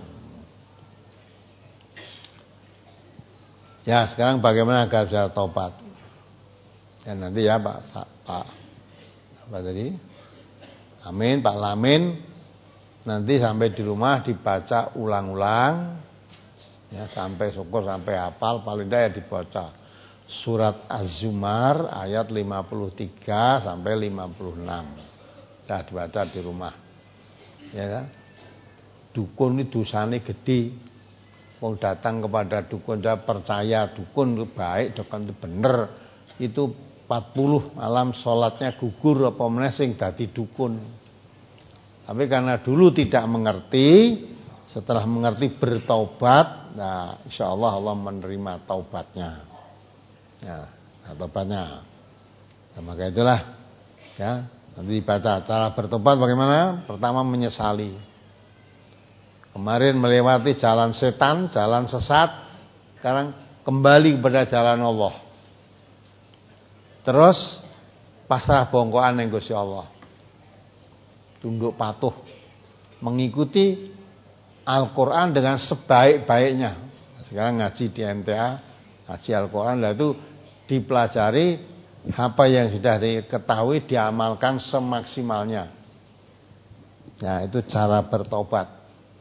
Ya sekarang bagaimana agar bisa tobat? Ya nanti ya Pak Pak apa tadi? Amin Pak Lamin. Nanti sampai di rumah dibaca ulang-ulang Ya, sampai syukur sampai hafal paling tidak ya dibaca. Surat Az-Zumar ayat lima puluh tiga sampai lima puluh enam. Dah dibaca di rumah. Ya kan? Dukun itu dosane gede. Wong datang kepada dukun, saya percaya dukun itu baik, dukun itu bener. Itu empat puluh malam sholatnya gugur apa meneh sing dadi dukun. Tapi karena dulu tidak mengerti, setelah mengerti bertaubat, nah insyaallah Allah menerima taubatnya. Ya, taubatnya. Nah, maka itulah ya, nanti dibaca cara bertobat bagaimana? Pertama menyesali. Kemarin melewati jalan setan, jalan sesat, sekarang kembali kepada jalan Allah. Terus pasrah bongkoan ning Gusti Allah. Tunduk patuh mengikuti Al-Qur'an dengan sebaik-baiknya. Sekarang ngaji di M T A, ngaji Al-Qur'an, lah itu dipelajari apa yang sudah diketahui diamalkan semaksimalnya. Ya, itu cara bertobat.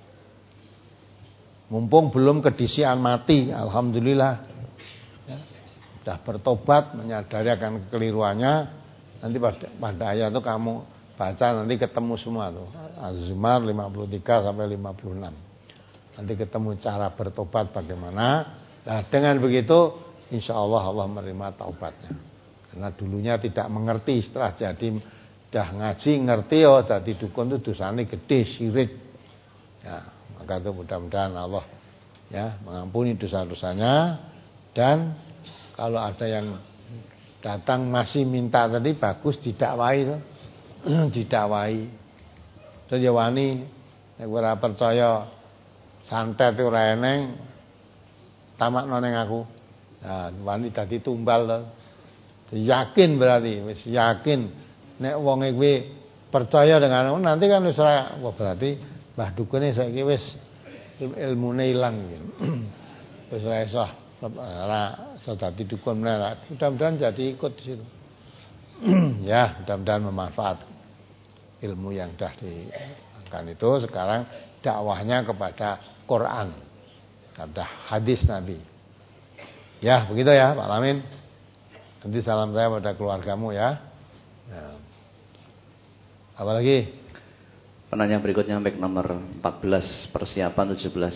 Mumpung belum kedisian mati, alhamdulillah. Ya, sudah bertobat, menyadari akan kekeliruannya. Nanti pada, pada ayat itu kamu baca, nanti ketemu semua tuh. Az-Zumar lima puluh tiga sampai lima puluh enam. Nanti ketemu cara bertobat bagaimana. Nah, dengan begitu insya Allah Allah menerima taubatnya. Karena dulunya tidak mengerti, setelah jadi dah ngaji ngerti, oh jadi dukun itu dosanya gede, syirik. Ya, maka itu mudah-mudahan Allah ya mengampuni dosa-dosanya. Dan kalau ada yang datang masih minta tadi, bagus didakwai tuh. Didakwai. Terus ya wani nek ora percaya santet ora eneng, tamakno ning aku. Nah, wani dadi tumbal to. Yakin berarti, wis yakin nek wonge kuwi percaya dengan nanti kan wis ora, wah berarti mbah dukune saiki wis ilmune ilang gitu. Wis ora iso ora iso dadi dukun meneh. Mudah-mudahan jadi ikut di situ. Ya, mudah-mudahan bermanfaat ilmu yang sudah diangkat itu. Sekarang dakwahnya kepada Quran, kepada hadis Nabi. Ya, begitu ya Pak Lamin. Nanti salam saya pada keluargamu ya. Ya. Apa lagi? Penanya berikutnya baik nomor empat belas, persiapan tujuh belas.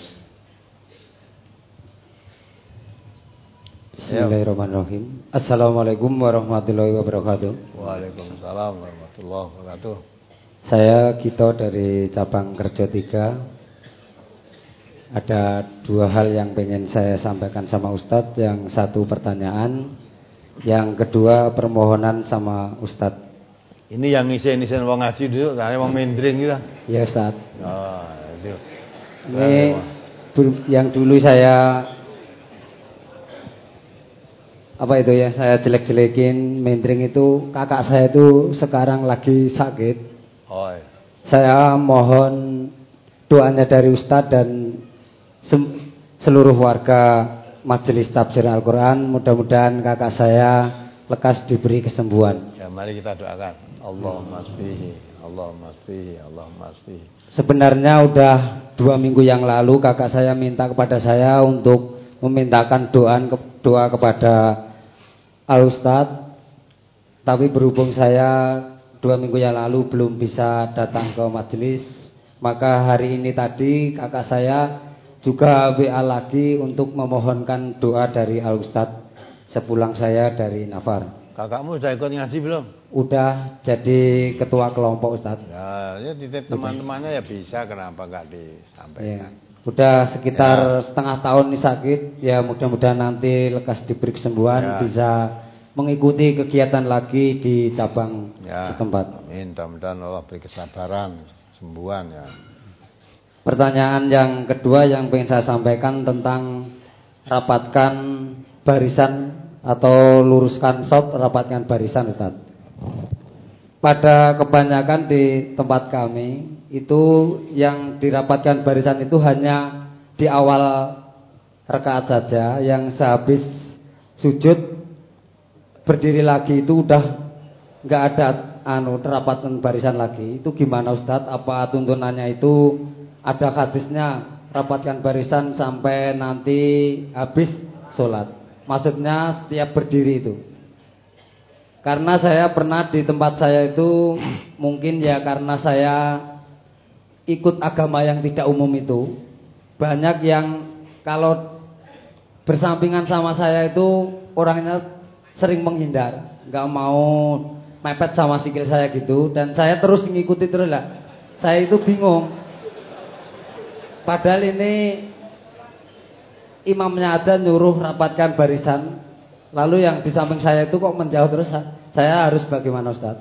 Bismillahirrahmanirrahim. Assalamualaikum warahmatullahi wabarakatuh. Waalaikumsalam warahmatullahi wabarakatuh. Saya Gito dari cabang kerja tiga. Ada dua hal yang pengen saya sampaikan sama Ustadz. Yang satu pertanyaan, yang kedua permohonan sama Ustadz. Ini yang ngisi-ngisi wong ngaji dulu, karena wong mendring gitu. Ya Ustadz. Oh, itu. Ini yang dulu saya apa itu ya, saya jelek-jelekin mendring itu, kakak saya itu sekarang lagi sakit. Oh, iya. Saya mohon doanya dari Ustadz dan seluruh warga Majelis Tafsir Al-Quran, mudah-mudahan kakak saya lekas diberi kesembuhan. Ya, mari kita doakan. Allahumma asbihi, Allahumma asbihi, Allahumma asbihi. Sebenarnya udah dua minggu yang lalu kakak saya minta kepada saya untuk memintakan doa doa kepada Al-Ustadz, tapi berhubung saya dua minggu yang lalu belum bisa datang ke majelis, maka hari ini tadi kakak saya juga W A lagi untuk memohonkan doa dari Al-Ustadz sepulang saya dari Nafar. Kakakmu sudah ikut ngaji belum? Udah jadi ketua kelompok Ustadz. Ya, ya titip teman-temannya ya bisa, kenapa nggak disampaikan? Ya. Udah sekitar ya. setengah tahun nih sakit, ya mudah-mudahan nanti lekas diberi kesembuhan, ya. Bisa mengikuti kegiatan lagi di cabang ya. Setempat. Amin, mudah-mudahan Allah beri kesabaran, kesembuhan ya. Pertanyaan yang kedua yang pengen saya sampaikan tentang rapatkan barisan atau luruskan shop, rapatkan barisan Ustaz. Pada kebanyakan di tempat kami itu yang dirapatkan barisan itu hanya di awal rakaat saja, yang sehabis sujud berdiri lagi itu udah nggak ada anu rapatan barisan lagi. Itu gimana Ustaz? Apa tuntunannya itu ada hadisnya rapatkan barisan sampai nanti habis sholat. Maksudnya setiap berdiri itu. Karena saya pernah di tempat saya itu, mungkin ya karena saya ikut agama yang tidak umum itu, banyak yang kalau bersampingan sama saya itu orangnya sering menghindar, nggak mau mepet sama sikil saya gitu, dan saya terus ngikuti terus lah. Saya itu bingung. Padahal ini imamnya ada nyuruh rapatkan barisan, lalu yang di samping saya itu kok menjauh terus. Saya harus bagaimana, Ustaz?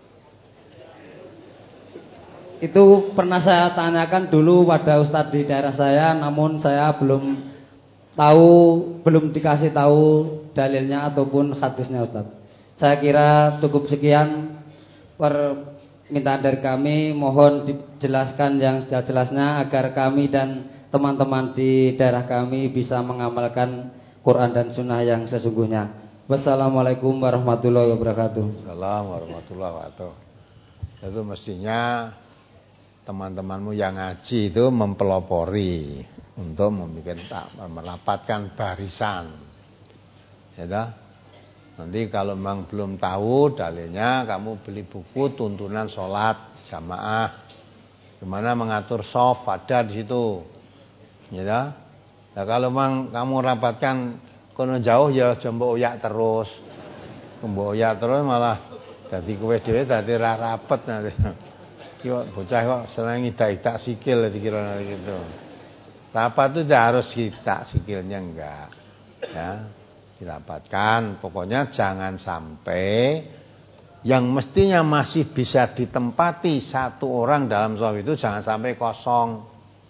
Itu pernah saya tanyakan dulu pada Ustaz di daerah saya, namun saya belum tahu, belum dikasih tahu dalilnya ataupun hadisnya, Ustaz. Saya kira cukup sekian permintaan dari kami. Mohon dijelaskan yang sejelas-jelasnya agar kami dan teman-teman di daerah kami bisa mengamalkan Quran dan Sunnah yang sesungguhnya. Wassalamualaikum warahmatullahi wabarakatuh. Assalamualaikum warahmatullahi wabarakatuh. Itu mestinya teman-temanmu yang ngaji itu mempelopori untuk membuat, merapatkan barisan. Ya, nanti kalau memang belum tahu dalilnya, kamu beli buku tuntunan sholat jamaah, gimana mengatur shaf, ada di situ. Ya, nah, kalau memang kamu rapatkan kono jauh ya jombo oyak terus, jombo oyak terus malah jadi kowe dhewe dadi ra rapet nanti. Kok bocah kok seneng idak-idak sikil dikira gitu. Rapat itu tidak harus idak sikilnya, enggak. Ya, dirapatkan. Pokoknya jangan sampai yang mestinya masih bisa ditempati satu orang dalam shaf itu jangan sampai kosong.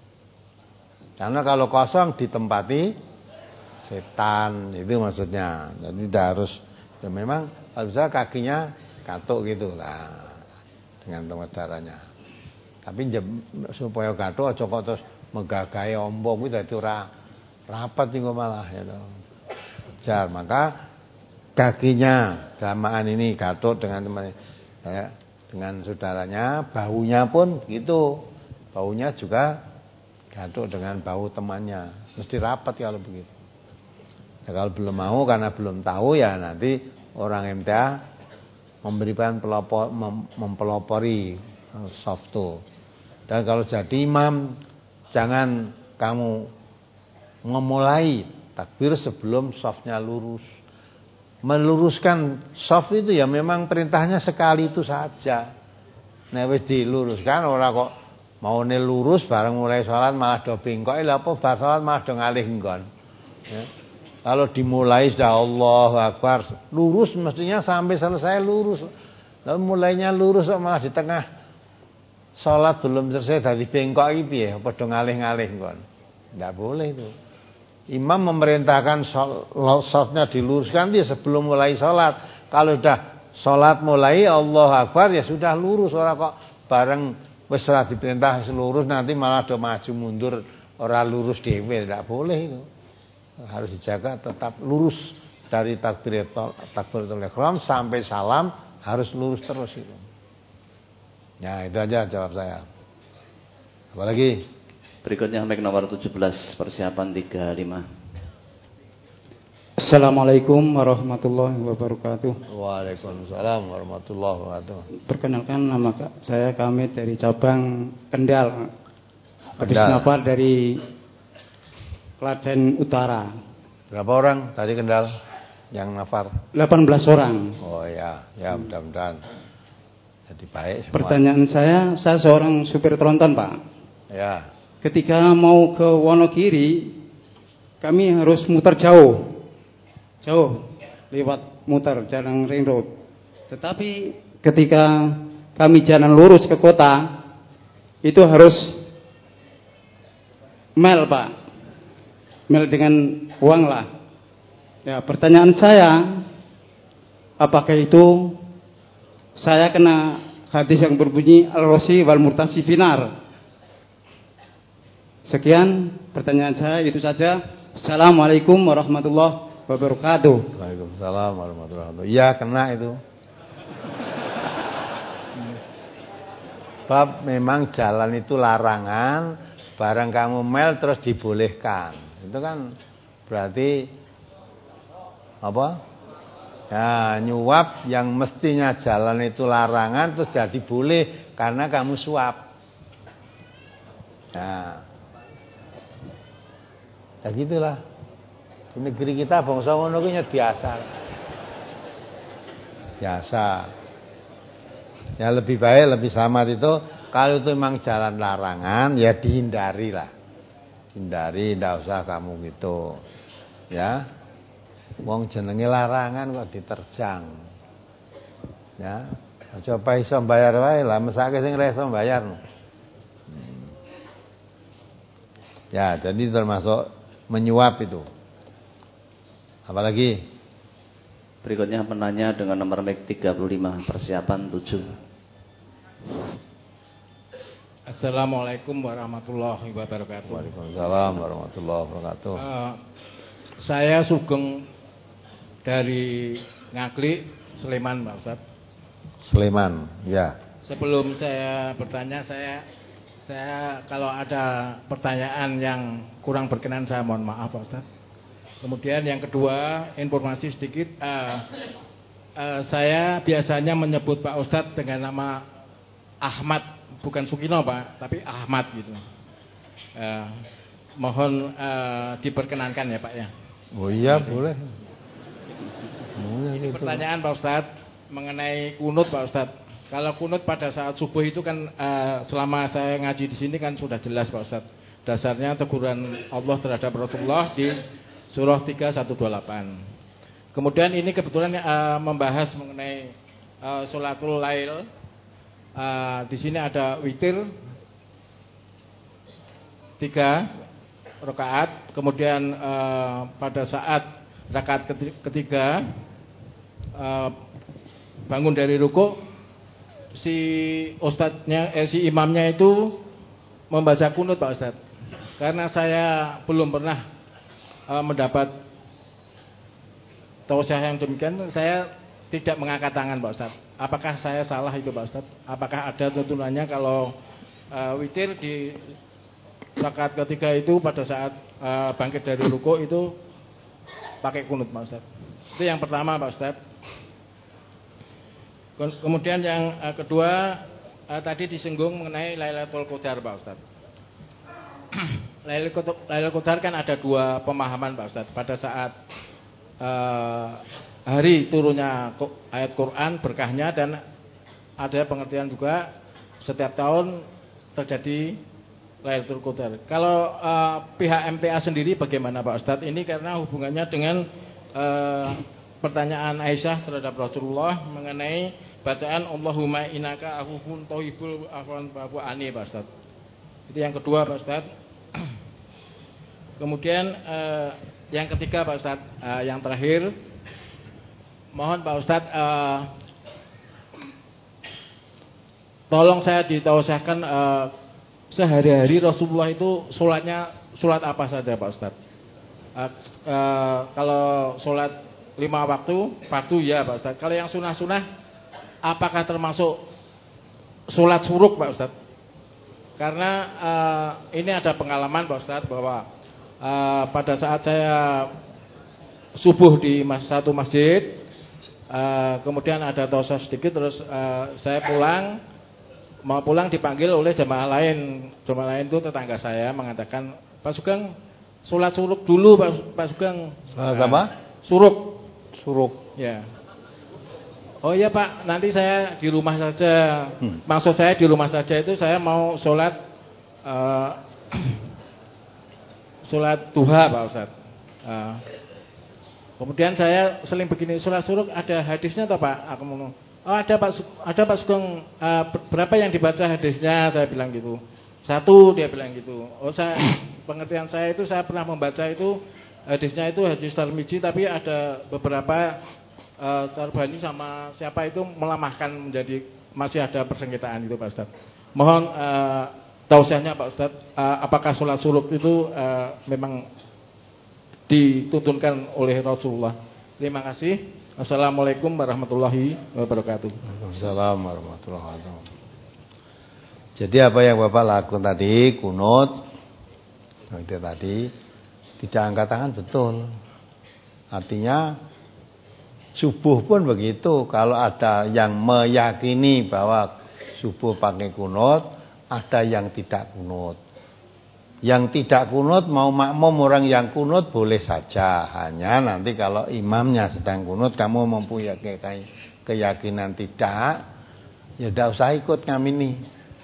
Karena kalau kosong ditempati setan, itu maksudnya. Jadi tidak harus, ya memang kalau bisa kakinya katuk gitu lah, dengan tempat darahnya. Tapi supaya gathuk aja kok terus megagahi ombong kuwi dadi ora rapat niku malah ya toh. Jar, maka kakinya jamaan ini gathuk dengan teman ya, dengan saudaranya, bahunya pun gitu. Bahunya juga gathuk dengan bahu temannya. Mesti rapat kalau begitu. Ya, kalau belum mau karena belum tahu ya nanti orang M T A memberikan pelopor, mem, mempelopori soft itu. Dan kalau jadi imam jangan kamu memulai takbir sebelum softnya lurus. Meluruskan soft itu ya memang perintahnya sekali itu saja. Nek wis diluruskan ora kok maune lurus bareng mulai sholat malah do bengkok, lha apa bar sholat malah do ngalih nggon. Ya. Kalau dimulai sudah Allahu Akbar, lurus mestinya sampai selesai lurus. Lalu mulainya lurus malah di tengah sholat belum selesai dari bengkok iki piye? Padha ngalih-ngalih kon. Enggak boleh itu. Imam memerintahkan sholatnya diluruskan dia sebelum mulai sholat. Kalau sudah sholat mulai Allahu Akbar ya sudah lurus, ora kok bareng wis ora diperintah lurus nanti malah do maju mundur ora lurus dhewe, enggak boleh itu. Harus dijaga tetap lurus dari takbiratul takbiratul ihram sampai salam harus lurus terus itu. Ya, itu aja jawab saya. Apalagi? Berikutnya mic nomor tujuh belas, persiapan tiga puluh lima. Assalamualaikum warahmatullahi wabarakatuh. Waalaikumsalam warahmatullahi wabarakatuh. Perkenalkan nama saya kami dari cabang Kendal. Habis nafar dari Klaten Utara. Berapa orang tadi Kendal yang nafar? delapan belas orang. Oh ya, ya mudah-mudahan jadi baik semua. Pertanyaan saya, saya seorang supir tronton, Pak. Ya. Ketika mau ke Wonogiri, kami harus muter jauh. Jauh lewat muter jalan ring road. Tetapi ketika kami jalan lurus ke kota, itu harus mel, Pak. Mel dengan uang lah. Ya, pertanyaan saya, apakah itu saya kena hadis yang berbunyi al-rosi wal murtasi finar? Sekian pertanyaan saya, itu saja. Assalamualaikum warahmatullahi wabarakatuh. Waalaikumsalam warahmatullahi wabarakatuh. Iya, kena itu. Bab memang jalan itu larangan barang kamu mel terus dibolehkan. Itu kan berarti apa? Ya, nyuap yang mestinya jalan itu larangan terus jadi boleh karena kamu suap. Nah, ya gitulah. Di negeri kita bangsa ngono kuwi biasa. Biasa. Ya lebih baik, lebih selamat itu kalau itu memang jalan larangan ya dihindari lah. Hindari, ndak usah kamu gitu. Ya. Wong jenenge larangan kok diterjang. Ya, coba iso bayar wae lah, mesake sing ora iso bayar. Hmm. Ya, jadi termasuk menyuap itu. Apalagi berikutnya penanya dengan nomor mic tiga puluh lima, persiapan tujuh. Assalamualaikum warahmatullahi wabarakatuh. Waalaikumsalam warahmatullahi wabarakatuh. Uh, saya Sugeng dari Ngaglik, Sleman, Pak Ustadz. Sleman, ya. Sebelum saya bertanya, saya saya kalau ada pertanyaan yang kurang berkenan saya mohon maaf, Pak Ustadz. Kemudian yang kedua, informasi sedikit. Uh, uh, saya biasanya menyebut Pak Ustadz dengan nama Ahmad, bukan Sukino Pak, tapi Ahmad gitu. Uh, mohon uh, diperkenankan ya Pak ya. Oh iya boleh. Ini pertanyaan Pak Ustadz mengenai kunut Pak Ustadz. Kalau kunut pada saat subuh itu kan uh, selama saya ngaji di sini kan sudah jelas Pak Ustadz. Dasarnya teguran Allah terhadap Rasulullah di surah tiga satu dua delapan. Kemudian ini kebetulan uh, membahas mengenai uh, sholatul lail. Uh, di sini ada witir tiga rakaat. Kemudian uh, pada saat rakaat ketiga uh, bangun dari ruku, si ustadznya, eh, si imamnya itu membaca kunut Pak Ustadz. Karena saya belum pernah uh, mendapat tausiah yang demikian, saya tidak mengangkat tangan Pak Ustadz. Apakah saya salah itu Pak Ustadz? Apakah ada tuntunannya kalau uh, witir di rakaat ketiga itu pada saat uh, bangkit dari ruku itu pakai kunut Pak Ustadz? Itu yang pertama Pak Ustadz. Kemudian yang uh, kedua uh, tadi disinggung mengenai Lailatul Qadar Pak Ustadz. Lailatul Qadar kan ada dua pemahaman Pak Ustadz. Pada saat uh, hari turunnya ayat Quran berkahnya, dan ada pengertian juga setiap tahun terjadi Lailatul Qadar. Kalau uh, pihak M T A sendiri bagaimana Pak Ustadz? Ini karena hubungannya dengan uh, pertanyaan Aisyah terhadap Rasulullah mengenai bacaan Allahumma innaka afuwun thayyibul afwan fa'fu anni Pak Ustadz. Itu yang kedua Pak Ustadz. Kemudian uh, yang ketiga Pak Ustadz, uh, yang terakhir, mohon Pak Ustadz uh, tolong saya ditausiahkan uh, sehari-hari Rasulullah itu sholatnya sholat apa saja Pak Ustadz? Uh, uh, kalau sholat lima waktu, fardu ya Pak Ustadz. Kalau yang sunah-sunah, apakah termasuk sholat suruk Pak Ustadz? Karena uh, ini ada pengalaman Pak Ustadz bahwa uh, pada saat saya subuh di mas, satu masjid, uh, kemudian ada dosa sedikit, terus uh, saya pulang. Mau pulang dipanggil oleh jemaah lain. Jemaah lain itu tetangga saya mengatakan, Pak Sugeng, sholat suruk dulu Pak, Pak Sugeng. Sholat apa? Suruk. Suruk. Ya. Oh iya Pak, nanti saya di rumah saja. Hmm. Maksud saya di rumah saja itu saya mau sholat uh, sholat duha Pak Ustadz. Uh, kemudian saya seling begini, sholat suruk ada hadisnya atau Pak? Aku mau. Oh ada Pak, ada Pak Sugeng, uh, berapa yang dibaca hadisnya? Saya bilang gitu. Satu, dia bilang gitu. Oh saya, pengertian saya itu saya pernah membaca itu hadisnya itu hadis Tirmidzi, tapi ada beberapa uh, Tarbani sama siapa itu melemahkan menjadi masih ada persengketaan itu Pak Ustadz. Mohon uh, tausiahnya Pak Ustadz, uh, apakah sholat suruk itu uh, memang dituntunkan oleh Rasulullah? Terima kasih. Assalamualaikum warahmatullahi wabarakatuh. Waalaikumsalam warahmatullahi wabarakatuh. Jadi apa yang Bapak lakukan tadi, kunut, Nah, itu tadi tidak angkat tangan betul. Artinya subuh pun begitu. Kalau ada yang meyakini bahwa subuh pakai kunut, ada yang tidak kunut. Yang tidak kunut mau makmum orang yang kunut boleh saja. Hanya nanti kalau imamnya sedang kunut, kamu mempunyai keyakinan tidak, ya tidak usah ikut ngamini.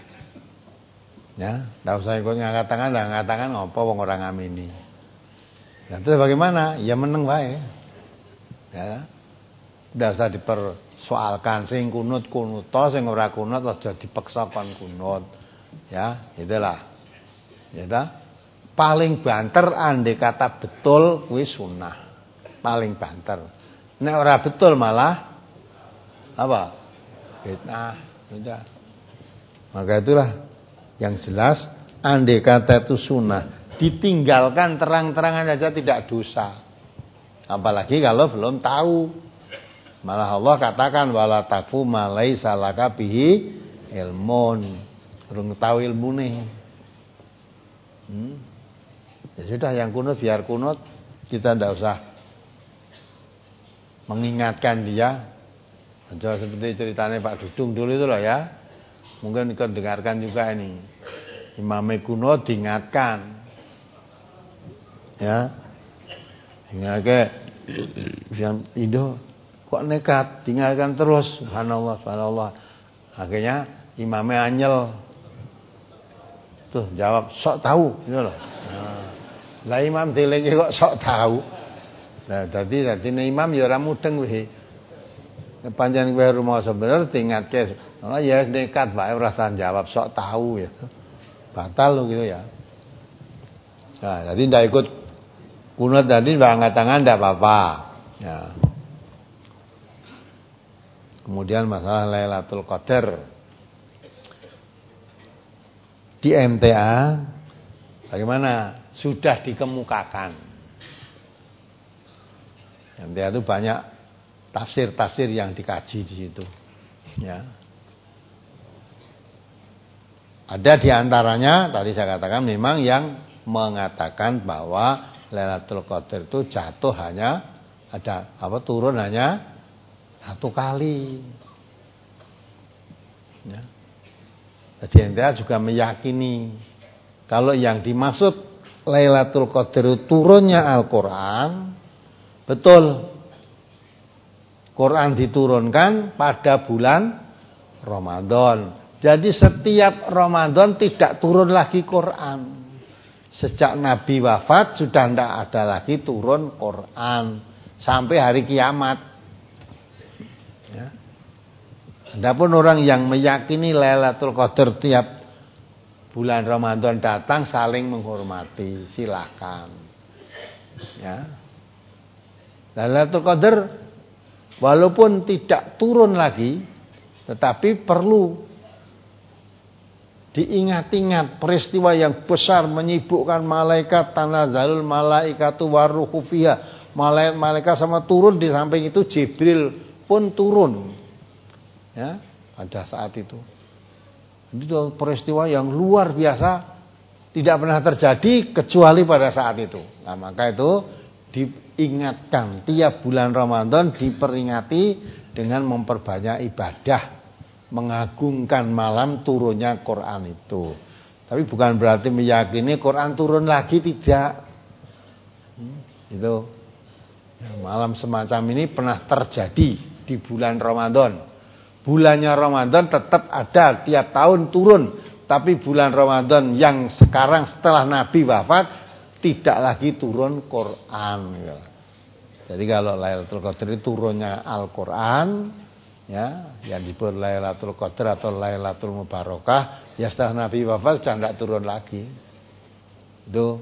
Ya, tidak usah ikut ngangkat tangan, tidak ngangkat tangan ngopo wong orang ngamini. Ya, terus bagaimana? Ya meneng wae. Ya. Tidak usah dipersoalkan sing kunut kunut to, sing ora kunut aja dipaksa kon kunut. Ya, itulah. Ya dah. Paling banter andai kata betul kuwi sunah. Paling banter. Nek ora betul malah apa? Bid'ah. Sudah. Maka itulah yang jelas andai kata itu sunnah, ditinggalkan terang-terangan saja tidak dosa. Apalagi kalau belum tahu. Malah Allah katakan wala tafu ma laisa laka bihi ilmun. Urung tahu ilmune. Hmm. Ya sudah, yang kunut biar kunut, kita tidak usah mengingatkan dia. Aja seperti ceritanya Pak Dudung dulu itu loh ya. Mungkin ikut dengarkan juga ini. Imam kunut diingatkan. Ya. Ingatkan yang Indo kok nekat, tinggalkan terus. Subhanallah, subhanallah. Akhirnya imamnya anyel. Tuh jawab sok tahu gitu loh. Nah, lah imam dilingi kok sok tahu. Nah, dadi dadi imam ya ora mudeng wis. Panjenengan kowe rumoso bener diingatke. Ora ya nekat wae ora usah jawab sok tahu ya. Batal lo gitu ya. Nah, jadi ndak ikut kunut tadi angkat tangan ndak apa-apa. Ya. Kemudian masalah Lailatul Qadar. Di M T A bagaimana? Sudah dikemukakan. M T A itu banyak tafsir-tafsir yang dikaji di situ. Ya. Ada di antaranya tadi saya katakan memang yang mengatakan bahwa Lailatul Qadar itu jatuh hanya ada apa turun hanya satu kali. Ya. Jadi N T A juga meyakini kalau yang dimaksud Lailatul Qadar turunnya Al-Quran, betul. Quran diturunkan pada bulan Ramadan. Jadi setiap Ramadan tidak turun lagi Quran. Sejak Nabi wafat sudah tidak ada lagi turun Quran sampai hari kiamat. Ya. Adapun orang yang meyakini Lailatul Qadar tiap bulan Ramadan datang saling menghormati, silakan. Ya. Lailatul Qadar walaupun tidak turun lagi, tetapi perlu diingat-ingat peristiwa yang besar menyibukkan malaikat, tanazzalul malaikatu waruhu fiha. Malaikat sama turun, di samping itu Jibril pun turun. Ya, pada saat itu. Itu peristiwa yang luar biasa, tidak pernah terjadi kecuali pada saat itu. Nah, maka itu diingatkan tiap bulan Ramadan diperingati dengan memperbanyak ibadah, mengagungkan malam turunnya Quran itu. Tapi bukan berarti meyakini Quran turun lagi, tidak. Hmm, itu ya, malam semacam ini pernah terjadi di bulan Ramadan. Bulannya Ramadan tetap ada tiap tahun turun, tapi bulan Ramadan yang sekarang setelah Nabi wafat tidak lagi turun Quran. Jadi kalau Lailatul Qadar itu turunnya Al-Quran, ya, yang disebut Lailatul Qadar atau Lailatul Mubarakah, ya setelah Nabi wafat sudah tidak turun lagi. Itu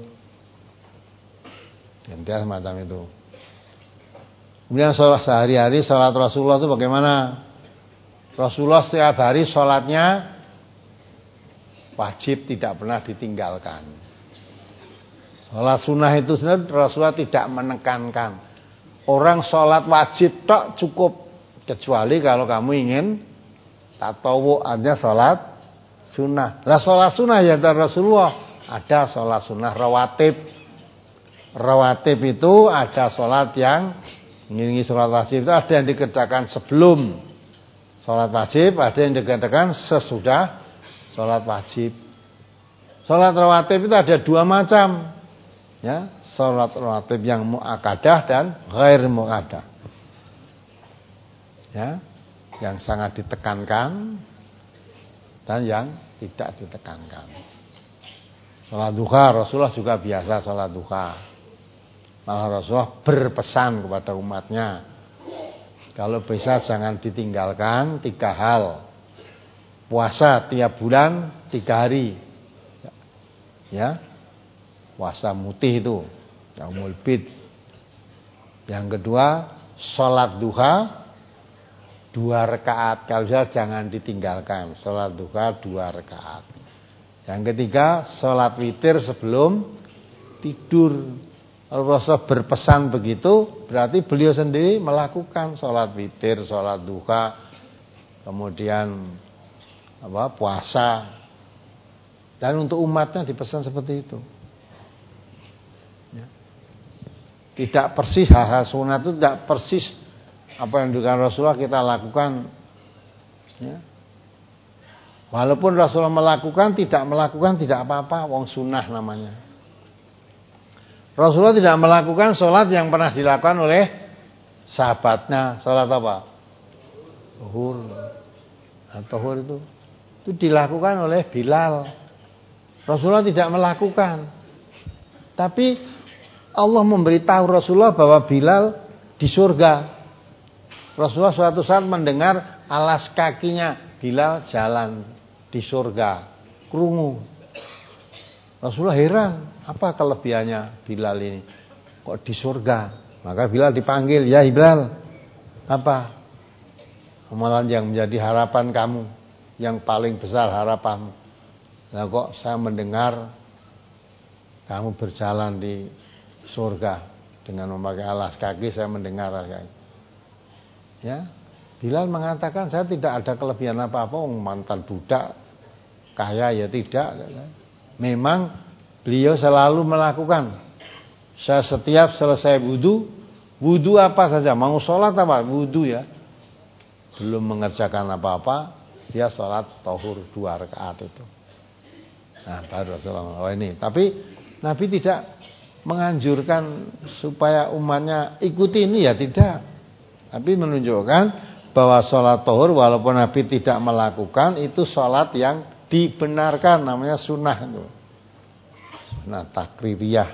yang dia semacam itu. Kemudian sholat sehari-hari, sholat Rasulullah itu bagaimana? Rasulullah setiap hari sholatnya wajib, tidak pernah ditinggalkan. Sholat sunnah itu sebenarnya Rasulullah tidak menekankan. Orang sholat wajib tak cukup, kecuali kalau kamu ingin tatawu, artinya sholat sunnah. Lah sholat sunnah ya dari Rasulullah ada sholat sunnah rawatib. Rawatib itu ada sholat yang mengiringi sholat wajib, itu ada yang dikerjakan sebelum sholat wajib, ada yang dikerjakan sesudah sholat wajib. Sholat rawatib itu ada dua macam, ya, sholat rawatib yang muakkadah dan ghair muakkadah, ya, yang sangat ditekankan dan yang tidak ditekankan. Sholat duha, Rasulullah juga biasa sholat duha. Malah Rasulullah berpesan kepada umatnya, kalau bisa jangan ditinggalkan tiga hal. Puasa tiap bulan tiga hari, ya, puasa mutih itu, yaumul bid. Yang kedua, sholat duha dua rakaat, kalau bisa jangan ditinggalkan. Sholat duha dua rakaat. Yang ketiga, sholat witir sebelum tidur. Kalau Rasul berpesan begitu, berarti beliau sendiri melakukan sholat witir, sholat duha, kemudian apa, puasa. Dan untuk umatnya dipesan seperti itu. Ya. Tidak persis hal-hal sunat itu tidak persis apa yang dilakukan Rasulullah kita lakukan. Ya. Walaupun Rasulullah melakukan, tidak melakukan tidak apa-apa, wong sunnah namanya. Rasulullah tidak melakukan sholat yang pernah dilakukan oleh sahabatnya. Sholat apa? Zuhur. Zuhur itu itu dilakukan oleh Bilal. Rasulullah tidak melakukan. Tapi Allah memberitahu Rasulullah bahwa Bilal di surga. Rasulullah suatu saat mendengar alas kakinya Bilal jalan di surga. Krungu. Rasulullah heran, apa kelebihannya Bilal ini? Kok di surga? Maka Bilal dipanggil, ya Bilal, apa amalan yang menjadi harapan kamu, yang paling besar harapanmu? Nah kok saya mendengar kamu berjalan di surga dengan memakai alas kaki, saya mendengar kayak. Ya, Bilal mengatakan saya tidak ada kelebihan apa-apa, mantan budak, kaya ya tidak. Memang beliau selalu melakukan. Saya setiap selesai wudu, wudu apa saja, mau sholat apa, wudu ya. Belum mengerjakan apa-apa, dia sholat tahur dua rakaat itu. Nah baru Rasulullah, oh ini. Tapi Nabi tidak menganjurkan supaya umatnya ikuti ini ya, tidak. Tapi menunjukkan bahwa sholat tahur walaupun Nabi tidak melakukan, itu sholat yang dibenarkan, namanya sunnah itu. Nah takririyah.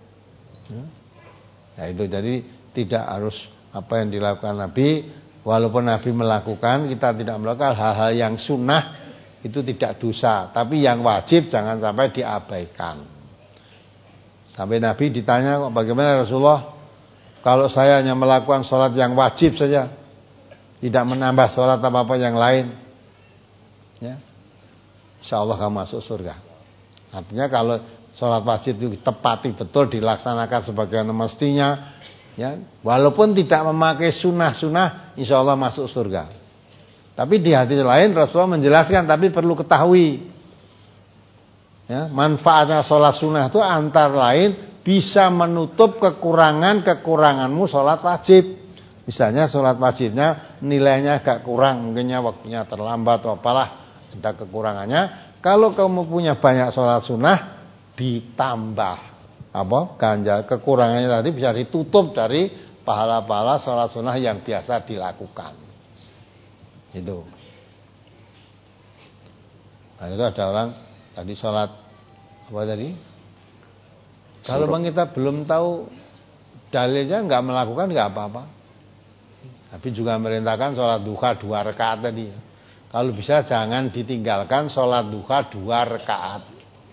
Ya itu jadi tidak harus apa yang dilakukan Nabi. Walaupun Nabi melakukan, kita tidak melakukan hal-hal yang sunnah, itu tidak dosa. Tapi yang wajib jangan sampai diabaikan. Sampai Nabi ditanya, kok bagaimana Rasulullah, kalau saya hanya melakukan sholat yang wajib saja, tidak menambah sholat apa-apa yang lain, ya, insya Allah kamu masuk surga. Artinya kalau sholat wajib itu tepati betul, dilaksanakan sebagaimana mestinya, ya, walaupun tidak memakai sunnah-sunnah, insya Allah masuk surga. Tapi di hadis lain Rasulullah menjelaskan, tapi perlu ketahui, ya, manfaatnya sholat sunnah itu antara lain bisa menutup kekurangan-kekuranganmu sholat wajib. Misalnya sholat wajibnya nilainya agak kurang, mungkinnya waktunya terlambat atau apalah, ada kekurangannya. Kalau kamu punya banyak sholat sunnah, ditambah apa ganjar kekurangannya tadi bisa ditutup dari pahala-pahala sholat sunnah yang biasa dilakukan. Itu. Nah, itu ada orang tadi sholat apa tadi? Kalau memang kita belum tahu dalilnya, nggak melakukan nggak apa-apa. Tapi juga merintahkan sholat duha dua rakaat tadi. Kalau bisa jangan ditinggalkan sholat duha dua rakaat.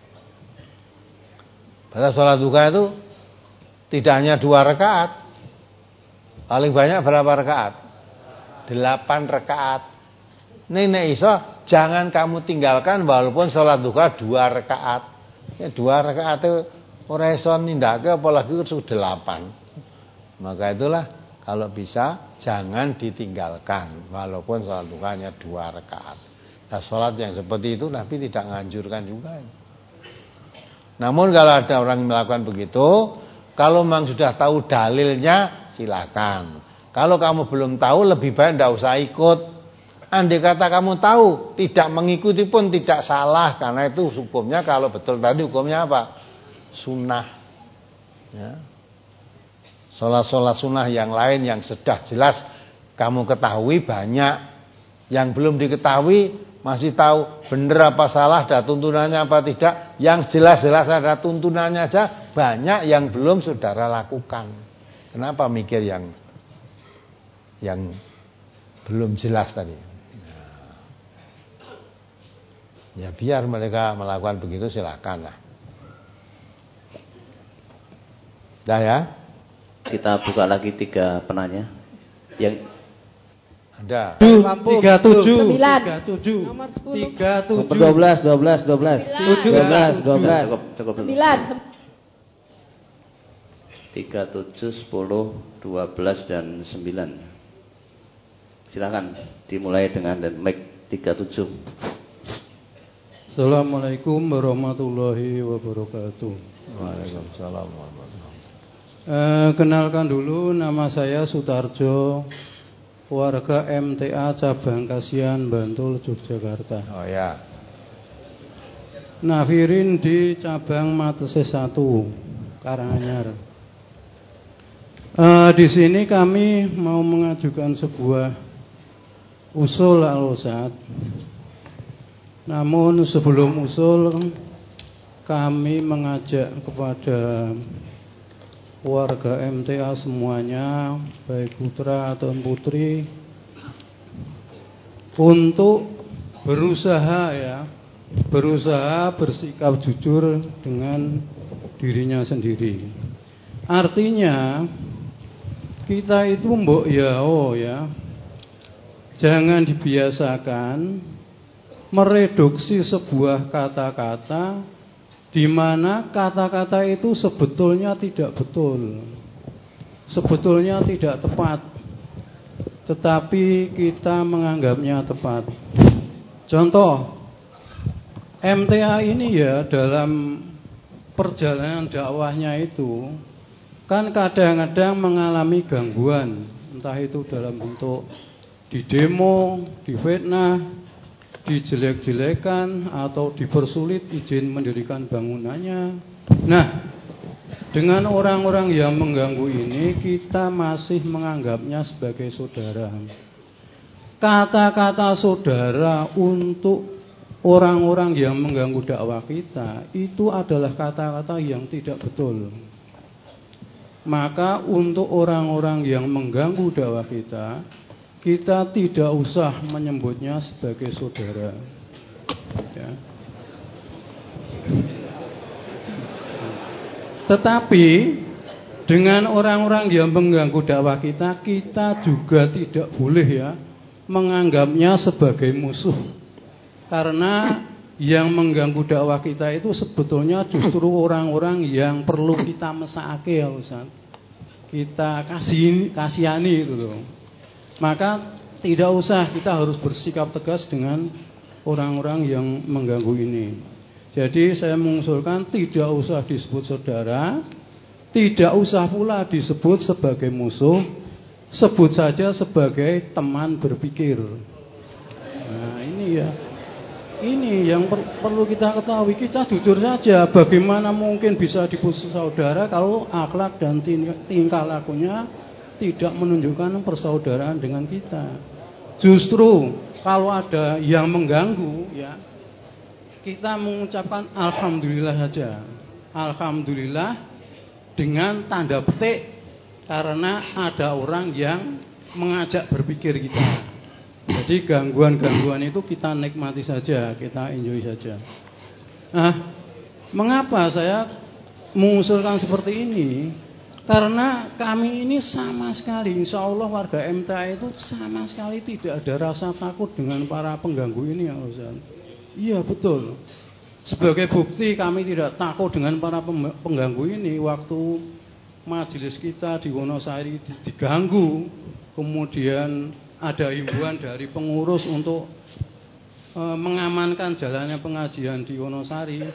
Pada sholat duha itu tidak hanya dua rakaat, paling banyak berapa rakaat? Delapan rakaat. Nenek iso jangan kamu tinggalkan walaupun sholat duha dua rakaat. Ya, dua rakaat itu ora iso nindakake apalagi sudah delapan. Maka itulah kalau bisa jangan ditinggalkan walaupun sholat duha hanya dua rakaat. Nah sholat yang seperti itu Nabi tidak menganjurkan juga. Namun kalau ada orang yang melakukan begitu, kalau memang sudah tahu dalilnya, silakan. Kalau kamu belum tahu, lebih baik tidak usah ikut. Andai kata kamu tahu, tidak mengikuti pun tidak salah, karena itu hukumnya kalau betul tadi hukumnya apa? Sunnah. Ya. Sholat-sholat sunnah yang lain yang sudah jelas kamu ketahui banyak. Yang belum diketahui masih tahu benar apa salah, ada tuntunannya apa tidak. Yang jelas-jelas ada tuntunannya aja banyak yang belum saudara lakukan. Kenapa mikir yang yang belum jelas tadi? Ya biar mereka melakukan begitu, silakan lah. Dah ya. Kita buka lagi tiga penanya. Yang ada. Tiga tujuh. Sembilan. Tiga tujuh. Nomor sepuluh. Tiga tujuh. Dua belas, dua belas, dua belas. Tujuh. Dua belas, dua belas. Cukup, cukup. Sembilan. Tiga, tujuh, sepuluh, dua belas dan sembilan. Silakan dimulai dengan dan mic tiga tujuh. Assalamualaikum warahmatullahi wabarakatuh. Waalaikumsalam warahmatullahi wabarakatuh. Eh, kenalkan dulu, nama saya Sutarjo, warga M T A Cabang Kasihan, Bantul, Yogyakarta. Oh ya. Nafirin di cabang Matese satu, Karanganyar. Eh, di sini kami mau mengajukan sebuah usul al-Ustaz. Namun sebelum usul, kami mengajak kepada warga M T A semuanya, baik putra atau putri, untuk berusaha ya, berusaha bersikap jujur dengan dirinya sendiri. Artinya kita itu mbok ya oh ya, jangan dibiasakan mereduksi sebuah kata-kata di mana kata-kata itu sebetulnya tidak betul, sebetulnya tidak tepat, tetapi kita menganggapnya tepat. Contoh, M T A ini ya dalam perjalanan dakwahnya itu kan kadang-kadang mengalami gangguan, entah itu dalam bentuk di demo, di fitnah, dijelek-jelekan atau dipersulit izin mendirikan bangunannya. Nah, dengan orang-orang yang mengganggu ini kita masih menganggapnya sebagai saudara. Kata-kata saudara untuk orang-orang yang mengganggu dakwah kita itu adalah kata-kata yang tidak betul. Maka untuk orang-orang yang mengganggu dakwah kita, kita tidak usah menyebutnya sebagai saudara. Ya. Tetapi dengan orang-orang yang mengganggu dakwah kita, kita juga tidak boleh ya menganggapnya sebagai musuh. Karena yang mengganggu dakwah kita itu sebetulnya justru orang-orang yang perlu kita mesake ya Ustaz. Kita kasih kasihani itu loh. Maka tidak usah kita harus bersikap tegas dengan orang-orang yang mengganggu ini. Jadi saya mengusulkan tidak usah disebut saudara, tidak usah pula disebut sebagai musuh, sebut saja sebagai teman berpikir. Nah ini ya, ini yang per, perlu kita ketahui. Kita jujur saja, bagaimana mungkin bisa disebut saudara kalau akhlak dan tingkah lakunya tidak menunjukkan persaudaraan dengan kita. Justru kalau ada yang mengganggu ya, kita mengucapkan alhamdulillah saja. Alhamdulillah dengan tanda petik, karena ada orang yang mengajak berpikir kita. Jadi gangguan-gangguan itu kita nikmati saja, kita enjoy saja. Nah, mengapa saya mengusulkan seperti ini? Karena kami ini sama sekali, insya Allah warga M T A itu sama sekali tidak ada rasa takut dengan para pengganggu ini ya Ustaz. Iya betul. Sebagai bukti kami tidak takut dengan para pengganggu ini. Waktu majelis kita di Wonosari diganggu, kemudian ada himbauan dari pengurus untuk e, mengamankan jalannya pengajian di Wonosari.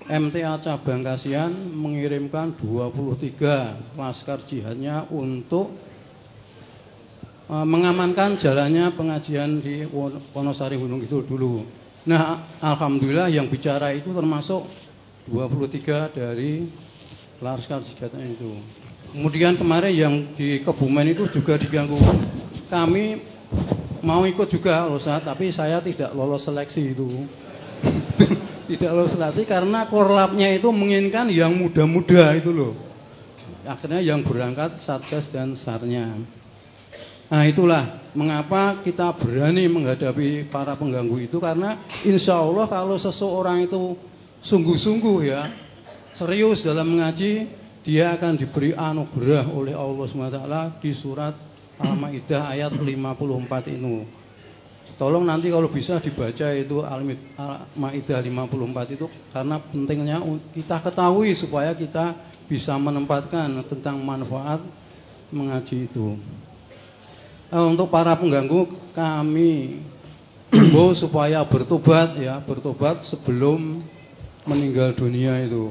M T A Cabang Kasihan mengirimkan dua puluh tiga laskar jihadnya untuk uh, mengamankan jalannya pengajian di Wonosari Gunung Kidul dulu. Nah, alhamdulillah yang bicara itu termasuk dua puluh tiga dari laskar jihadnya itu. Kemudian kemarin yang di Kebumen itu juga diganggu. Kami mau ikut juga Ustaz, tapi saya tidak lolos seleksi itu. Tidak lolos seleksi karena korlapnya itu menginginkan yang muda-muda itu loh. Akhirnya yang berangkat Satgas dan Sarnya. Nah itulah mengapa kita berani menghadapi para pengganggu itu, karena insya Allah kalau seseorang itu sungguh-sungguh ya, serius dalam mengaji, dia akan diberi anugerah oleh Allah subhanahu wa taala di surat Al-Maidah ayat lima puluh empat itu. Tolong nanti kalau bisa dibaca itu Al-Maidah lima puluh empat itu, karena pentingnya kita ketahui supaya kita bisa menempatkan tentang manfaat mengaji itu. Nah, untuk para pengganggu kami himbau supaya bertobat ya, bertobat sebelum meninggal dunia itu.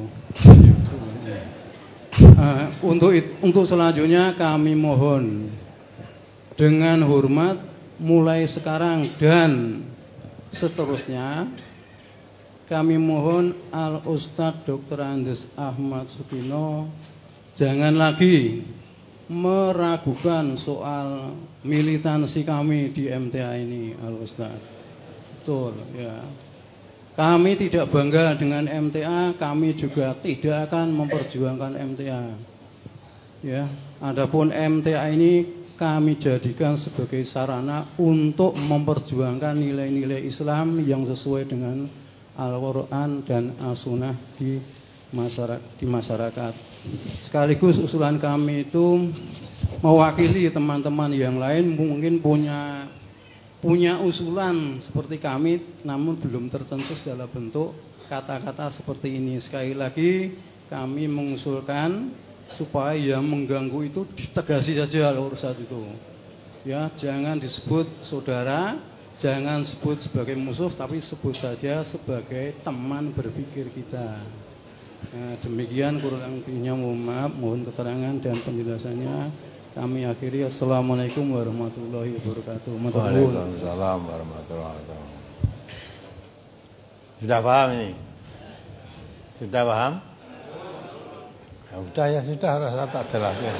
Uh, untuk untuk selanjutnya kami mohon dengan hormat mulai sekarang dan seterusnya kami mohon Al Ustadz Doktor Andes Ahmad Sukino jangan lagi meragukan soal militansi kami di M T A ini, Al Ustadz. Betul ya. Kami tidak bangga dengan M T A, kami juga tidak akan memperjuangkan M T A. Ya, adapun M T A ini kami jadikan sebagai sarana untuk memperjuangkan nilai-nilai Islam yang sesuai dengan Al-Qur'an dan As-Sunnah di masyarakat, di masyarakat. Sekaligus usulan kami itu mewakili teman-teman yang lain mungkin punya punya usulan seperti kami, namun belum tercetus dalam bentuk kata-kata seperti ini. Sekali lagi kami mengusulkan supaya yang mengganggu itu ditegasi saja urusan itu. Ya, jangan disebut saudara, jangan sebut sebagai musuh, tapi sebut saja sebagai teman berpikir kita. Nah, demikian kurang lebihnya, mohon maaf, mohon keterangan dan penjelasannya. Kami akhiri. Assalamualaikum warahmatullahi wabarakatuh. Waalaikumsalam warahmatullahi wabarakatuh. Sudah paham ini? Sudah paham? Ya sudah ya sudah, rasa tak jelas ya.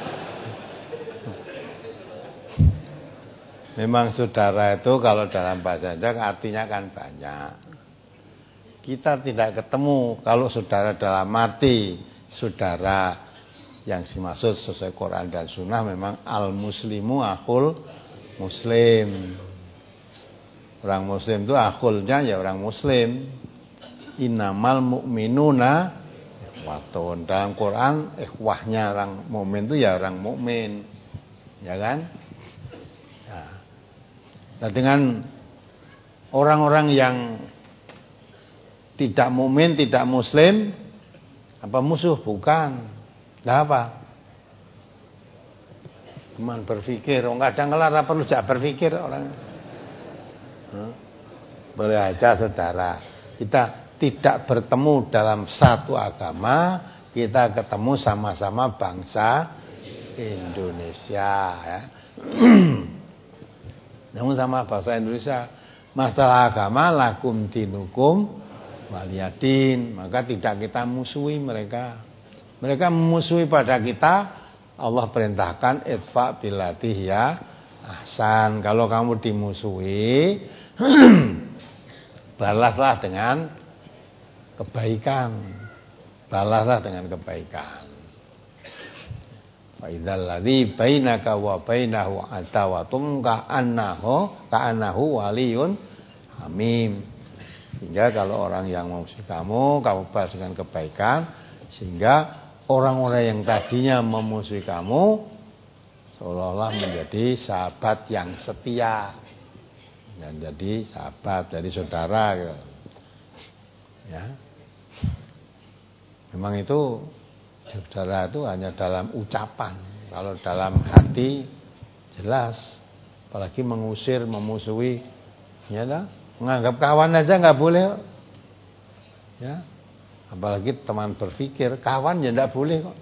Memang saudara itu kalau dalam bahasa Jawa artinya kan banyak. Kita tidak ketemu kalau saudara dalam arti saudara yang dimaksud sesuai Quran dan Sunnah memang al-muslimu akhul muslim. Orang muslim itu akhulnya ya orang muslim. Innamal mu'minuna ikhwatun. Dalam Quran ikhwahnya orang mukmin itu ya orang mukmin. Ya kan? Ya. Nah, dengan orang-orang yang tidak mukmin, tidak muslim, apa musuh? Bukan. Nah apa? Cuman berpikir, oh kadang kala perlu jak berpikir orang. Hmm? Boleh aja saudara, kita tidak bertemu dalam satu agama, kita ketemu sama-sama bangsa Indonesia ya. Namun sama bangsa Indonesia, masalah agama lakum dinukum waliyadin, maka tidak kita musuhi mereka. Mereka memusuhi pada kita, Allah perintahkan idfa billati hiya ahsan. Kalau kamu dimusuhi, balaslah dengan kebaikan. Balaslah dengan kebaikan. Fa idzal ladzi bainaka wa bainahu adawatun ka'annahu ka'annahu waliyun hamim. Sehingga kalau orang yang memusuhi kamu, kamu balas dengan kebaikan, sehingga orang-orang yang tadinya memusuhi kamu seolah-olah menjadi sahabat yang setia, dan jadi sahabat, jadi saudara gitu. Ya, memang itu saudara itu hanya dalam ucapan, kalau dalam hati jelas. Apalagi mengusir, memusuhi, ya, menganggap kawan aja nggak boleh, ya. Apalagi teman berpikir, kawan ya tidak boleh kok.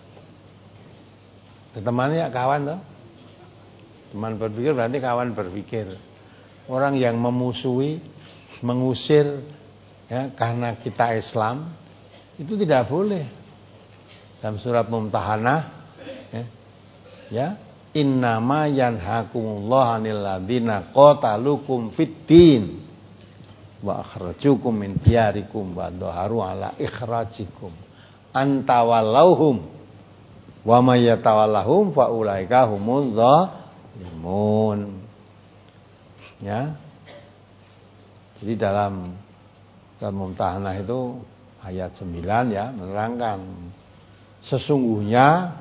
Temannya ya kawan toh. Teman berpikir berarti kawan berpikir. Orang yang memusuhi, mengusir ya karena kita Islam itu tidak boleh. Dalam surat Mumtahanah ya, ya innama yanhakumullahu 'anil ladzina qatalukum fiddin wa akhrajukum min diyarikum wa dhaharu ala ikhrajikum antawallahum wa may yatawallahum fa ulaika humuz zalimun. Ya. Jadi dalam dalam Mumtahanah itu ayat sembilan ya menerangkan sesungguhnya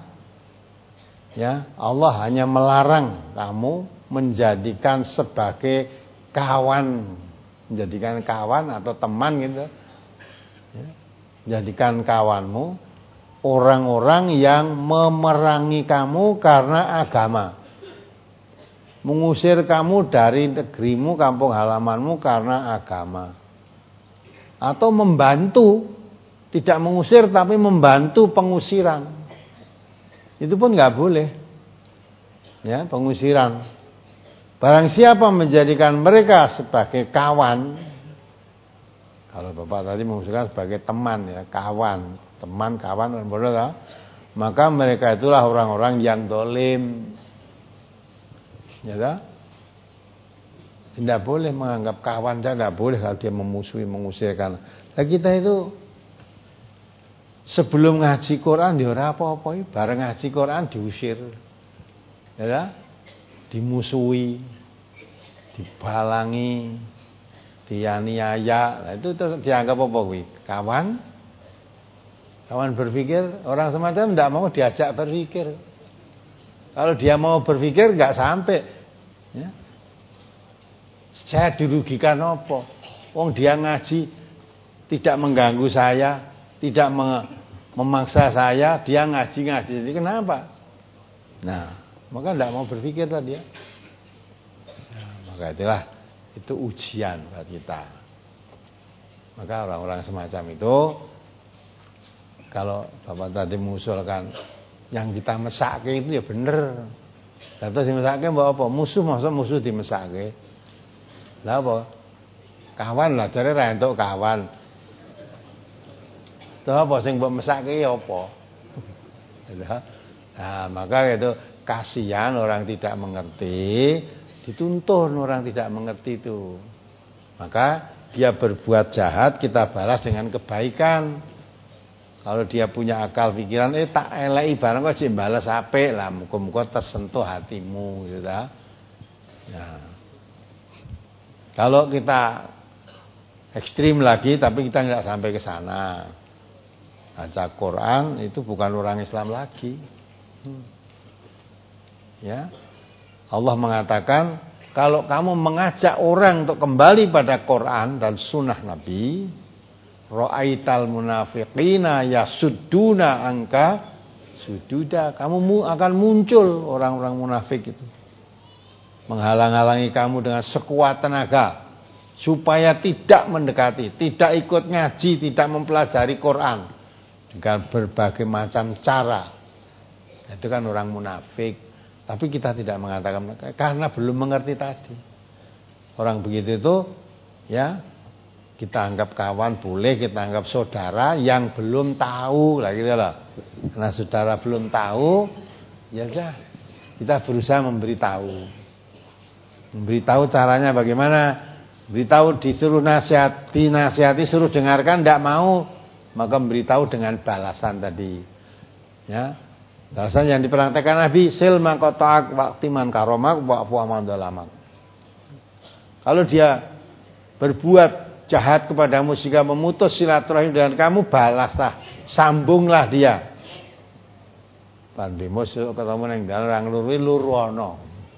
ya Allah hanya melarang kamu menjadikan sebagai kawan, menjadikan kawan atau teman gitu ya, jadikan kawanmu orang-orang yang memerangi kamu karena agama, mengusir kamu dari negerimu, kampung halamanmu karena agama, atau membantu, tidak mengusir tapi membantu pengusiran. Itu pun nggak boleh. Ya, pengusiran. Barang siapa menjadikan mereka sebagai kawan, kalau Bapak tadi mengusulkan sebagai teman ya, kawan, teman, kawan, maka mereka itulah orang-orang yang dolim. Ya tak? Tidak boleh menganggap kawan, tidak boleh kalau dia memusuhi, mengusirkan. Nah kita itu sebelum ngaji Quran ya ora apa-apa, bareng ngaji Quran diusir. Ya tak? Dimusuhi, dibalangi, dianiaya. Nah itu dianggap apa kuwi? Kawan? Kawan berpikir, orang semacam tidak mau diajak berpikir. Kalau dia mau berpikir enggak sampai. Ya. Saya dirugikan apa? Wong dia ngaji tidak mengganggu saya, tidak memaksa saya, dia ngaji-ngaji. Jadi kenapa? Nah, maka tidak mau berpikir tadi ya. Nah, maka itulah itu ujian buat kita. Maka orang-orang semacam itu, kalau Bapak tadi mengusulkan yang kita mesake itu ya bener. Terus dimesake mbok apa? Musuh, masa musuh dimesake. Lah apa? Kawan lah, jare ra entuk kawan. Terus apa sing mbok mesake ya apa? Nah, maka itu kasihan orang tidak mengerti, dituntun orang tidak mengerti itu. Maka dia berbuat jahat, kita balas dengan kebaikan. Kalau dia punya akal pikiran, eh tak eleki barang kok jek balas apik lah, muga-muga tersentuh hatimu gitu ta. Nah. Kalau kita ekstrim lagi tapi kita tidak sampai ke sana. Baca Quran itu bukan orang Islam lagi. Hmm. Ya. Allah mengatakan kalau kamu mengajak orang untuk kembali pada Quran dan sunnah Nabi, ra'aital munafiqina yasudduna angka sududa, kamu akan muncul orang-orang munafik itu menghalang-halangi kamu dengan sekuat tenaga supaya tidak mendekati, tidak ikut ngaji, tidak mempelajari Quran dengan berbagai macam cara. Itu kan orang munafik. Tapi kita tidak mengatakan karena belum mengerti tadi. Orang begitu itu ya kita anggap kawan boleh, kita anggap saudara yang belum tahu lah gitu loh. Karena saudara belum tahu, ya udah kita berusaha memberitahu. Memberitahu caranya bagaimana? Beritahu disuruh nasihat, dinasihati suruh dengarkan tidak mau, maka memberitahu dengan balasan tadi. Ya. Balasan yang dipraktekkan Nabi, silma qata'ak waqtiman karomak wa'fu aman dalamak. Kalau dia berbuat jahat kepadamu sehingga memutus silaturahim dengan kamu, balaslah, sambunglah dia. Pandemo ketemu ning dalan nglurui lurono.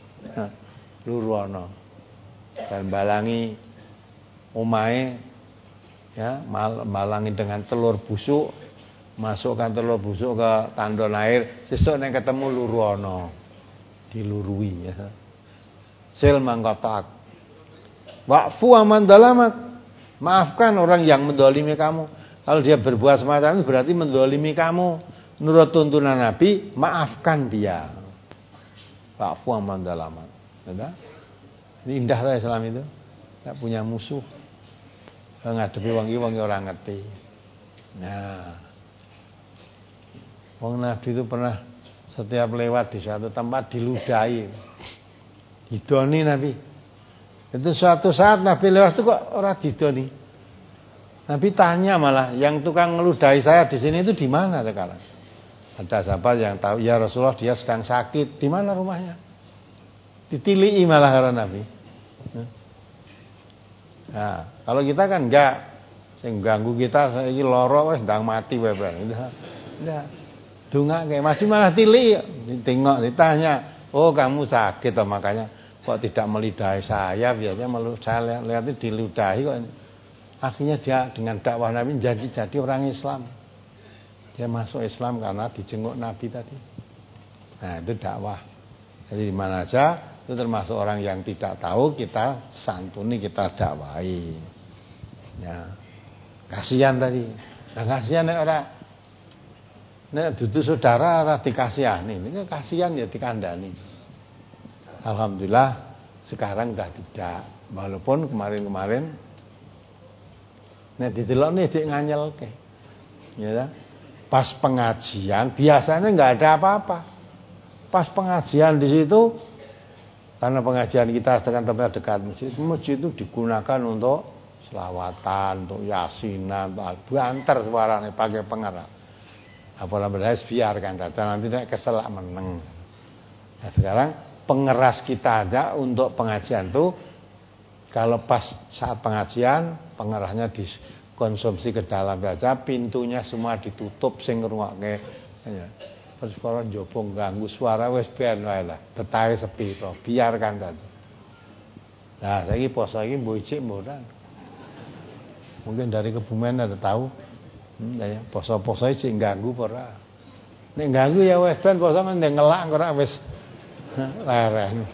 Lurono. Dan balangi omahe ya, mal, balangi dengan telur busuk, masukkan telur busuk ke tandon air, sesuk nek ketemu lurono. Dilurui ya. Sil mangkotak. Wa'fu aman dalamak. Maafkan orang yang mendolimi kamu. Kalau dia berbuat semacam itu berarti mendolimi kamu. Menurut tuntunan Nabi, maafkan dia. Wa'fu amman dzalaman. Ini indah lah Islam itu. Tidak punya musuh. Ngadepi wong iki wong ora ngerti. Nah. Wong Nabi itu pernah setiap lewat di suatu tempat diludahi. Didoni Nabi. Itu suatu saat Nabi lewat itu kok ora didoni. Nabi tanya malah, yang tukang ngeludahi saya di sini itu di mana sekarang? Ada sahabat yang tahu, ya Rasulullah dia sedang sakit. Di mana rumahnya? Ditilii malah karena Nabi. Nah, kalau kita kan enggak, yang ganggu kita saya ini loro wis ndang mati wae bareng. Enggak. Dongake mati malah tilii, ditengok ditanya, "Oh, kamu sakit toh makanya kok tidak melidahi saya?" Biasanya melu saya lihat itu diludahi kok. Akhirnya dia dengan dakwah Nabi jadi jadi orang Islam. Dia masuk Islam karena dijenguk Nabi tadi. Nah, itu dakwah. Jadi di mana aja itu termasuk orang yang tidak tahu kita santuni, kita dakwahi. Ya. Kasihan tadi. Nah, kasihan nek ora nek dudu saudara ora dikasihani. Ini kasihan ya dikandani. Alhamdulillah sekarang sudah tidak. Walaupun kemarin-kemarin nek didelokne cek nganyelke. Ya. Pas pengajian biasanya enggak ada apa-apa. Pas pengajian di situ karena pengajian kita dengan tempat dekat masjid, masjid itu digunakan untuk selawatan, untuk yasinan, untuk antar suaranya pakai pengeras. Apalagi biarkan saja nanti nek keselak meneng. Nah, sekarang pengeras kita ada untuk pengajian tuh kalau pas saat pengajian pengerasnya dikonsumsi ke dalam saja, pintunya semua ditutup sing ngrungokke ya. Terus kalau njopong ganggu suara wis ben wae lah, betahe sepi to, biarkan saja. Nah, saiki poso iki mbok ijik mboten. Mungkin dari Kebumen ada tahu. Hmm, ya, poso-poso iki ganggu apa ora? Nek ganggu ya wis ben poso mending ngelak ora wis leren.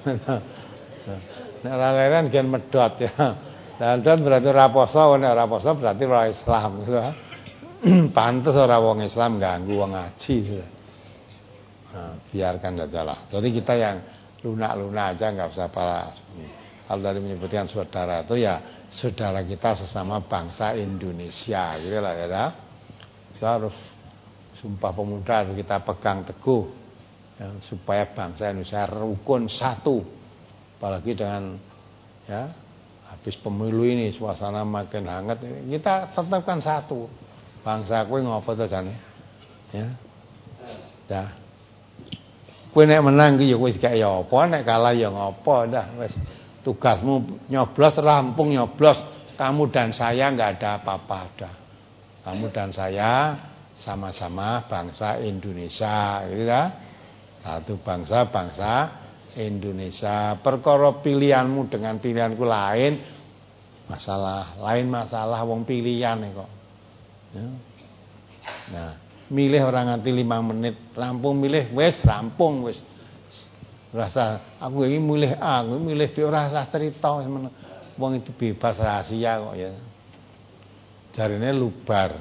Nek ora leren gen medhot ya. Dan berarti ora poso, nek ora poso berarti ora Islam gitu. Pantes ora wong Islam ganggu wong ngaji gitu. Nah, biarkan saja lah. Jadi kita yang lunak-lunak aja nggak usah parah. Kalau dari menyebutkan saudara itu ya saudara kita sesama bangsa Indonesia, gitu lah ya. Kita harus Sumpah Pemuda harus kita pegang teguh ya, supaya bangsa Indonesia rukun satu. Apalagi dengan ya habis pemilu ini suasana makin hangat, kita tetapkan satu. Bangsa kuwi ngopo to jane? Ya. Ya. Kowe nek menang ki ya kowe dikek ya apa, nek kalah ya ngopo, dah wis tugasmu nyoblos rampung nyoblos. Kamu dan saya enggak ada apa-apa dah. Kamu dan saya sama-sama bangsa Indonesia, gitu dah. Satu bangsa bangsa Indonesia. Perkara pilihanmu dengan pilihanku lain masalah, lain masalah wong pilihan kok. Ya. Nah, milih orang nganti lima menit rampung milih wis rampung wis rasa aku ini milih A aku milih B ora usah cerita wong itu bebas rahasia kok ya jarine lubar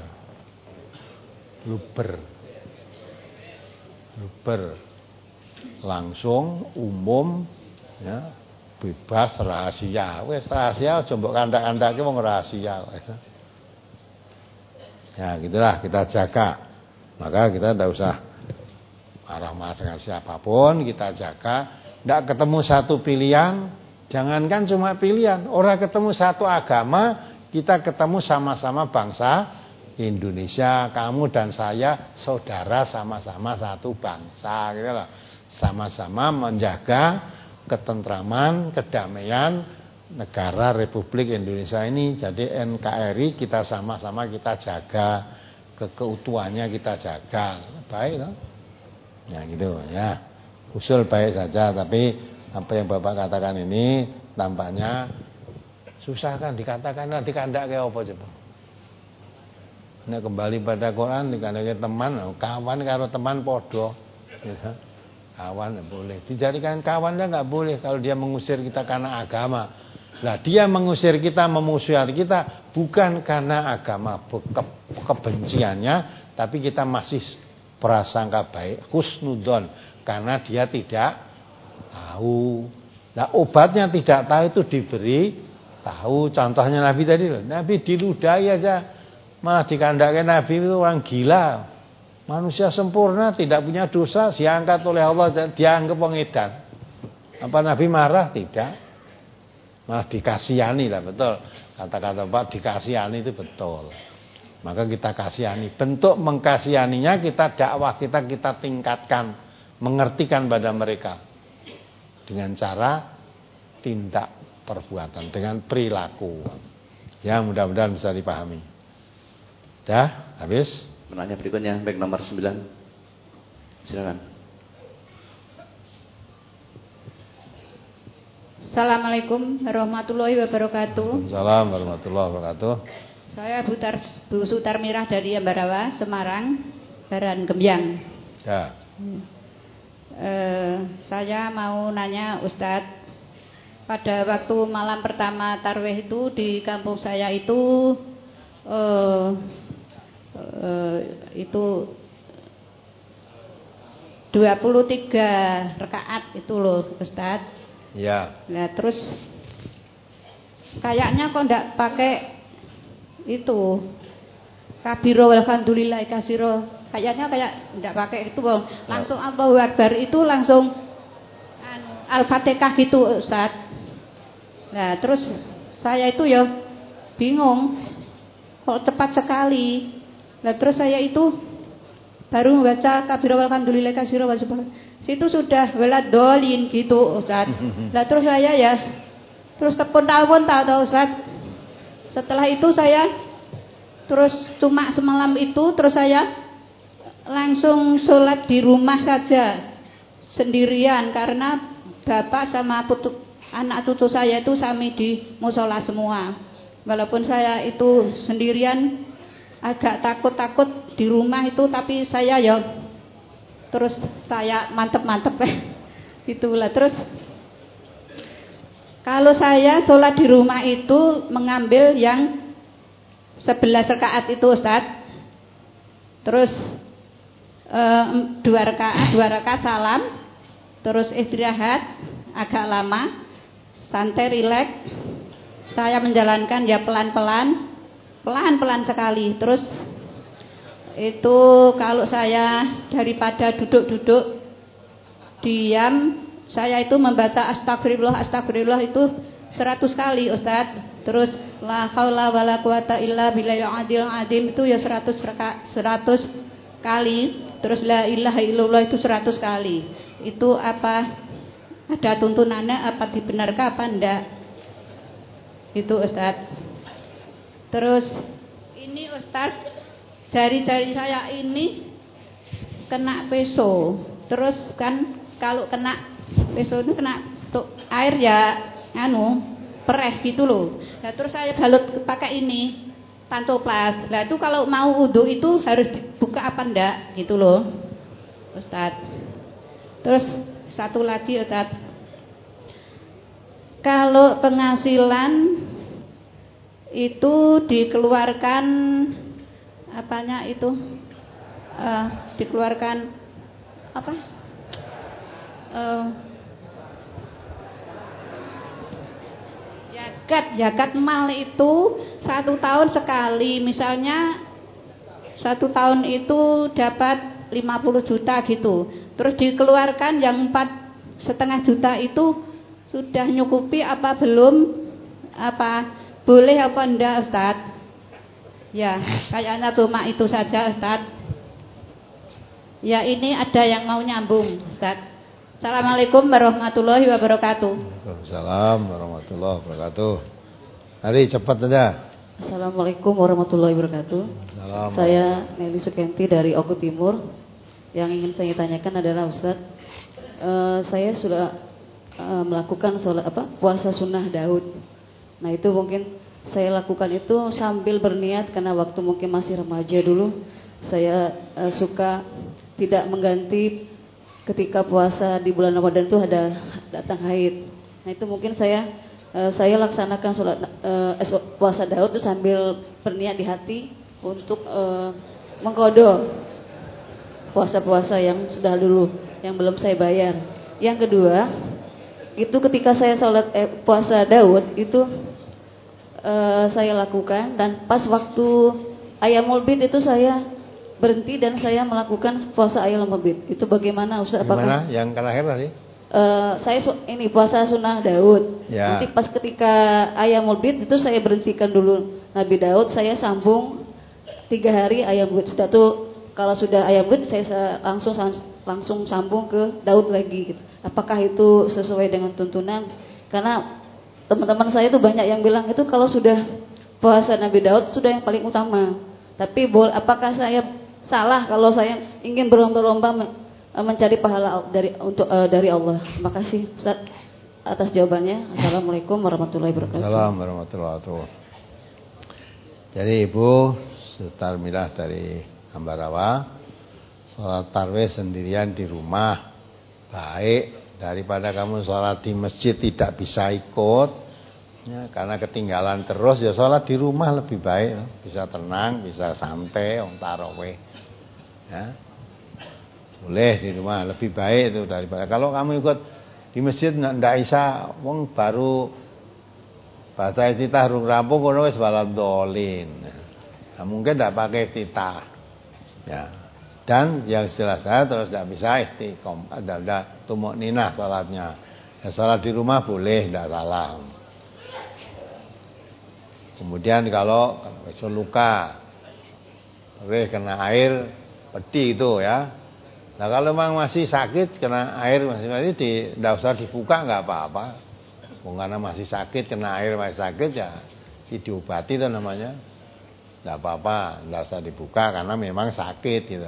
luber luber langsung umum ya bebas rahasia wis rahasia aja mbok kandak-kandake wong rahasia kok ya gitulah kita jaga. Maka kita tidak usah marah-marah dengan siapapun, kita jaga. Tidak ketemu satu pilihan, jangankan cuma pilihan, orang ketemu satu agama, kita ketemu sama-sama bangsa Indonesia. Kamu dan saya saudara, sama-sama satu bangsa, gitu loh. Sama-sama menjaga ketentraman, kedamaian negara Republik Indonesia ini. Jadi N K R I kita sama-sama kita jaga. Keutuhannya kita jaga, baik loh. Ya gitu ya. Usul baik saja, tapi apa yang Bapak katakan ini tampaknya susah kan dikatakan, nanti kandak kayak apa coba. Nah kembali pada Quran dikandake teman, kawan karo teman podo, gitu. Kawan boleh, dijadikan kawannya nggak boleh kalau dia mengusir kita karena agama. Nah dia mengusir kita, memusuhi kita bukan karena agama bekep. kebenciannya, tapi kita masih prasangka baik, husnudzon, karena dia tidak tahu. Nah, obatnya tidak tahu itu diberi tahu. Contohnya Nabi tadi loh, Nabi diludahi aja malah dikandakkan Nabi itu orang gila. Manusia sempurna, tidak punya dosa, diangkat oleh Allah, dianggap pengedan. Apa Nabi marah? Tidak. Malah dikasihani lah, betul. Kata-kata Pak, dikasihani itu betul. Maka kita kasihani. Bentuk mengkasihaninya kita dakwah kita kita tingkatkan, mengertikan pada mereka dengan cara tindak perbuatan, dengan perilaku. Ya, mudah-mudahan bisa dipahami. Dah, habis. Menanya berikutnya, baik nomor sembilan. Silakan. Assalamualaikum warahmatullahi wabarakatuh. Waalaikumsalam warahmatullahi wabarakatuh. Saya Butar, Bu Sutar Mirah dari Ambarawa, Semarang, Baran Gembyang. Ya. Eh, saya mau nanya Ustadz, pada waktu malam pertama tarwih itu di kampung saya itu eh, eh, itu dua puluh tiga rakaat itu loh Ustadz. Ya. Nah terus kayaknya kok enggak pakai itu kabiro walhamdulillah kasiro, kayaknya kayak enggak pakai itu bang. Langsung Allahu Akbar itu langsung Al-Fatihah gitu Ustaz. Nah terus saya itu ya bingung kok cepat sekali. Nah terus saya itu baru membaca kabiro walhamdulillah kasiro wasubhan, situ sudah waladolin gitu Ustaz. Nah terus saya ya terus tepun-tawun tahu-tahu Ustaz. Setelah itu saya terus cuma semalam itu terus saya langsung sholat di rumah saja sendirian, karena bapak sama putu, anak cucu saya itu sami di musola semua. Walaupun saya itu sendirian agak takut-takut di rumah itu, tapi saya ya terus saya mantep-mantep itulah. Terus kalau saya sholat di rumah itu mengambil yang sebelas rakaat itu Ustaz. Terus eh, dua rakaat, dua rakaat salam, terus istirahat agak lama, santai rileks. Saya menjalankan ya pelan-pelan, pelan-pelan sekali. Terus itu kalau saya daripada duduk-duduk diam, saya itu membaca astagfirullah, astagfirullah itu seratus kali Ustaz. Terus la haula wala quwata illa billahil adil adim itu ya seratus seratus kali. Terus la ilaha illallah itu seratus kali. Itu apa ada tuntunannya, apa dibenarkan apa enggak? Itu Ustaz. Terus ini Ustaz, jari-jari saya ini kena peso. Terus kan kalau kena peso itu kena tuh, air ya anu pereh gitu loh. Nah terus saya balut pakai ini pantoplas. Nah itu kalau mau wudu itu harus dibuka apa enggak gitu loh Ustaz. Terus satu lagi Ustaz, kalau penghasilan itu dikeluarkan apanya itu uh, dikeluarkan apa uh, zakat zakat mal itu satu tahun sekali, misalnya satu tahun itu dapat lima puluh juta gitu, terus dikeluarkan yang empat setengah juta itu sudah nyukupi apa belum, apa boleh apa enggak Ustaz? Ya kayaknya cuma itu saja Ustaz. Ya ini ada yang mau nyambung Ustaz. Assalamualaikum warahmatullahi wabarakatuh. Waalaikumsalam warahmatullahi wabarakatuh. Hari cepat saja. Assalamualaikum warahmatullahi wabarakatuh. Saya Nelly Sukenti dari Oku Timur. Yang ingin saya tanyakan adalah Ustaz, uh, saya sudah uh, melakukan sholat apa puasa sunnah Daud. Nah itu mungkin saya lakukan itu sambil berniat, karena waktu mungkin masih remaja dulu saya uh, suka tidak mengganti ketika puasa di bulan Ramadan itu ada datang haid. Nah itu mungkin saya uh, saya laksanakan sholat uh, puasa Daud itu sambil berniat di hati untuk uh, mengkodo puasa-puasa yang sudah dulu yang belum saya bayar. Yang kedua, itu ketika saya sholat eh, puasa Daud itu uh, saya lakukan, dan pas waktu Ayyamul Bid itu saya berhenti dan saya melakukan puasa Ayyamul Bid. Itu bagaimana Ustaz? Gimana? Apakah yang terakhir tadi? Uh, saya ini puasa sunnah Daud. Ya. Nanti pas ketika Ayyamul Bid itu saya berhentikan dulu Nabi Daud, saya sambung tiga hari Ayyamul Bid. Sudah tuh kalau sudah Ayyamul Bid saya langsung langsung sambung ke Daud lagi. Gitu. Apakah itu sesuai dengan tuntunan? Karena teman-teman saya itu banyak yang bilang itu kalau sudah puasa Nabi Daud sudah yang paling utama. Tapi apakah saya salah kalau saya ingin berlomba-lomba mencari pahala dari untuk uh, dari Allah? Terima kasih Ustaz atas jawabannya. Assalamualaikum warahmatullahi wabarakatuh. Assalamualaikum warahmatullahi wabarakatuh. Jadi Ibu Sutarmilah dari Ambarawa, sholat tarawih sendirian di rumah baik daripada kamu sholat di masjid tidak bisa ikut ya, karena ketinggalan terus. Ya sholat di rumah lebih baik, bisa tenang, bisa santai om tarawih ya. Boleh di rumah lebih baik itu daripada kalau kamu ikut di masjid ndak bisa wong baru baca iftitah rung rampung kono wis balap dolin. Nah, mungkin ndak pakai iftitah ya. Dan yang jelas saya terus tidak bisa istiqom, ada ada tumuk ninah salatnya. Ya, salat di rumah boleh, tidak salah. Kemudian kalau kalau luka, boleh kena air pedi itu ya. Nah kalau memang masih sakit kena air masih masih di, tidak usah dibuka nggak apa-apa. Karena masih sakit kena air masih sakit ya, diobati itu namanya. Tidak apa-apa, tidak usah dibuka karena memang sakit gitu.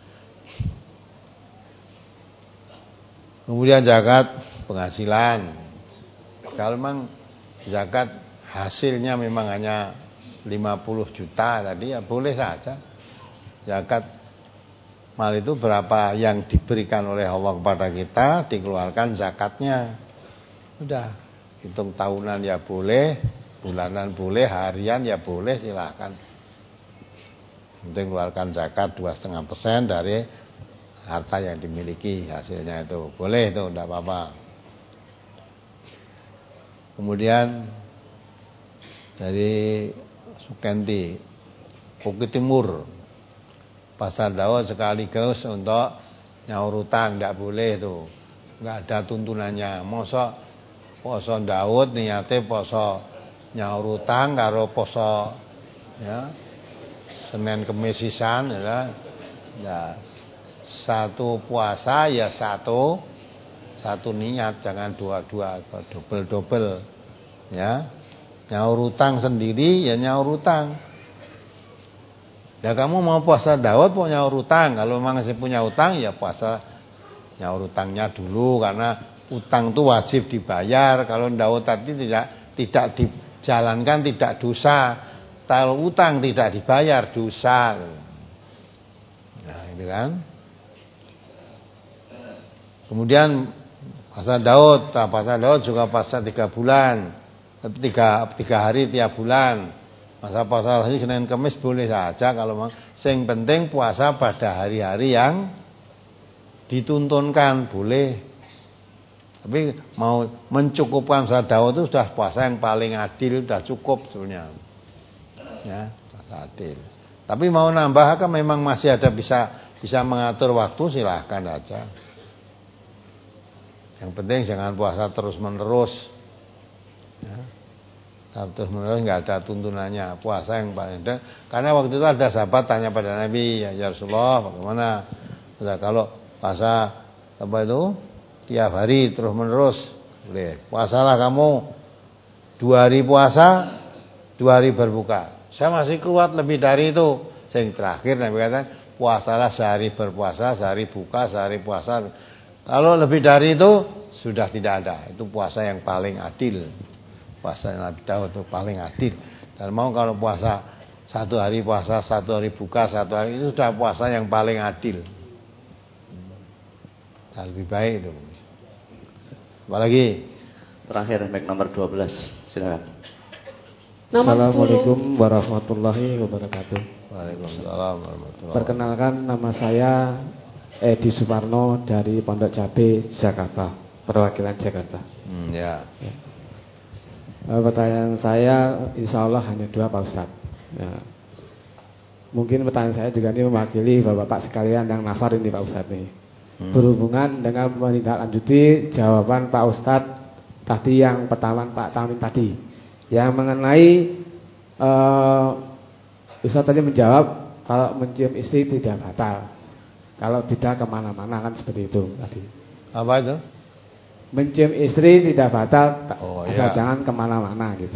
Kemudian zakat penghasilan. Kalau memang zakat hasilnya memang hanya lima puluh juta tadi ya boleh saja. Zakat mal itu berapa yang diberikan oleh Allah kepada kita dikeluarkan zakatnya. Udah, hitung tahunan ya boleh, bulanan boleh, harian ya boleh, silakan. Penting keluarkan zakat dua koma lima persen dari harta yang dimiliki hasilnya itu. Boleh itu, tidak apa-apa. Kemudian dari Sukenti, Bukit Timur, Pasar Daud sekaligus untuk nyaur utang, tidak boleh itu. Tidak ada tuntunannya. Mosok poso Daud niate poso nyaur utang karo poso ya Senin Kemis sisan ya. Ya. Satu puasa ya satu satu niat, jangan dua-dua atau double-double ya. Nyaur utang sendiri ya nyaur utang. Ya kamu mau puasa Daud mau nyaur utang, kalau memang masih punya utang ya puasa nyaur utangnya dulu karena utang itu wajib dibayar. Kalau Daud tadi tidak tidak dijalankan tidak dosa. Kalau utang tidak dibayar dosa. Nah, itu kan. Kemudian puasa Daud, puasa Daud juga puasa tiga bulan, tiga tiga hari tiap bulan. Masa puasa lagi Senin Kamis boleh saja kalau memang. Yang penting puasa pada hari-hari yang dituntunkan boleh. Tapi mau mencukupkan puasa Daud itu sudah puasa yang paling adil, sudah cukup sebetulnya. Ya, puasa adil. Tapi mau nambah kan memang masih ada bisa bisa mengatur waktu silahkan aja. Yang penting jangan puasa terus-menerus. Ya. Terus-menerus enggak ada tuntunannya. Puasa yang paling ada. Karena waktu itu ada sahabat tanya pada Nabi, ya Rasulullah, bagaimana? Nah, kalau puasa apa itu? Tiap hari terus-menerus boleh. Puasalah kamu dua hari puasa, dua hari berbuka. Saya masih kuat lebih dari itu. Yang terakhir Nabi kata, puasalah sehari berpuasa, sehari buka, sehari puasa. Kalau lebih dari itu sudah tidak ada. Itu puasa yang paling adil. Puasa yang Nabi Daud itu paling adil. Dan mau kalau puasa satu hari puasa, satu hari buka, satu hari itu sudah puasa yang paling adil. Nah, lebih baik itu. Apalagi terakhir mic nomor dua belas. Silakan. Assalamualaikum warahmatullahi wabarakatuh. Waalaikumsalam warahmatullahi. Perkenalkan, nama saya Edi Suparno dari Pondok Cabe, Jakarta, perwakilan Jakarta. Hmm, ya. Ya. E, pertanyaan saya insya Allah hanya dua Pak Ustadz. Ya. Mungkin pertanyaan saya juga ini mewakili bapak-bapak sekalian yang nafar ini Pak Ustadz nih. Hmm. Berhubungan dengan menindaklanjuti jawaban Pak Ustadz tadi yang pertama Pak Tamin tadi, yang mengenai e, Ustadz tadi menjawab kalau mencium istri tidak batal. Kalau tidak kemana-mana, kan seperti itu tadi. Apa itu? Mencium istri tidak batal, oh, asal iya. jangan kemana-mana gitu.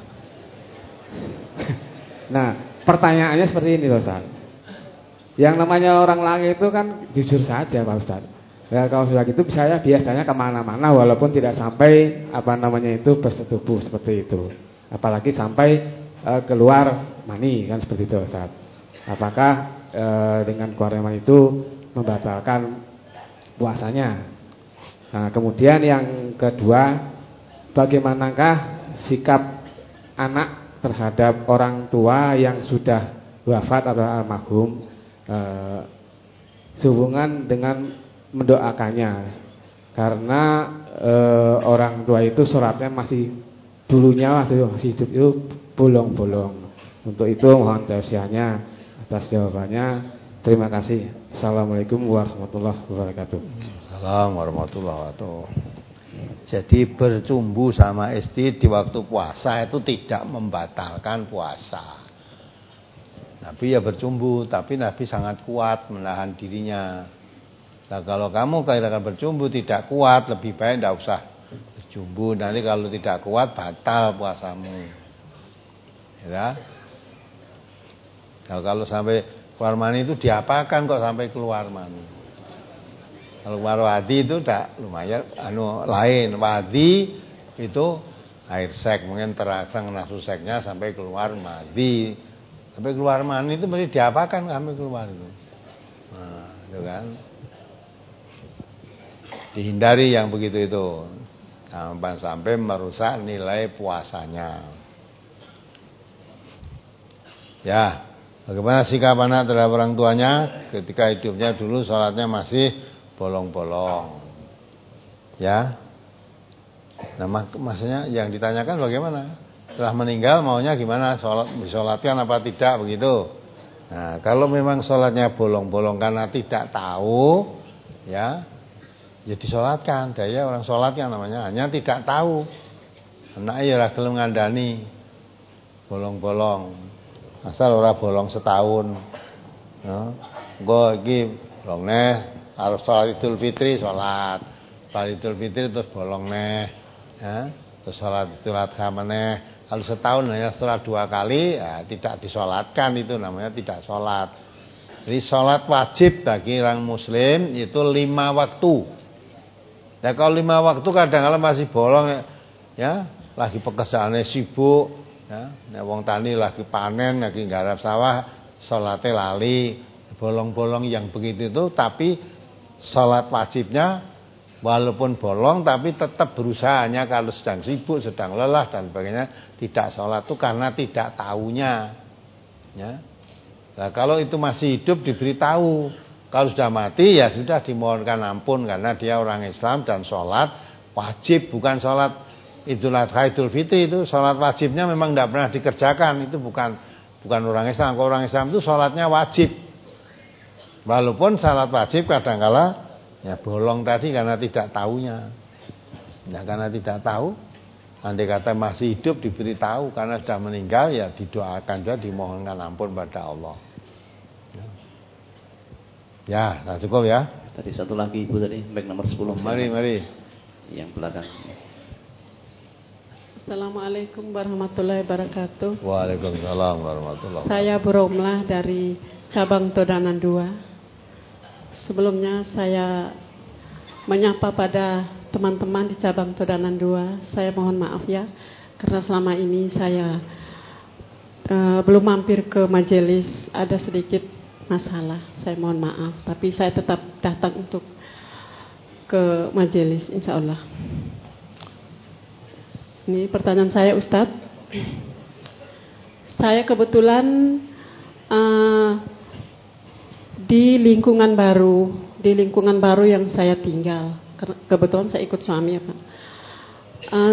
Nah, pertanyaannya seperti ini Ustaz. Yang namanya orang laki itu kan jujur saja Pak Ustaz. Ya, kalau sudah gitu saya biasanya kemana-mana walaupun tidak sampai apa namanya itu bersetubuh seperti itu. Apalagi sampai uh, keluar mani kan seperti itu Ustaz. Apakah E, dengan keluarnya mani itu membatalkan puasanya? Nah, kemudian yang kedua, bagaimanakah sikap anak terhadap orang tua yang sudah wafat atau almarhum, e, sehubungan dengan mendoakannya? Karena e, orang tua itu sholatnya masih dulunya masih, masih hidup itu bolong-bolong. Untuk itu mohon tausiahnya atas jawabannya. Terima kasih. Assalamualaikum warahmatullahi wabarakatuh. Assalamualaikum warahmatullahi wabarakatuh. Jadi bercumbu sama istri di waktu puasa itu tidak membatalkan puasa. Nabi ya bercumbu, tapi Nabi sangat kuat menahan dirinya. Nah, kalau kamu kira-kira bercumbu tidak kuat, lebih baik tidak usah bercumbu. Nanti kalau tidak kuat batal puasamu. Ya. Nah, kalau sampai keluar mani itu diapakan kok sampai keluar mani? Kalau keluar wadi itu tak lumayan anu lain. Wadi itu air seks, mungkin terangsang nafsu seksnya sampai keluar madi. Sampai keluar mani itu mesti diapakan sampai keluar itu. Nah, itu kan. Dihindari yang begitu itu. Sampai sampai merusak nilai puasanya. Ya. Bagaimana sikap anak terhadap orang tuanya ketika hidupnya dulu sholatnya masih bolong-bolong, ya? Nah, mak maksudnya yang ditanyakan bagaimana? Setelah meninggal maunya gimana? Sholat disolatkan apa tidak begitu? Nah, kalau memang sholatnya bolong-bolong karena tidak tahu, ya, ya disolatkan. Daya orang sholatnya namanya hanya tidak tahu. Anaknya ya ora gelem ngandani bolong-bolong. Asal ora bolong setahun. Ya. Engko iki bolong neh harus salat Idul Fitri salat. Salat Idul Fitri terus bolong neh. Ya. Terus salat Idul Adha meneh. Kalau setahun hanya setelah dua kali ya tidak disolatkan, itu namanya tidak sholat. Jadi sholat wajib bagi orang muslim itu lima waktu. Ya kalau lima waktu kadang-kadang masih bolong ya, lagi pekerjaannya sibuk. Ya, nek wong tani lagi panen, lagi nggarap sawah, salate lali, bolong-bolong yang begitu itu, tapi salat wajibnya walaupun bolong tapi tetap berusahanya kalau sedang sibuk, sedang lelah dan sebagainya tidak salat itu karena tidak tahunya. Ya. Nah, kalau itu masih hidup diberitahu, kalau sudah mati ya sudah dimohonkan ampun karena dia orang Islam dan salat wajib, bukan salat Idul Adha, Idul Fitri itu sholat wajibnya memang tidak pernah dikerjakan. Itu bukan bukan orang Islam. Kalau orang Islam itu sholatnya wajib. Walaupun sholat wajib kadang-kala ya bolong tadi karena tidak tahunya. Ya karena tidak tahu. Andai kata masih hidup diberitahu, karena sudah meninggal ya didoakan saja, dimohonkan ampun pada Allah. Ya, ya nah cukup ya. Tadi satu lagi Ibu tadi, back nomor sepuluh. Mari, mari. Yang belakang. Assalamualaikum warahmatullahi wabarakatuh. Waalaikumsalam warahmatullahi wabarakatuh. Saya Bu Romlah dari cabang Todanan dua. Sebelumnya saya menyapa pada teman-teman di cabang Todanan dua. Saya mohon maaf ya, karena selama ini saya uh, belum mampir ke majelis, ada sedikit masalah. Saya mohon maaf, tapi saya tetap datang untuk ke majelis insya Allah. Ini pertanyaan saya Ustadz. Saya kebetulan uh, di lingkungan baru, di lingkungan baru yang saya tinggal. Kebetulan saya ikut suami ya Pak. Uh,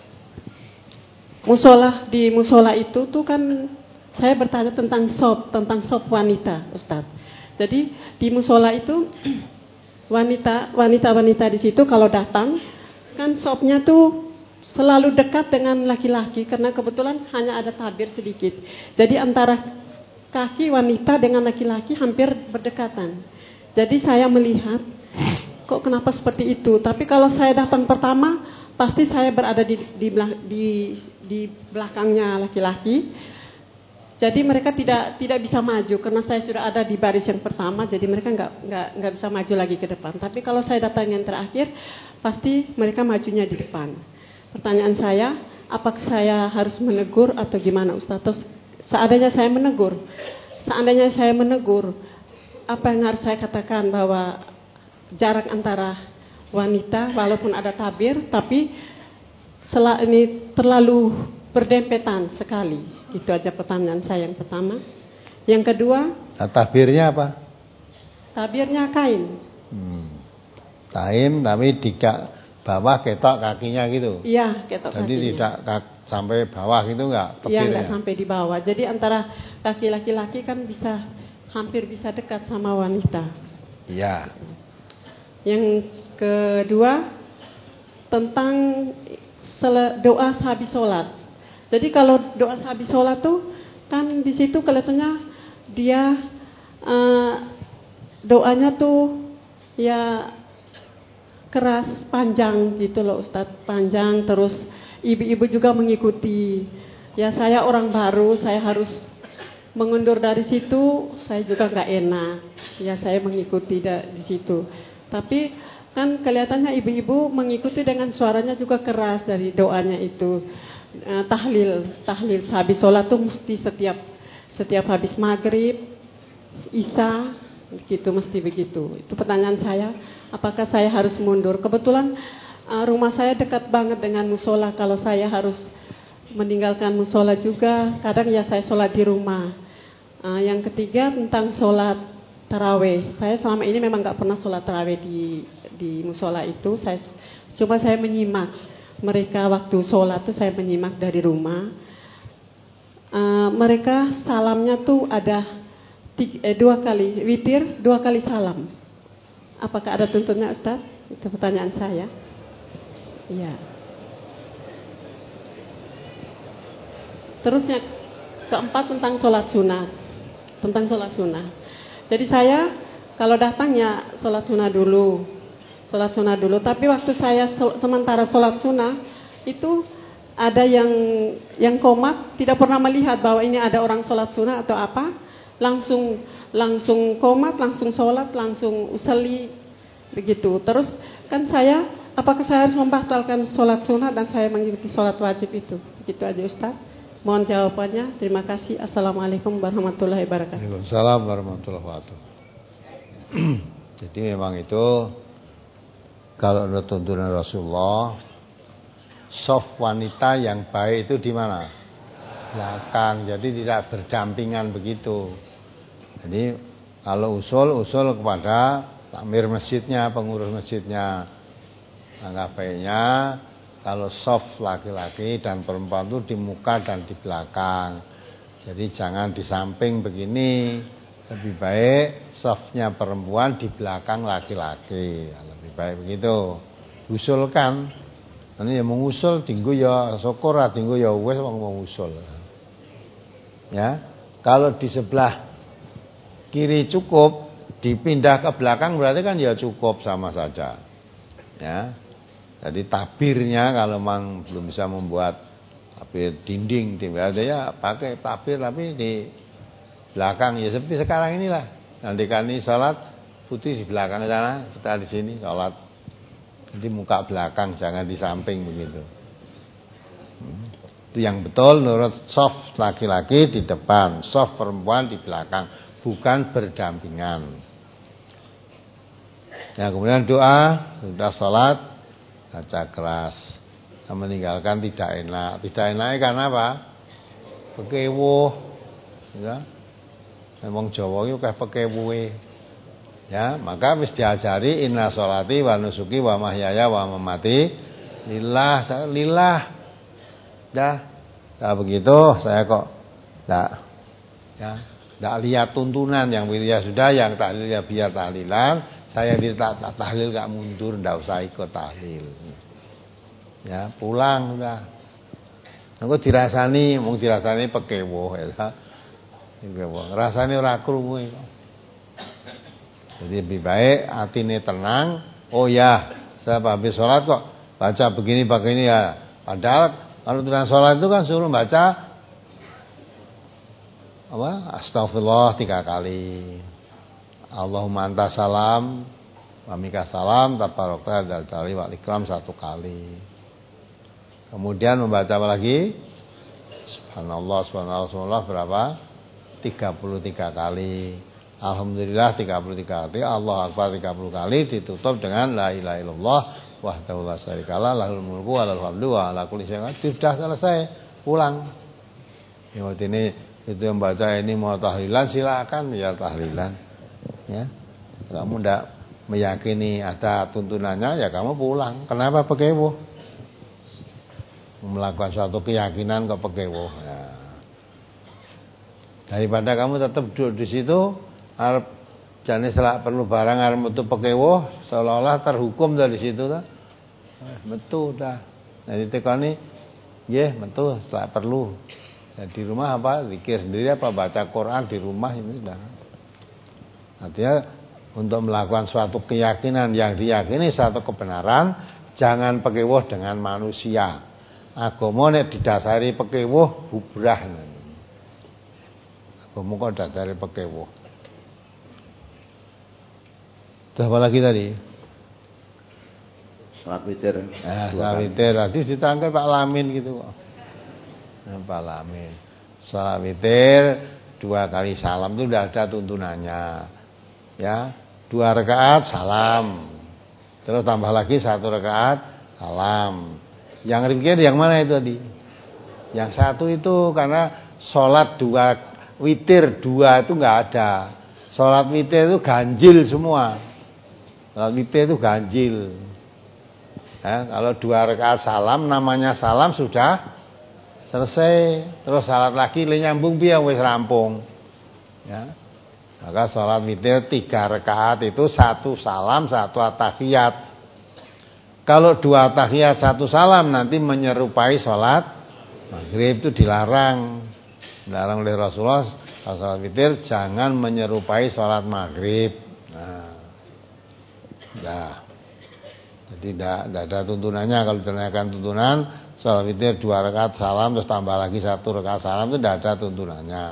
musola di musola itu tuh kan saya bertanya tentang sop, tentang sop wanita, Ustadz. Jadi di musola itu wanita, wanita-wanita di situ kalau datang kan sopnya tuh selalu dekat dengan laki-laki karena kebetulan hanya ada tabir sedikit. Jadi antara kaki wanita dengan laki-laki hampir berdekatan. Jadi saya melihat kok kenapa seperti itu. Tapi kalau saya datang pertama pasti saya berada di di, di, di belakangnya laki-laki. Jadi mereka tidak tidak bisa maju karena saya sudah ada di baris yang pertama. Jadi mereka nggak nggak nggak bisa maju lagi ke depan. Tapi kalau saya datang yang terakhir pasti mereka majunya di depan. Pertanyaan saya, apakah saya harus menegur atau gimana Ustaz? Terus seandainya saya menegur, seandainya saya menegur, apa yang harus saya katakan bahwa jarak antara wanita walaupun ada tabir, tapi setelah ini terlalu berdempetan sekali. Itu aja pertanyaan saya yang pertama. Yang kedua, nah, tabirnya apa? Tabirnya kain. Hmm. Kain tapi di bawah ketok kakinya gitu. Iya, ketok Jadi kakinya. tidak sampai bawah gitu enggak? Iya, enggak sampai di bawah. Jadi antara kaki laki-laki kan bisa hampir bisa dekat sama wanita. Iya. Yang kedua tentang doa sehabis sholat. Jadi kalau doa sehabis sholat tuh kan di situ kelihatannya dia uh, doanya tuh ya keras panjang gitu loh Ustadz, panjang terus ibu-ibu juga mengikuti. Ya saya orang baru, saya harus mengundur dari situ, saya juga nggak enak. Ya saya mengikuti da, di situ. Tapi kan kelihatannya ibu-ibu mengikuti dengan suaranya juga keras dari doanya itu. Uh, tahlil, tahlil habis sholat tuh mesti setiap setiap habis maghrib, isya, gitu mesti begitu. Itu pertanyaan saya, apakah saya harus mundur? Kebetulan uh, rumah saya dekat banget dengan musola. Kalau saya harus meninggalkan musola juga, kadang ya saya sholat di rumah. Uh, yang ketiga tentang sholat taraweh. Saya selama ini memang nggak pernah sholat taraweh di di musola itu. Saya cuma saya menyimak. Mereka waktu sholat tuh saya menyimak dari rumah. Uh, mereka salamnya tuh ada tiga, eh, dua kali witir, dua kali salam. Apakah ada tuntunnya Ustaz? Itu pertanyaan saya. Iya. Terus yang keempat tentang sholat sunnah. Tentang sholat sunnah. Jadi saya kalau datangnya sholat sunnah dulu. Sholat sunnah dulu, tapi waktu saya sementara sholat sunnah itu ada yang yang komat tidak pernah melihat bahwa ini ada orang sholat sunnah atau apa, langsung langsung komat, langsung sholat, langsung usolli begitu. Terus kan saya, apakah saya harus membatalkan sholat sunnah dan saya mengikuti sholat wajib itu? Begitu aja Ustaz. Mohon jawabannya. Terima kasih. Assalamualaikum warahmatullahi wabarakatuh. Waalaikumsalam warahmatullahi wabarakatuh. Jadi memang itu kalau menurut tuntunan Rasulullah, soft wanita yang baik itu di mana? Belakang. Jadi tidak berdampingan begitu. Jadi kalau usul, usul kepada takmir masjidnya, pengurus masjidnya. Langkah baiknya kalau soft laki-laki dan perempuan itu di muka dan di belakang. Jadi jangan di samping begini. Lebih baik softnya perempuan di belakang laki-laki. Lebih baik begitu. Usulkan. Ini yang mengusul tinggu ya syukur, tinggu ya wes wong mengusul. Ya. Kalau di sebelah kiri cukup, dipindah ke belakang berarti kan ya cukup sama saja. Ya. Jadi tabirnya kalau memang belum bisa membuat tabir dinding, tinggal ya pakai tabir tapi di belakang ya seperti sekarang inilah. Nanti kan ini sholat putih di belakang sana, kita di sini sholat. Jadi muka belakang, jangan di samping begitu. Hmm. Itu yang betul menurut soft laki-laki di depan, soft perempuan di belakang, bukan berdampingan. Ya kemudian doa sudah sholat, baca keras, meninggalkan tidak enak. Tidak enaknya karena apa? Bekewuh, ya. Wong Jawa iki akeh pekewuhe. Ya, maka wis diajari inna sholati wa nusuki wa mahyaya wa mamati lillah, saya lillah. Dah. Nah, begitu saya kok enggak ya, enggak lihat tuntunan yang ya sudah, yang tahlil ya biar tahlilan, saya di tahlil enggak mundur, enggak usah ikut tahlil. Ya, pulang udah. Engko dirasani, mung dirasani pekewuh ya. Rasane ora krungu kok. Jadi lebih baik atine tenang. Oh ya, saya habis sholat kok baca begini begini ya. Padahal kalau tenang sholat itu kan suruh baca apa? Astagfirullah tiga kali. Allahumma anta salam wa minka salam tabarakta dzal jalali wal ikram satu kali. Kemudian membaca apa lagi? Subhanallah subhanallah subhanallah berapa? tiga puluh tiga kali. Alhamdulillah tiga puluh tiga kali, Allah Akbar tiga puluh kali, ditutup dengan la ilaha illallah wahdahu la syarikalah lahul mulku wa lahul hamdu wa ala kulli syai'in qadir. Sudah selesai, pulang. Ya ini itu yang baca ini mau tahlilan silakan biar tahlilan. Ya. Kamu tidak meyakini ada tuntunannya ya kamu pulang. Kenapa pekewuh? Melakukan suatu keyakinan kok pekewuh. Ya. Daripada kamu tetap duduk di situ arep jane selak perlu barang arep metu pekewuh seolah-olah terhukum dari situ ta. Eh, metu ta. Nah ditekani nggih metu selak perlu. Ya, di rumah apa zikir sendiri apa baca Quran di rumah ini sudah. Artinya untuk melakukan suatu keyakinan yang diyakini satu kebenaran jangan pekewuh dengan manusia. Agama nek didasari pekewuh bubrah. Agama kok didasari pekewuh. Terus apa lagi tadi? Salat witir. Nah, salat witir tadi ditangkap Pak Lamin gitu kok. Nah, Pak Lamin. Salat witir dua kali salam itu sudah ada tuntunannya. Ya, dua rakaat salam. Terus tambah lagi satu rakaat salam. Yang dipikir yang mana itu tadi? Yang satu itu karena salat dua witir dua itu enggak ada. Salat witir itu ganjil semua. Salat witir itu ganjil. Ya, kalau dua rakaat salam namanya salam sudah selesai. Terus salat lagi le nyambung piye wis rampung. Ya. Maka salat witir tiga rakaat itu satu salam satu at-tahiyat. Kalau dua at-tahiyat satu salam nanti menyerupai salat maghrib, itu dilarang. Dilarang oleh Rasulullah salat witir jangan menyerupai salat maghrib. Nah. Nah, jadi tidak ada tuntunannya. Kalau ditanyakan tuntunan salat witir dua rakaat salam terus tambah lagi satu rakaat salam itu tidak ada tuntunannya.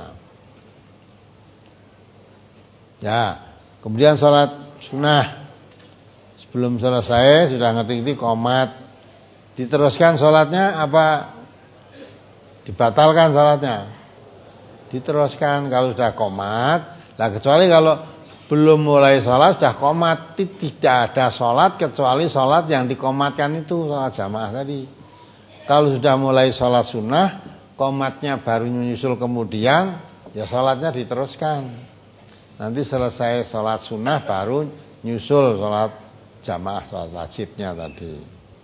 Ya, kemudian salat sunnah sebelum selesai sudah ngerti-ngerti qomat, diteruskan salatnya apa dibatalkan salatnya? Diteruskan kalau sudah qomat. Nah kecuali kalau belum mulai sholat sudah qomat, tidak ada sholat kecuali sholat yang dikomatkan itu sholat jamaah tadi. Kalau sudah mulai sholat sunnah, qomatnya baru menyusul kemudian, ya sholatnya diteruskan. Nanti selesai sholat sunnah baru nyusul sholat jamaah, sholat wajibnya tadi.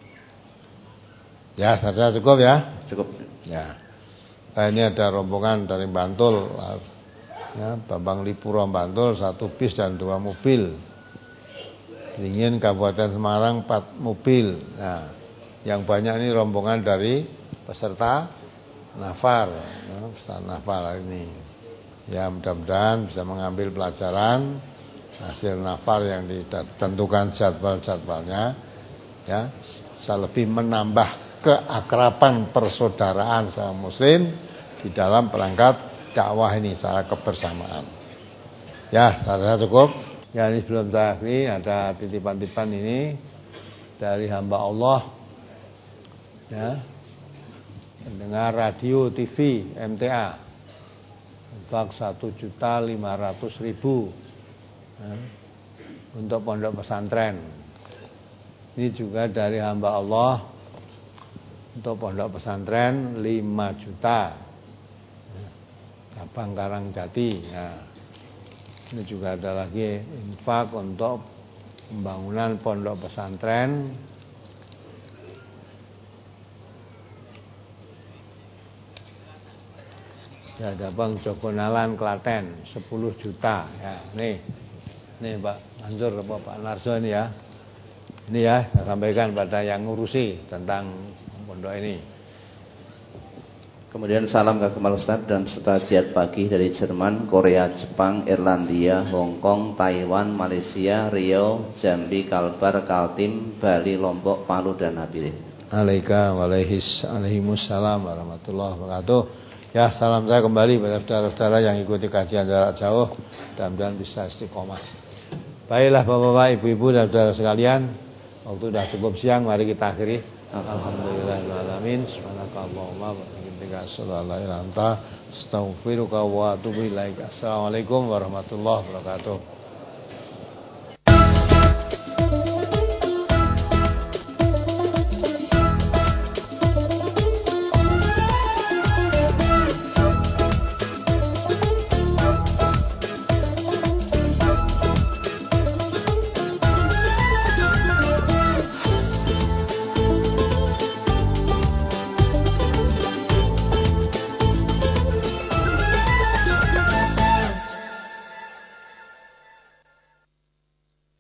Ya, saya cukup ya. Cukup. Ya. Nah, ini ada rombongan dari Bantul. Ya, Bambang Lipuro Bantul satu bis dan dua mobil. Beringin Kabupaten Semarang empat mobil. Nah, yang banyak ini rombongan dari peserta nafar, ya, peserta nafar ini. Ya mudah-mudahan bisa mengambil pelajaran hasil nafar yang ditentukan jadwal-jadwalnya. Ya, bisa lebih menambah keakraban persaudaraan sama Muslim di dalam perangkat dakwah ini secara kebersamaan. Ya, saya cukup. Ya, ini sebelum saya akhiri ada titipan-titipan ini dari hamba Allah. Ya. Pendengar radio, T V, M T A. Untuk satu juta lima ratus ribu. Ya. Untuk pondok pesantren. Ini juga dari hamba Allah. Untuk pondok pesantren lima juta. Cabang Karangjati. Ya. Ini juga ada lagi infak untuk pembangunan pondok pesantren. Ya, ada Bang Jogonalan Klaten sepuluh juta ya. Nih. Nih Pak Mansur apa Pak Narso ini ya. Ini ya, saya sampaikan pada yang ngurusi tentang pondok ini. Kemudian salam Kagem Ustaz dan peserta jihad pagi dari Jerman, Korea, Jepang, Irlandia, Hong Kong, Taiwan, Malaysia, Riau, Jambi, Kalbar, Kaltim, Bali, Lombok, Palu dan Nabilin. Alaika walaihis alaihimussalam warahmatullahi wabarakatuh. Ya, salam saya kembali pada saudara-saudara yang ikuti kajian jarak jauh. Mudah-mudahan bisa istiqomah. Baiklah Bapak-bapak, Ibu-ibu dan saudara sekalian, waktu sudah cukup siang, mari kita akhiri. Alhamdulillahirrahmanirrahim. Subhanakallahumma wa bihamdika asyhadu an la ilaha illa anta astaghfiruka wa atubu ilaik. Assalamualaikum warahmatullahi wabarakatuh.